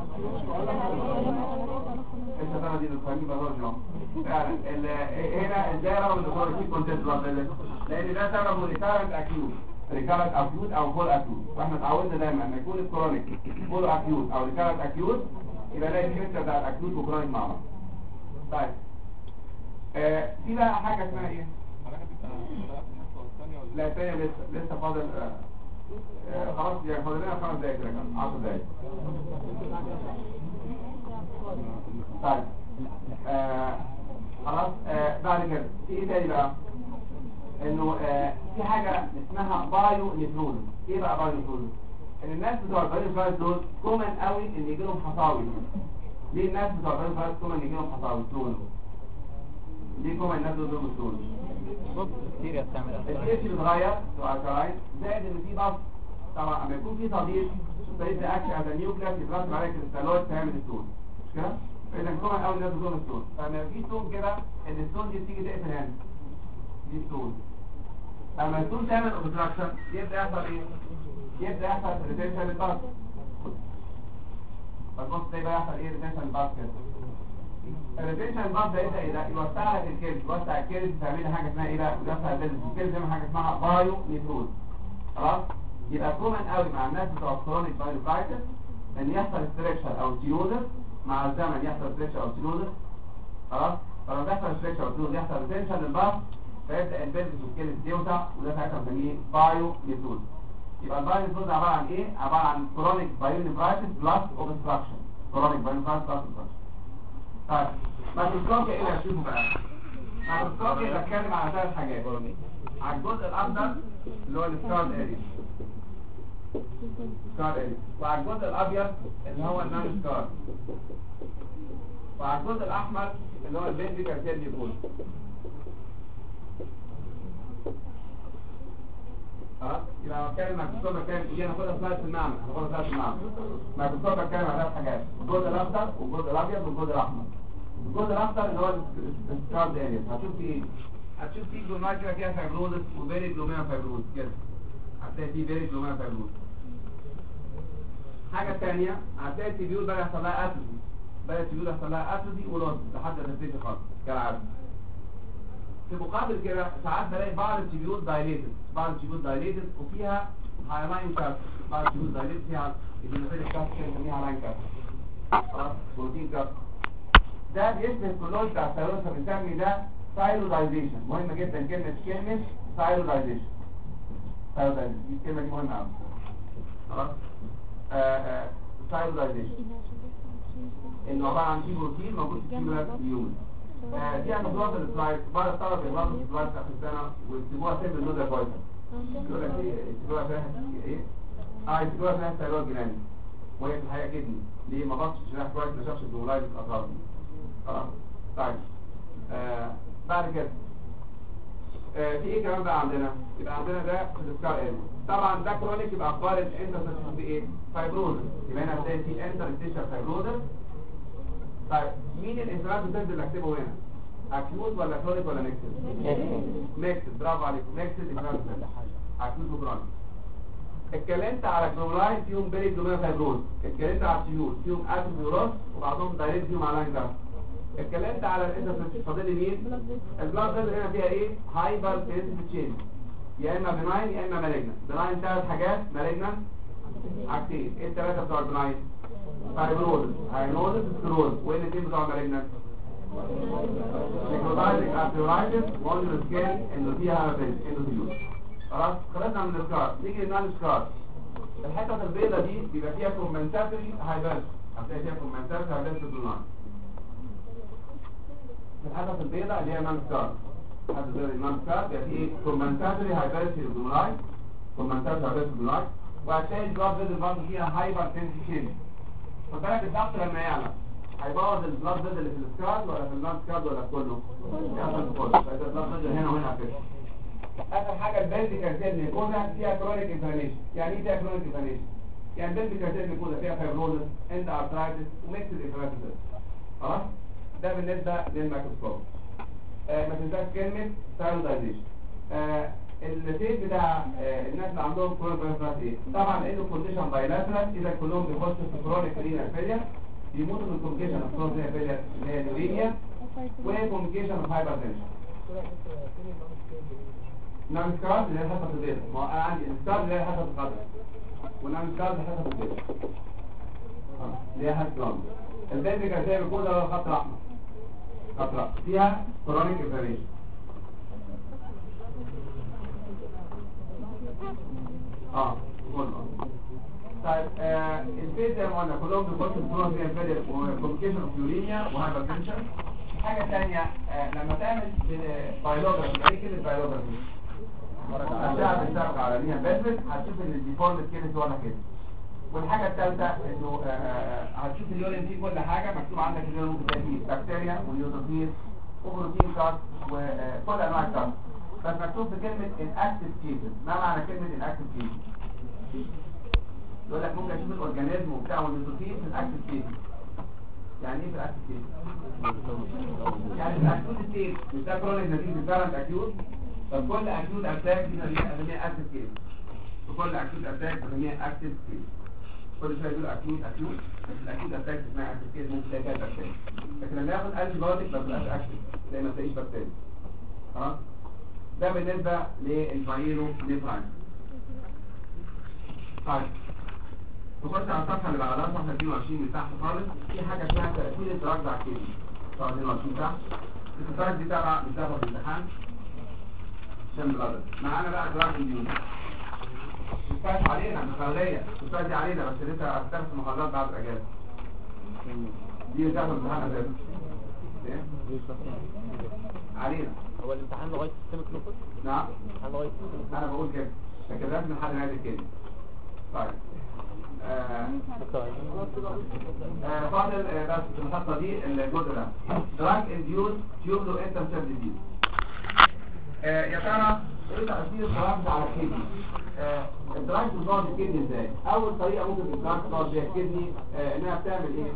انت ترى دي بتفهمي بقى رجل. فعلا هنا ازاي رغم ان هو في congested لان ده سببه ريكارنت اكيوت. ريكارنت اكيوت او فول اكيوت، واحنا اتعودنا دايما لما يكون الكرونيك فول اكيوت او ريكارنت اكيوت يبقى ده الميكس بتاع الاكيوت وكرونيك مع بعض. طيب في بقى حاجه اسمها ايه؟ لا الثانيه لسه فاضل خلاص يعني فاضل لنا 5 دقايق كده، 10 دقايق. طيب خلاص بعد كده في ايه تاني بقى؟ انه في حاجه اسمها بايو نيفروز. ايه بقى بايو نيفروز؟ ان الناس بتوع البايو نيفروز دول كومن قوي ان يجي لهم حصاوي. ليه الناس بتوع البايو نيفروز كومن يجي لهم حصاوي ستون؟ ليه كومن الناس دول ستون؟ السيريا بتعمل السيريا بتتغير سؤال زائد ان في ضغط. طبعا لما يكون في صديق صديق اكشن على النيوكليس يترسب عليه كريستالويد تعمل ستون، مش كده؟ فاذا كومن قوي الناس بتوع ستون. فلما في ستون كده الستون دي بتيجي تقفل هنا دي ستون. لما الستون تعمل اوبستراكشن يبدا يحصل ايه؟ يبدا يحصل ريتنشن للباص. فالباص ده يبقى يحصل ايه؟ ريتنشن للباص كده. الريتنشن للباص ده يبدا ايه ده؟ يوسع لك الكيرز، يوسع الكيرز تعمل حاجه اسمها ايه بقى؟ يوسع الكيرز تعمل حاجه اسمها بايو نيفروز. خلاص؟ يبقى كومن قوي مع الناس بتوع كرونيك بايوفايتس ان يحصل ستريكشر او سيروزس، مع الزمن يحصل ستريكشر او سيروزس. خلاص؟ فلما يحصل ستريكشر او سيروزس يحصل ريتنشن للباص فيبدا البلفس والكيلس يوسع، وده ساعتها بنسميه بايو نيفروز. يبقى البايو نيفروز عباره عن ايه؟ عباره عن كرونيك بايونيفرايتس بلس اوبستراكشن. كرونيك بايونيفرايتس بلس اوبستراكشن. طيب ماكروسكوبيا ايه اللي هتشوفه بقى؟ ماكروسكوبيا بتتكلم على 3 حاجات. على الجزء الاخضر اللي هو السكارد اريا، سكار اريا، وعلى الجزء الابيض اللي هو النان سكار، وعلى الجزء الاحمر اللي هو البيزيكال سيل ديبول. خلاص؟ يبقى بتكلم مايكروسكوب بتكلم دي هناخدها سلايد في المعمل، هناخدها سلايد في المعمل. مايكروسكوب بتكلم على 3 حاجات، الجزء الاخضر والجزء الابيض والجزء الاحمر. الجزء الاخضر اللي هو السكارد اريا، هتشوف فيه ايه؟ هتشوف فيه جلوميرا كده فيها فايبروزس وبيري جلوميرا فايبروزس كده. هتلاقي فيه بيري جلوميرا فايبروزس. الحاجه الثانيه هتلاقي التبيول بقى يحصل لها اتروفي، بقى التبيول يحصل لها اتروفي ولوس لحد ما تنتهي خالص كالعاده. في مقابل كده ساعات بلاقي بعض التبيول دايليتد، بعض التبيول دايليتد وفيها هايلاين كات، بعض التبيول دايليتد فيها الجلوميرا كات بنسميها هايلاين كات. خلاص؟ بروتين كات. ده بيشبه الكلوز بتاع الثيرويد، فبنسمي ده ثايرودايزيشن. مهمه جدا كلمه ثايرودايزيشن. ثايرودايزيشن دي الكلمه دي مهمه قوي. خلاص؟ ثايرودايزيشن انه عباره عن في بروتين موجود في الكيمياء اليومي. دي هناخدوها في السلايد، بعض الطلبه بيغلطوا في السلايد في اخر السنه ويكتبوها سيمبل نودال فويسر. يقول لك ايه؟ يكتبوها فيها ايه؟ يكتبوها فيها ثيرويد جلاند وهي في الحقيقه كدني. ليه؟ ما بصش شرح كويس، ما شافش الجملايز الاطراف. خلاص؟ طيب بعد كده في ايه كمان بقى عندنا؟ يبقى عندنا ده في السكار اريا. طبعا ده كرونيك يبقى اخبار الانترستيشن بايه؟ فايبروزس. يبقى هنا هتلاقي في انترستيشن فايبروزس. طيب مين الانفلاماتوري اللي اكتبه هنا؟ اكيوت ولا كرونيك ولا ميكسد؟ ميكسد. برافو عليكم، ميكسد انفلاماتوري اكيوت وكرونيك. اتكلمت على كلورايد فيهم بيري جلوميرا فايبروز، اتكلمت على التيول فيهم اتروفيوروس وبعضهم دايركت فيهم على لانجر. اتكلمت على الانترستيشن فاضل لي مين؟ البلاد سيل هنا فيها ايه؟ هايبر سنسيتيف تشين، يا اما بناين يا اما مالجنان. بناين 3 حاجات، مالجنان حاجتين. ايه ال3 بتوع البناين؟ فايبروز، هاينوزس، سكلوز. وايه الاثنين بتوع المالجنان؟ نيكروتايتك ارتيورايتس موديول سكيل انه فيها اندوثيليوز. خلاص؟ خلصنا من السكار، نيجي للنان سكار. الحته البيضاء دي بيبقى فيها كومبنساتوري هايبرس، هتلاقي فيها كومبنساتوري هايبرس في البناين. الحته البيضاء اللي هي نان سكار. حد غير النون سكار يبقى في ايه كومبنساتوري هايبرتروجلاي كومبنساتوري هايبرتروجلاي وهتلاقي البلاد فيزل برضه فيها هايبر تنسيشن. خد بالك الضغط لما يعلى هيبوظ البلاد فيزل اللي في السكار ولا في النون سكار ولا في كله؟ يحصل في كله. فاذا البلاد فيزل هنا وهنا على فكره. اخر حاجه البلفيكال نيكوزا فيها كرونيك انفلاميشن. يعني ايه فيها كرونيك انفلاميشن؟ يعني البلفيكال نيكوزا فيها فايبروزس اند ارثرايتس وميكسد انفلاميشن. خلاص؟ ده بالنسبه للميكروسكوب. ما تنساش كلمه ستايلوزايزيشن. السيت بتاع الناس اللي عندهم كرونيك انفلاميشن ايه؟ طبعا لانه كونديشن بايلاترال اذا كلهم بيخشوا في كرونيك رينال فيلير بيموتوا من كومبليكيشن اوف كرونيك رينال فيلير اللي هي اليوريميا وكومبليكيشن اوف هايبرتنشن. نعم سكارز اللي هي حسب البيض. ما انا عندي السكارز اللي هي حسب القدر ونعم سكارز حسب البيض اللي هي حسب القدر. البيض كان زي بيكون ده خط احمر خط احمر فيها كرونيك انفلاميشن. طيب البيض زي ما قلنا كلهم بيخشوا في كرونيك انفلاميشن وكومبليكيشن اوف يوريميا وهايبرتنشن. حاجه ثانيه لما تعمل بايلوجرافي يعني كلمه بايلوجرافي الشعب السابق على ليها بلفت هتشوف ان الديفورمت كده واضح كده. والحاجه الثالثه انه هتشوف اليورين فيه كل حاجه مكتوب عندك اليورين ممكن تلاقي فيه بكتيريا ونيوتروفيل وبروتين كارت وكل انواع الكارت بس مكتوب في كلمه الاكتيف كيسز. ما معنى كلمه الاكتيف كيسز؟ يقول لك ممكن اشوف الاورجانيزم وبتاعه النيوتروفيل في الاكتيف كيسز. يعني ايه في الاكتيف كيسز؟ يعني في الاكتيف ستيت مش ده كرونيك نتيجه الكارنت اكيوت. طب كل اكيوت اتاك دي بنسميها اكتيف كيس. وكل اكيوت اتاك بنسميها اكتيف كيس. كل شويه يقول اكيوت بس الاكيوت اتاك اسمها اكتيف كيس ممكن تلاقي فيها بكتيريا. لكن لما ياخد انتي بايوتيك ما بتبقاش اكتيف زي ما تلاقيش بكتيريا. خلاص؟ ده بالنسبه للفايرو نيفراين. طيب نخش على الصفحه اللي بعدها صفحه 22 من تحت خالص في حاجه اسمها تاثير الدراج على الكيدني. صفحه 22 تحت. الدراج دي تبع مش داخل في الامتحان عشان الغدر. معانا بقى دراج انديوز. تستاذ علينا مخليه تستاذ علينا بس لسه هتدرس المحاضرات بعد الاجازه. دي داخل الامتحان اساسا. علينا. هو الامتحان لغايه سيستمك لوكس؟ نعم. الامتحان لغايه انا بقول كده لكن لازم لحد نهايه الكلمه. طيب فاضل بس في الحصه دي الجزء ده دراج انديوز تيوبلو انترسيل ديزيز. يا ترى ايه تاثير الدراج على الكدني؟ الدراج بتضاد الكدني ازاي؟ اول طريقه ممكن الدراج تضاد بيها الكدني انها بتعمل ايه؟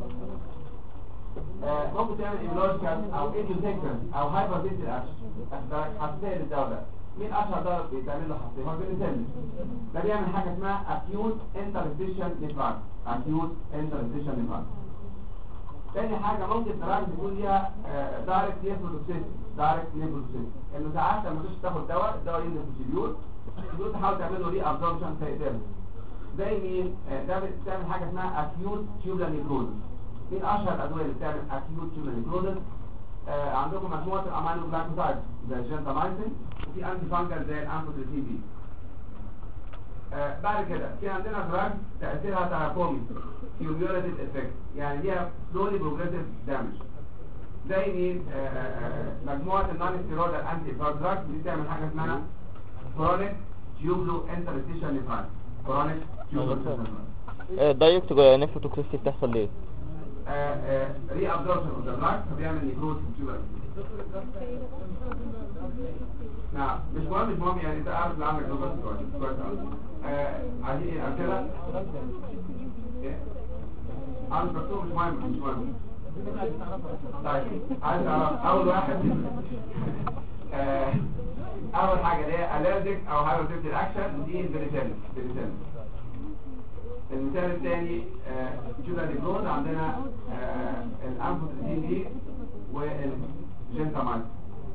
ممكن تعمل ايمولوجيكال او ايديوتيكال او هايبرتنسيف اكشن حساسيه للدواء ده. مين اشهر دواء بيتعمل له حساسيه؟ هو البنسلين. ده بيعمل حاجه اسمها acute interstitial nephritis. acute interstitial nephritis. تاني حاجه ممكن الدراج يكون ليها دايركت نيفروتوكسيستي. انه ساعات لما تيجي تاخد دواء الدواء ينزل في السيلول تحاول تعمل له ري ابزوربشن فيقتله. زي مين؟ ده بتعمل حاجه اسمها acute tubular necrosis. مين اشهر الادويه اللي بتعمل acute tubular necrosis؟ عندكم مجموعه الامينو جلايكوسايد زي الجنتامايسين وفي انتي فانجل زي الانفوتريتين بي. بعد كده في عندنا دراج تاثيرها تراكمي cumulative effect يعني ليها slowly progressive damage. زي مين؟ مجموعه النون ستيرويدال انتي دراج دي بتعمل حاجه اسمها chronic tubular interstitial nephritis. chronic tubular interstitial. دايركت نيفروتوكسيستي بتحصل ليه؟ ري ابزوربشن اوف ذا دراج فبيعمل نيكروز في التيوبر. نعم مش مهم يعني انت عارف اللي عندك بس كويس عايزين ايه امثله؟ عارف الدكتور مش مهم. طيب عايز اعرف اول واحد اول حاجه اللي هي الرجيك او هايبوتيك اكشن دي البنسلين. المثال الثاني جولا ديكروز عندنا الانفوتريتين دي والجنتامايسين.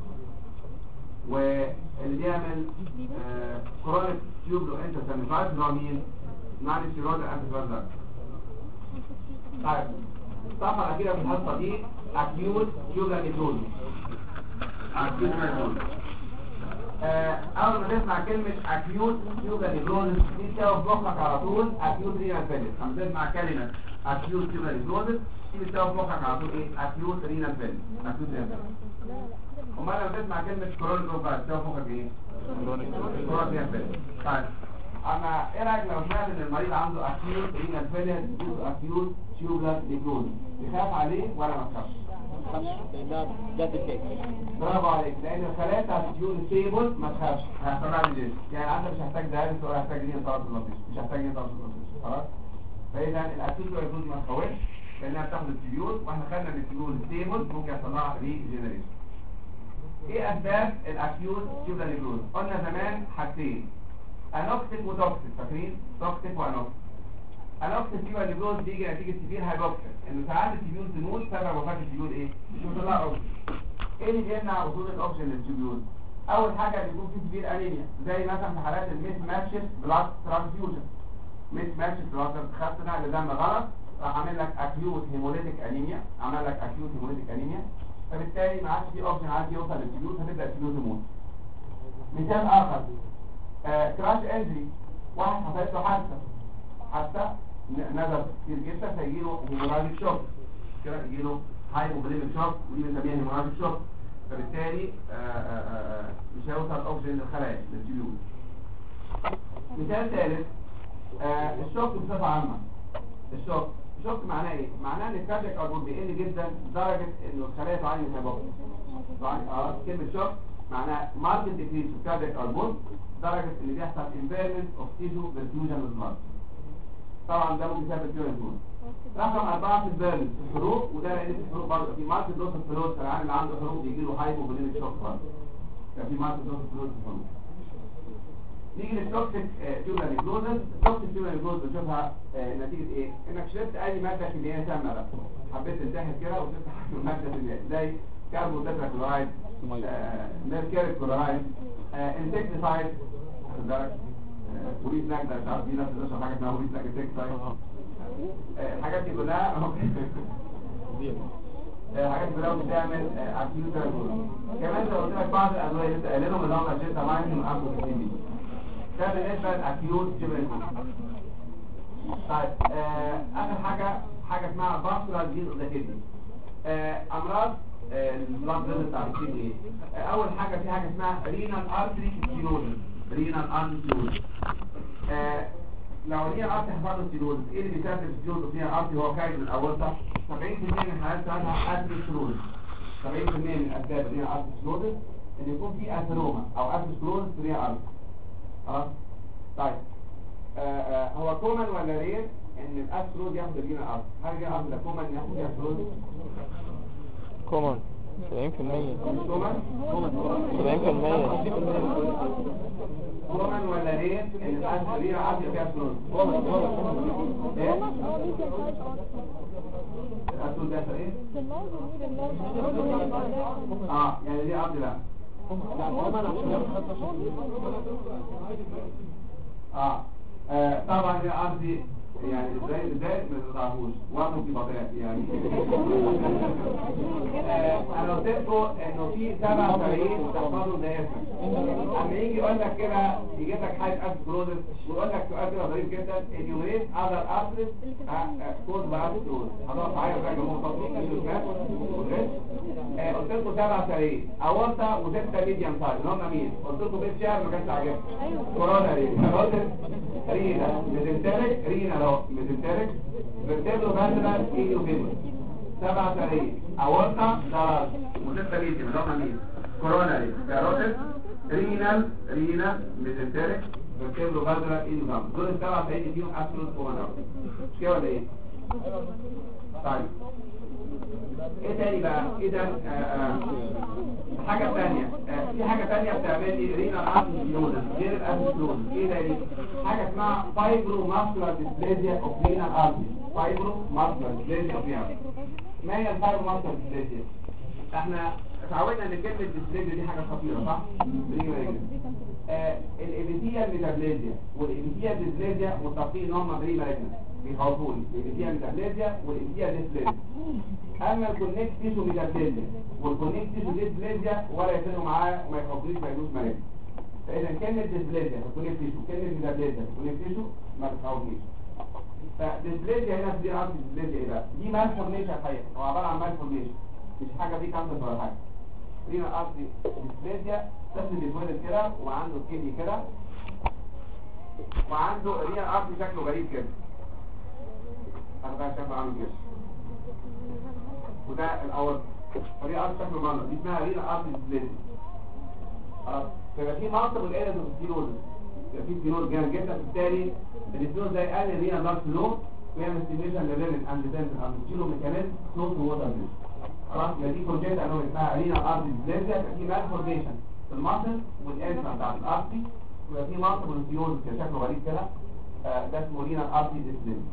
واللي بيعمل كرونيك تيوبلو انترسيل نيفرايتس اللي هو مين؟ نون ستيرويدال انتي. طيب الصفحه الاخيره في الحصه دي اكيوت تيوبلر نيكروز. اول ما تسمع كلمه اكيوت تيوبلر نيكروز دي تساوي في مخك على طول اكيوت رينال فيلير. لما تسمع كلمه اكيوت تيوبر نيكروزس دي بتساوي في مخك على طول ايه؟ اكيوت رينال فيلير. اكيوت رينال فيلير. امال لما تسمع كلمه كرونيك بروفايل بتساوي في مخك ايه؟ كرونيك رينال فيلير. طيب اما ايه رايك لو سمعت ان المريض عنده اكيوت رينال فيلير اكيوت تيوبر نيكروزس يخاف عليه ولا ما تخافش؟ برافو عليك، لان الخلايا بتاعت التيون ستيبل ما تخافش، هيحصل لها ديجيشن، يعني انت مش هتحتاج دايلس ولا هتحتاج لين طرف اللطيف، مش هتحتاج لين طرف اللطيف، خلاص؟ فاذا الاكيوت ريكروز ما تخوفش لانها بتاخد التيون، واحنا خدنا ان التيون ستيبل ممكن يحصل لها ريجنريشن. ايه اسباب الاكيوت تيوبر نيكروز؟ قلنا زمان حاجتين، انوكسيك وتوكسيك، فاكرين؟ توكسيك وانوكسيك. انوكسيك تيوبر نيكروز بيجي نتيجه سيفير هايبوكسيا، انه ساعات التيون تموت سبب وفاه التيون ايه؟ مش بيطلع اوكسجين. ايه اللي بيمنع وصول الاوكسجين للتيوبول؟ اول حاجه بيكون في سيفير انيميا، زي مثلا في حالات الميس ماتشز بلاد ترانسفيوجن. ميس ماتشز بلاد خدت نقل دم غلط راح عامل لك اكيوت هيموليتيك انيميا، عمل لك اكيوت هيموليتيك انيميا، فبالتالي ما عادش في اوكسجين عادي يوصل للتيوبول، فتبدا التيوبول تموت. مثال اخر كراش انجري، واحد حصلت له حادثه نزل كتير جدا فيجي له هيموراجيك شوك، كده يجي له هايبوفوليميك شوك، ودي بنسميها هيموراجيك شوك، فبالتالي مش هيوصل الاكسجين للخلايا للتيوبول. مثال ثالث الشوك بصفه عامه. الشوك معناه ايه؟ معناه ان الكاردياك اوتبوت بيقل جدا لدرجه انه الخلايا تعاني من هايبوكسيا. كلمه شوك معناها ماركت ديكريس في الكاردياك اوتبوت لدرجه ان بيحصل امبيرمنت اوف تيشو برفيوجن للبلد. طبعا ده ممكن يسبب كيورنتون. رقم 4 في البيرنز في الحروق، وده لان في الحروق برضه في ماركت دوز فلوس، العيان اللي عنده حروق بيجي له هايبوفوليميك شوك برضه. في ماركت دوز فلوس في الحروق. نيجي للتوكسيك تيوبر نيكروزس. التوكسيك تيوبر نيكروزس بنشوفها نتيجه ايه؟ انك شربت اي ماده كيميائيه سامه بقى، حبيت تنتحر كده وشربت ماده كيميائيه زي كاربون تترا كلورايد، ميركوري كلورايد، انسكتيسايد، واخد بالك؟ وريد نجدة، مش عارف في ناس بتشرب حاجه اسمها وريد نجدة. الحاجات دي كلها الحاجات دي كلها بتعمل اكيوت تيوبر. كمان لو قلت لك بعض الادويه اللي انت قايلهم اللي هم الجيتامايسين والامبروكسيمين، ده بالنسبه للاكيوت تيوبر. طيب اخر حاجه اسمها فاسكولار ديزيز اوف ذا كيدني. امراض البلاد فيسل بتاع الكدني ايه؟ اول حاجه في حاجه اسمها رينال ارتري ستينوزس. رينال ارتري ستينوزس لو هي ارتري حصل له ستينوزس، ايه اللي بيسبب الستينوزس؟ فيها ارتري هو خارج من الاورطه. 70% من الحالات بتاعتها اثيروسكلوزس. 70% من اسباب الرينال ارتري ستينوزس ان يكون في اثيروما او اثيروسكلوزس في الرينال ارتري. خلاص؟ طيب هو كومن ولا رير ان الاثيروز ياخد الرينال ارتري؟ هل الرينال ارتري ده كومن ياخد اثيروز؟ كومن 70%. كومن 70%. كومن ولا رير ان الرينال ارتري فيها اثيروز؟ ايه؟ الاثيروز ده ايه؟ يعني دي ارض لا طبعا دي ارض يعني ازاي ما تضعفوش وانتم في بطاقات يعني. انا قلت لكم انه في 7 فريق تحفظوا دايما. اما يجي يقول لك كده يجيب لك حاجه اثيروزس ويقول لك سؤال كده ظريف جدا، انيوميريت اذر ارتريز كوز باي اثيروزس. هضغط معايا بقى جمهور تطبيق الجسمات والغش. قلت لكم 7 فريق اورطه و6 ميديم سايز اللي هم مين؟ قلت لكم بيت شعر ما كانش عاجبكم. كورونا رينا ميزنتريك رينا اهو ميزنتريك فيرتبرو فاسيلار ايو فيبر. 7 فريق اورطه دراج و6 ميديم اللي هم مين؟ كوروناري كاروتيد رينال ميزنتريك فيرتبرو فاسيلار ايو فيبر. دول ال7 فريق فيهم ابسولوت كورونا. مش كده ولا ايه؟ طيب ايه تاني بقى؟ اذا حاجه ثانيه في حاجه ثانيه بتعمل لي رينال ارتريوزس غير الاسيدوز. ايه ده؟ حاجه اسمها فايبرو ماسكولار ديسبليزيا اوف رينال ارتري. فايبرو ماسكولار ديسبليزيا اوف رينال. ما هي الفايبرو ماسكولار ديسبليزيا؟ احنا اتعودنا ان كلمه ديسبليزيا دي حاجه خطيره صح؟ الابيثيال ميتابليزيا والابيثيال ديسبليزيا متفقين ان هم بري مالجنس بيخوفوني. الابيثيال ميتابليزيا والابيثيال ديسبليزيا. اما الكونكت تيشو ميتابليزيا والكونكت تيشو ديسبليزيا ولا يفرقوا معاه وما يخوفونيش ما يجوش مالجنس. فاذا كلمه ديسبليزيا الكونكت تيشو، كلمه ميتابليزيا الكونكت تيشو ما بتخوفنيش. فديسبليزيا هنا في دي ارض ديسبليزيا ايه بقى؟ دي مال فورميشن الحقيقه، هو عباره عن مال فورميشن مش حاجه دي كانسر ولا حاجه. رينا ارض ديسبليزيا طفل بيتولد كده وعنده كيدي كده وعنده رينا ارض شكله غريب كده. انا بقى شكله عامل كده وده الاول فريق ارض شكله غلط، دي اسمها رينا ارض ديسبليزيا. خلاص فيبقى في منطق الارياز اوف ستينوز، يبقى في ستينوز جامد جدا. بالتالي الستينوز ده يقلل رينا بلاد فلو ويعمل ستيميشن للرينين اند دنتال اند ستيلو ميكانيزم سلوت ووتر بيز. خلاص يبقى دي كونجنت انه اسمها رينا ارض ديسبليزيا. يبقى في مالفورميشن في الماسل والانفا بتاعت الارضي ويبقى في منطق الستينوز كده شكله غريب كده، ده اسمه رينا ارض ديسبليزيا.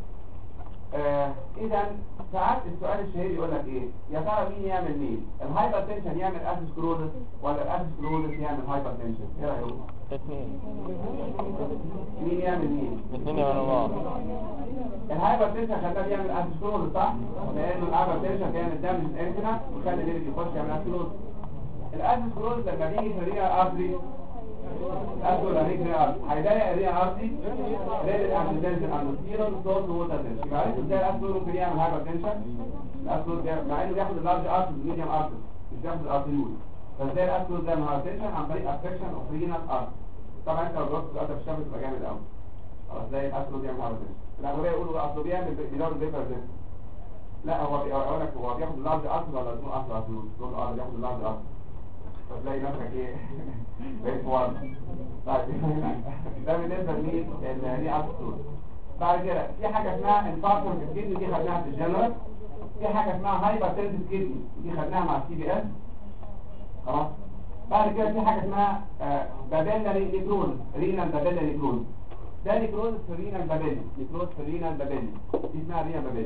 اذا ساعات السؤال الشهير يقول لك ايه يا ترى مين يعمل مين؟ الهايبرتنشن يعمل اثيروسكلروزس ولا الاثيروسكلروزس يعمل هايبرتنشن؟ ايه رايكم؟ الاثنين. مين يعمل مين؟ الاثنين يعملوا بعض. الهايبرتنشن خلاه يعمل اثيروسكلروزس صح؟ لانه الهايبرتنشن بيعمل دامج الانتنا ويخلي الليفر يخش يعمل اثيروسكلروزس. الاثيروسكلروزس لما بيجي في الريا ارتري أقول عليك رياض هيضايق الرياض عرضي رياض الأمبلانس الأمبلانسيرا والصوت ووتر تنشن. يبقى عرفت ازاي الأسفل ممكن يعمل هايبرتنشن؟ الأسفل مع إنه بياخد اللارج ارتس والميديوم ارتس مش بياخد الارتيول. فازاي الأسفل ده هايبرتنشن عن طريق افكشن اوف رينال ارتس. طبعا انت لو جربت السؤال ده في الشمس تبقى جامد قوي. خلاص ازاي الأسفل بيعمل هايبرتنشن؟ الأغلبية يقولوا أصله بيعمل بيلارج فيبر زيت. لا هو بيقول لك هو بياخد اللارج ارتس ولا اسمه ارتيول؟ تقول بياخد اللارج ارتس. فتلاقي نفسك ايه بقيت موظف. طيب ده بالنسبه لمين اللي هي الصوت. بعد كده في حاجه اسمها انفاركشن في الكدني دي خدناها في الجنرال. في حاجه اسمها هايبرتنسيف كدني دي خدناها مع السي بي اس. خلاص بعد كده في حاجه اسمها بابيلاري نيكروز رينال بابيلاري نيكروز. ده نيكروز في الرينال بابيلي نيكروز في الرينال بابيلي دي اسمها رينال بابيلي.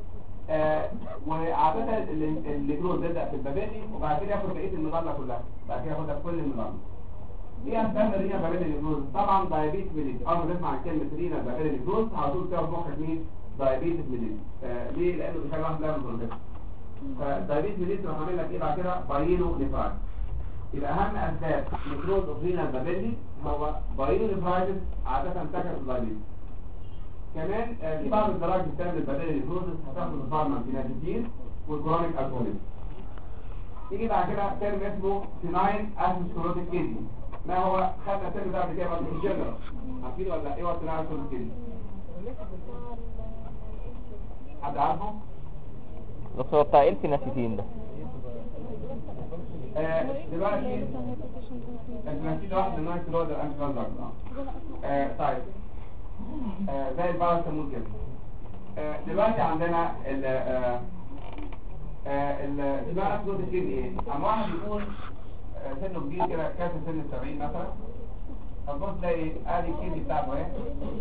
وعادة النيكروز بيبدأ في البابيلي وبعد كده ياخد بقية المظلة كلها، بعد كده ياخدها في كل المظلة. ايه اسباب الرينا بابيلي نيكروز؟ طبعا دايابيتس ميليتس. اول ما تسمع عن كلمة رينا بابيلي نيكروز على طول تاخد مخك مين؟ دايابيتس ميليتس. ليه؟ لأنه بيخلي واحد يعمل بروتين. فدايابيتس ميليتس راح عامل لك ايه بعد كده؟ بايلو نيفرايتس. يبقى أهم أسباب نيكروز اوف رينا بابيلي هو بايلو نيفرايتس عادة سكن الدايابيتس. كمان في بعض الدرجات بتعمل البدائل البروسس هتاخد الفارماكينازيتين والكرونيك الكوليزم. يجي بعد كده ترم اسمه سيناين اثيروسكلروتيك كيدني. ما هو خدنا الترم ده قبل كده برضه في الجنرال عارفينه ولا ايه؟ هو سيناين اثيروسكلروتيك كيدني حد عارفه؟ بس هو بتاع الفيناسيتين ده. دلوقتي الفيناسيتين ده واحد من نوع الكلود الانتي فانزاك. طيب زي الباراسيتامول كده. دلوقتي عندنا ال اسمها اثيروسكلروتيك كيدني ايه؟ اما واحد يكون سنه كبير كده كاسر سن 70 مثلا هتبص تلاقي ادي الكيدني بتاعته اهي.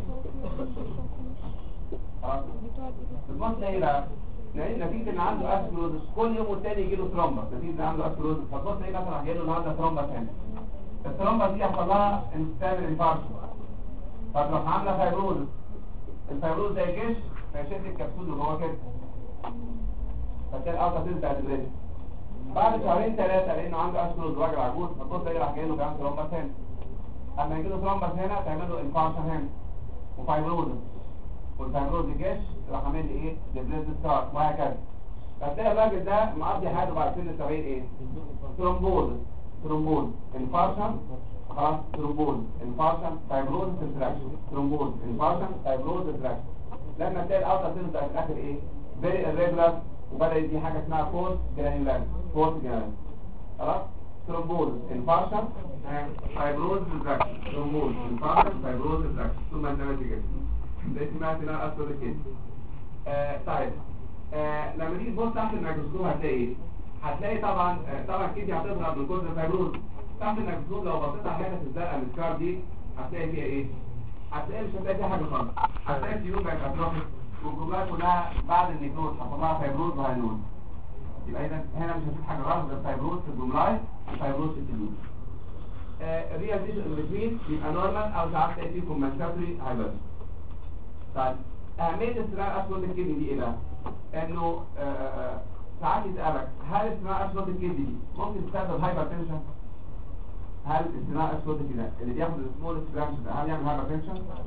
خلاص بتبص تلاقي بقى نتيجة ان عنده اثيروسكلروزس كل يوم والتاني يجي له ترومبس نتيجة ان عنده اثيروسكلروزس هتبص تلاقي مثلا جاي له النهارده ترومبس هنا. الترومبس دي يحصل لها انستابل انفاركشن فتروح عامله فايبروزس. الفايبروز ده يجيش فيشد الكبسول اللي جوه كده فتلاقي الاوتر سيل بقت بريد. بعد شهرين ثلاثه لانه عنده اثيروسكلروز راجل عجوز فتبص تلاقي راح جاي له كمان ترومبس هنا. اما يجي له ترومبس هنا تعمل له انفاركشن هنا وفايبروزس والفايبروز يجيش راح عامل لي ايه؟ ديبليز ستار وهكذا. فتلاقي الراجل ده مقضي حياته بعد سن 70 ايه؟ ترومبوز انفاركشن خلاص ترومبوز انفاركشن فايبروز انتراكشن ترومبوز انفاركشن فايبروز انتراكشن. لما تلاقي الاوتر سيل بتاعت الاخر ايه؟ فيري irregular وبدا يدي حاجه اسمها فورس جرانيولار خلاص ترومبوز انفاركشن فايبروز انتراكشن ترومبوز انفاركشن فايبروز انتراكشن ثم النماذج كده ده اسمها سينار اثيروسكلروتيك. طيب لما تيجي تبص تحت الميكروسكوب هتلاقي ايه؟ هتلاقي طبعا الكيدني هتظهر من كتر الفايبروز. تحت الميكروسكوب لو بصيت على الحته الزرقاء من السكار دي هتلاقي فيها ايه؟ هتلاقي مش هتلاقي فيها حاجه خالص. هتلاقي التيوب بقت اتروفيك والجمله كلها بعد النيكروز حصل لها فايبروز وهينوز. يبقى اذا هنا مش هتشوف حاجه غلط غير فايبروز في الجملاي وفايبروز في التيوب. الريال ديشن الاثنين بيبقى نورمال او ساعات تلاقي فيه كومنساتوري هايبرس. طيب اهميه السينار اثيروسكلروتيك كيدني دي ايه بقى؟ انه ساعات يسالك هل السينار اثيروسكلروتيك كيدني دي ممكن تسبب هايبرتنشن؟ هل السينار اثيروسكلروتيك ده اللي بياخد السمول برانش ده هل يعمل هايبرتنشن؟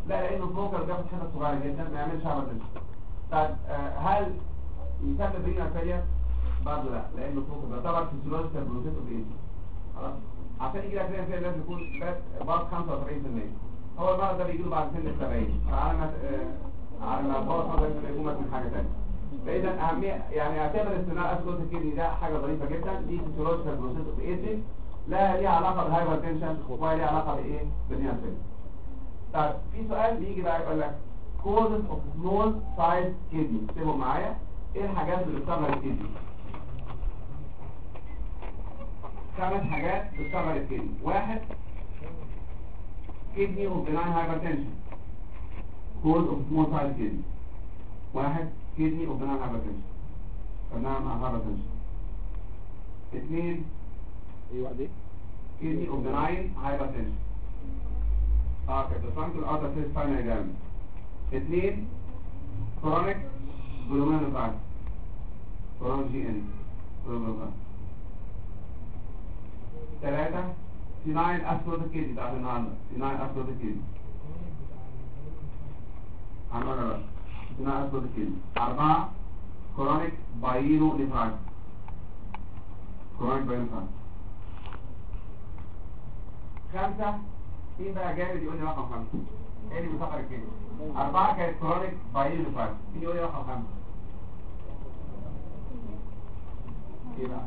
لا لانه فوكال بياخد حتت صغيره جدا ما يعملش هايبرتنشن. طيب هل يسبب رينال فيلير؟ برضه لا لانه فوكال بيعتبر فيسيولوجيكال بروسيس اوف ايجنج. خلاص عشان يجي لك رينال فيلير لازم يكون باظ 75%. هو المرض ده بيجي له بعد سن 70 على ما باظ 75% يكون من حاجه ثانيه. فاذا اهميه يعني اعتبر استناء اسكوت الكدني ده حاجه ظريفه جدا، دي فيسيولوجيكال بروسيس اوف ايجنج لا ليها علاقه بالهايبرتنشن ولا ليها علاقه بايه؟ بالرينال فيلير. طيب في سؤال بيجي بقى يقول لك causes of small size kidney. اكتبوا معايا ايه الحاجات اللي بتصغر الكدني. 5 حاجات بتصغر الكدني. 1 kidney of benign hypertension. cause of small size kidney. 1 kidney of benign hypertension. benign hypertension. 2 ايه واحد ايه؟ kidney of benign hypertension. كده الأرض في spinal جامد. 2 chronic glomerulonephritis. chronic GN glomerulonephritis. 3 senile atherosclerotic kidney بتاعت النهارده. senile atherosclerotic kidney. هنقولها بقى. senile atherosclerotic kidney. 4 chronic pyelonephritis. chronic pyelonephritis. 5 مين بقى جامد يقول لي رقم 5؟ ايه اللي بيصغر الكدني؟ 4 كانت كرونيك بايلوفايتس. مين يقول لي رقم 5؟ ايه بقى؟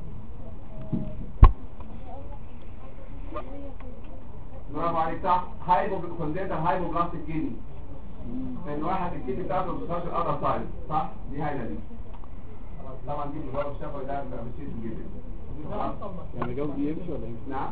برافو عليك صح. كونجنتال هايبوبلاستيك كدني. لان واحد الكدني بتاعته ما بتوصلش الاذر سايد صح؟ دي هايله دي. طبعا دي مجرد الشفوي ده بسيط جدا. يعني جاوب دي يمشي ولا يمشي؟ نعم.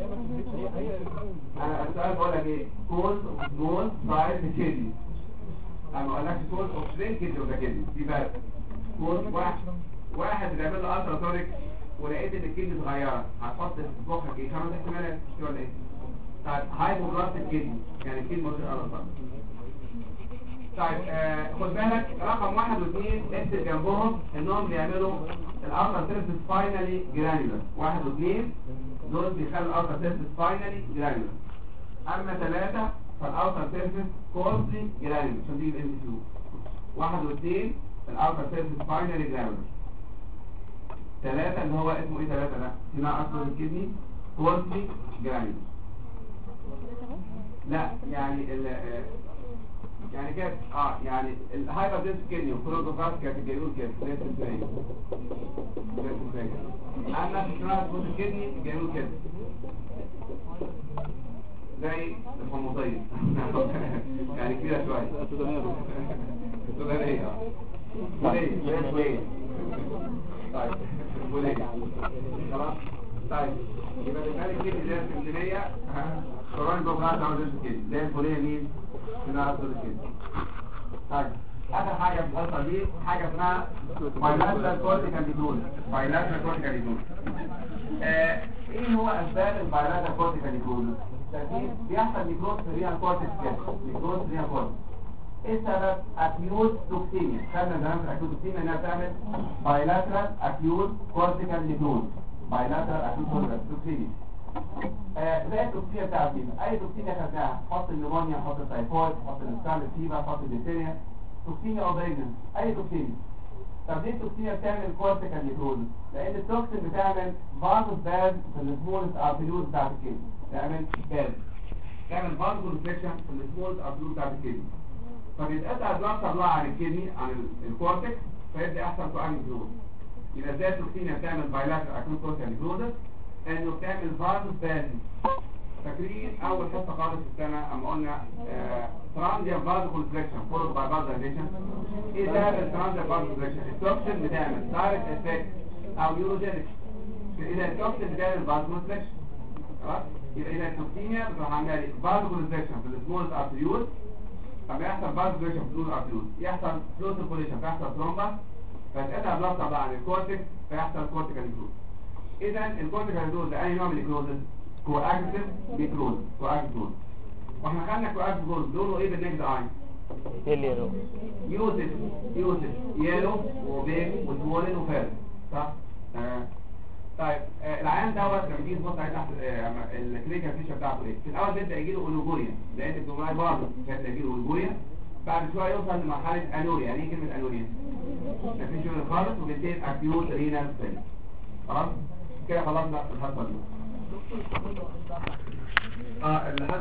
انا السؤال بقول لك ايه؟ كوز اوف سمول سايز كدني. انا ما اقولكش كوز اوف شرينك كدني ولا كدني، دي فرق. كوز واحد بيعمل له التراسونيك ولقيت ان الكدني صغيره، هتحط في مخك ايه؟ 5 احتمالات مش ولا ايه؟ طيب هايبوبلاستيك كدني يعني الكدني مش التراسونيك. طيب خد بالك رقم 1 و2 اكتب جنبهم انهم بيعملوا الالترا سيرفيس فاينالي جرانيولار. 1 و2 دول بيخلوا الالترا سيرفيس فاينالي جرانيولار. اما 3 فالالترا سيرفيس كورسلي جرانيولار عشان تيجي الام كيو. 1 و2 الالترا سيرفيس فاينالي جرانيولار. 3 اللي هو اسمه ايه 3 ده؟ سينا اصل الكدني كورسلي جرانيولار. لا يعني يعني كده يعني الهايبرتنس كدني وكلوروفاس كانت جايبين كده نفس ازاي اما في الكلوروفاس الكدني جايبين كده زي الحموضيه يعني كبيره شويه السودانيه ليه طيب وليه خلاص طيب يبقى الملك كده اللي هي السمسميه قران بوغات او جزء كده زي الفوليه مين طيب اخر حاجه في القصه دي حاجه اسمها بايلاترال كورتيكال نيكروز. بايلاترال كورتيكال نيكروز ايه هو اسباب البايلاترال كورتيكال نيكروز؟ بيحصل نيكروز في الريال كورتكس كده. نيكروز في الريال كورتكس ايه السبب؟ اكيوت توكسيميا. خدنا زمان في الاكيوت توكسيميا انها بتعمل بايلاترال اكيوت كورتيكال نيكروز. بايلاترال اكيوت كورتيكال توكسيميا زي التوكسية بتاعت فيبا. اي توكسية خدناها حط النمونيا، حط التايفويد، حط الانستال فيبا، حط الديفتيريا، توكسية او بريجننس اي توكسية. طب ليه التوكسية بتعمل كورتيكال نيكروز؟ لان التوكسين بتعمل فازوس باز في السمولست ارتريولز بتاعت الكدني. تعمل باز تعمل فازو كونستريكشن في السمولست ارتريولز بتاعت الكدني، فبيتقطع البلاد سبلاي عن الكدني عن الكورتكس فيبدا يحصل كوان نيكروز. يبقى ازاي التوكسية بتعمل بايلاترال اكيوت كورتيكال نيكروز؟ انه بتعمل فازوس باز. فاكرين اول حصه خالص في السنه اما قلنا ترانزيان فازو كونستريكشن فولود باي فازولايزيشن. ايه ده الترانزيان فازو كونستريكشن؟ التوكسين بتعمل دايركت افكت او يوروجينيك. اذا التوكسين بتعمل فازو كونستريكشن خلاص يبقى اذا التوكسيميا بتروح عامله لي فازو كونستريكشن في السمول ارتريول. لما يحصل فازو كونستريكشن في السمول ارتريول يحصل فلو سيركوليشن فيحصل ترومبا فيتقطع بلاد طبعا عن الكورتكس فيحصل كورتيكال نيكروز. اذا الكورتيكال نيكروز ده اي نوع من النيكروزز؟ كواكتيف نيكروز. كواكتيف. واحنا خدنا كواكتيف لونه ايه بالنكد اي؟ يلو يوسف يلو وبيج وسوولن وفارس صح؟ طيب العيان دوت لما تيجي تبص عليه تحت الكلينيكال فيشر بتاعته ايه؟ في الاول بيبدا يجي له اولوجوريا لان الجمعيه برضه بيبدا يجي له اولوجوريا، بعد شويه يوصل لمرحله انوريا. يعني ايه كلمه انوريا؟ مفيش شغل خالص وبينتهي اكيوت رينال فيلير. خلاص كده خلصنا الحصه دي. اللي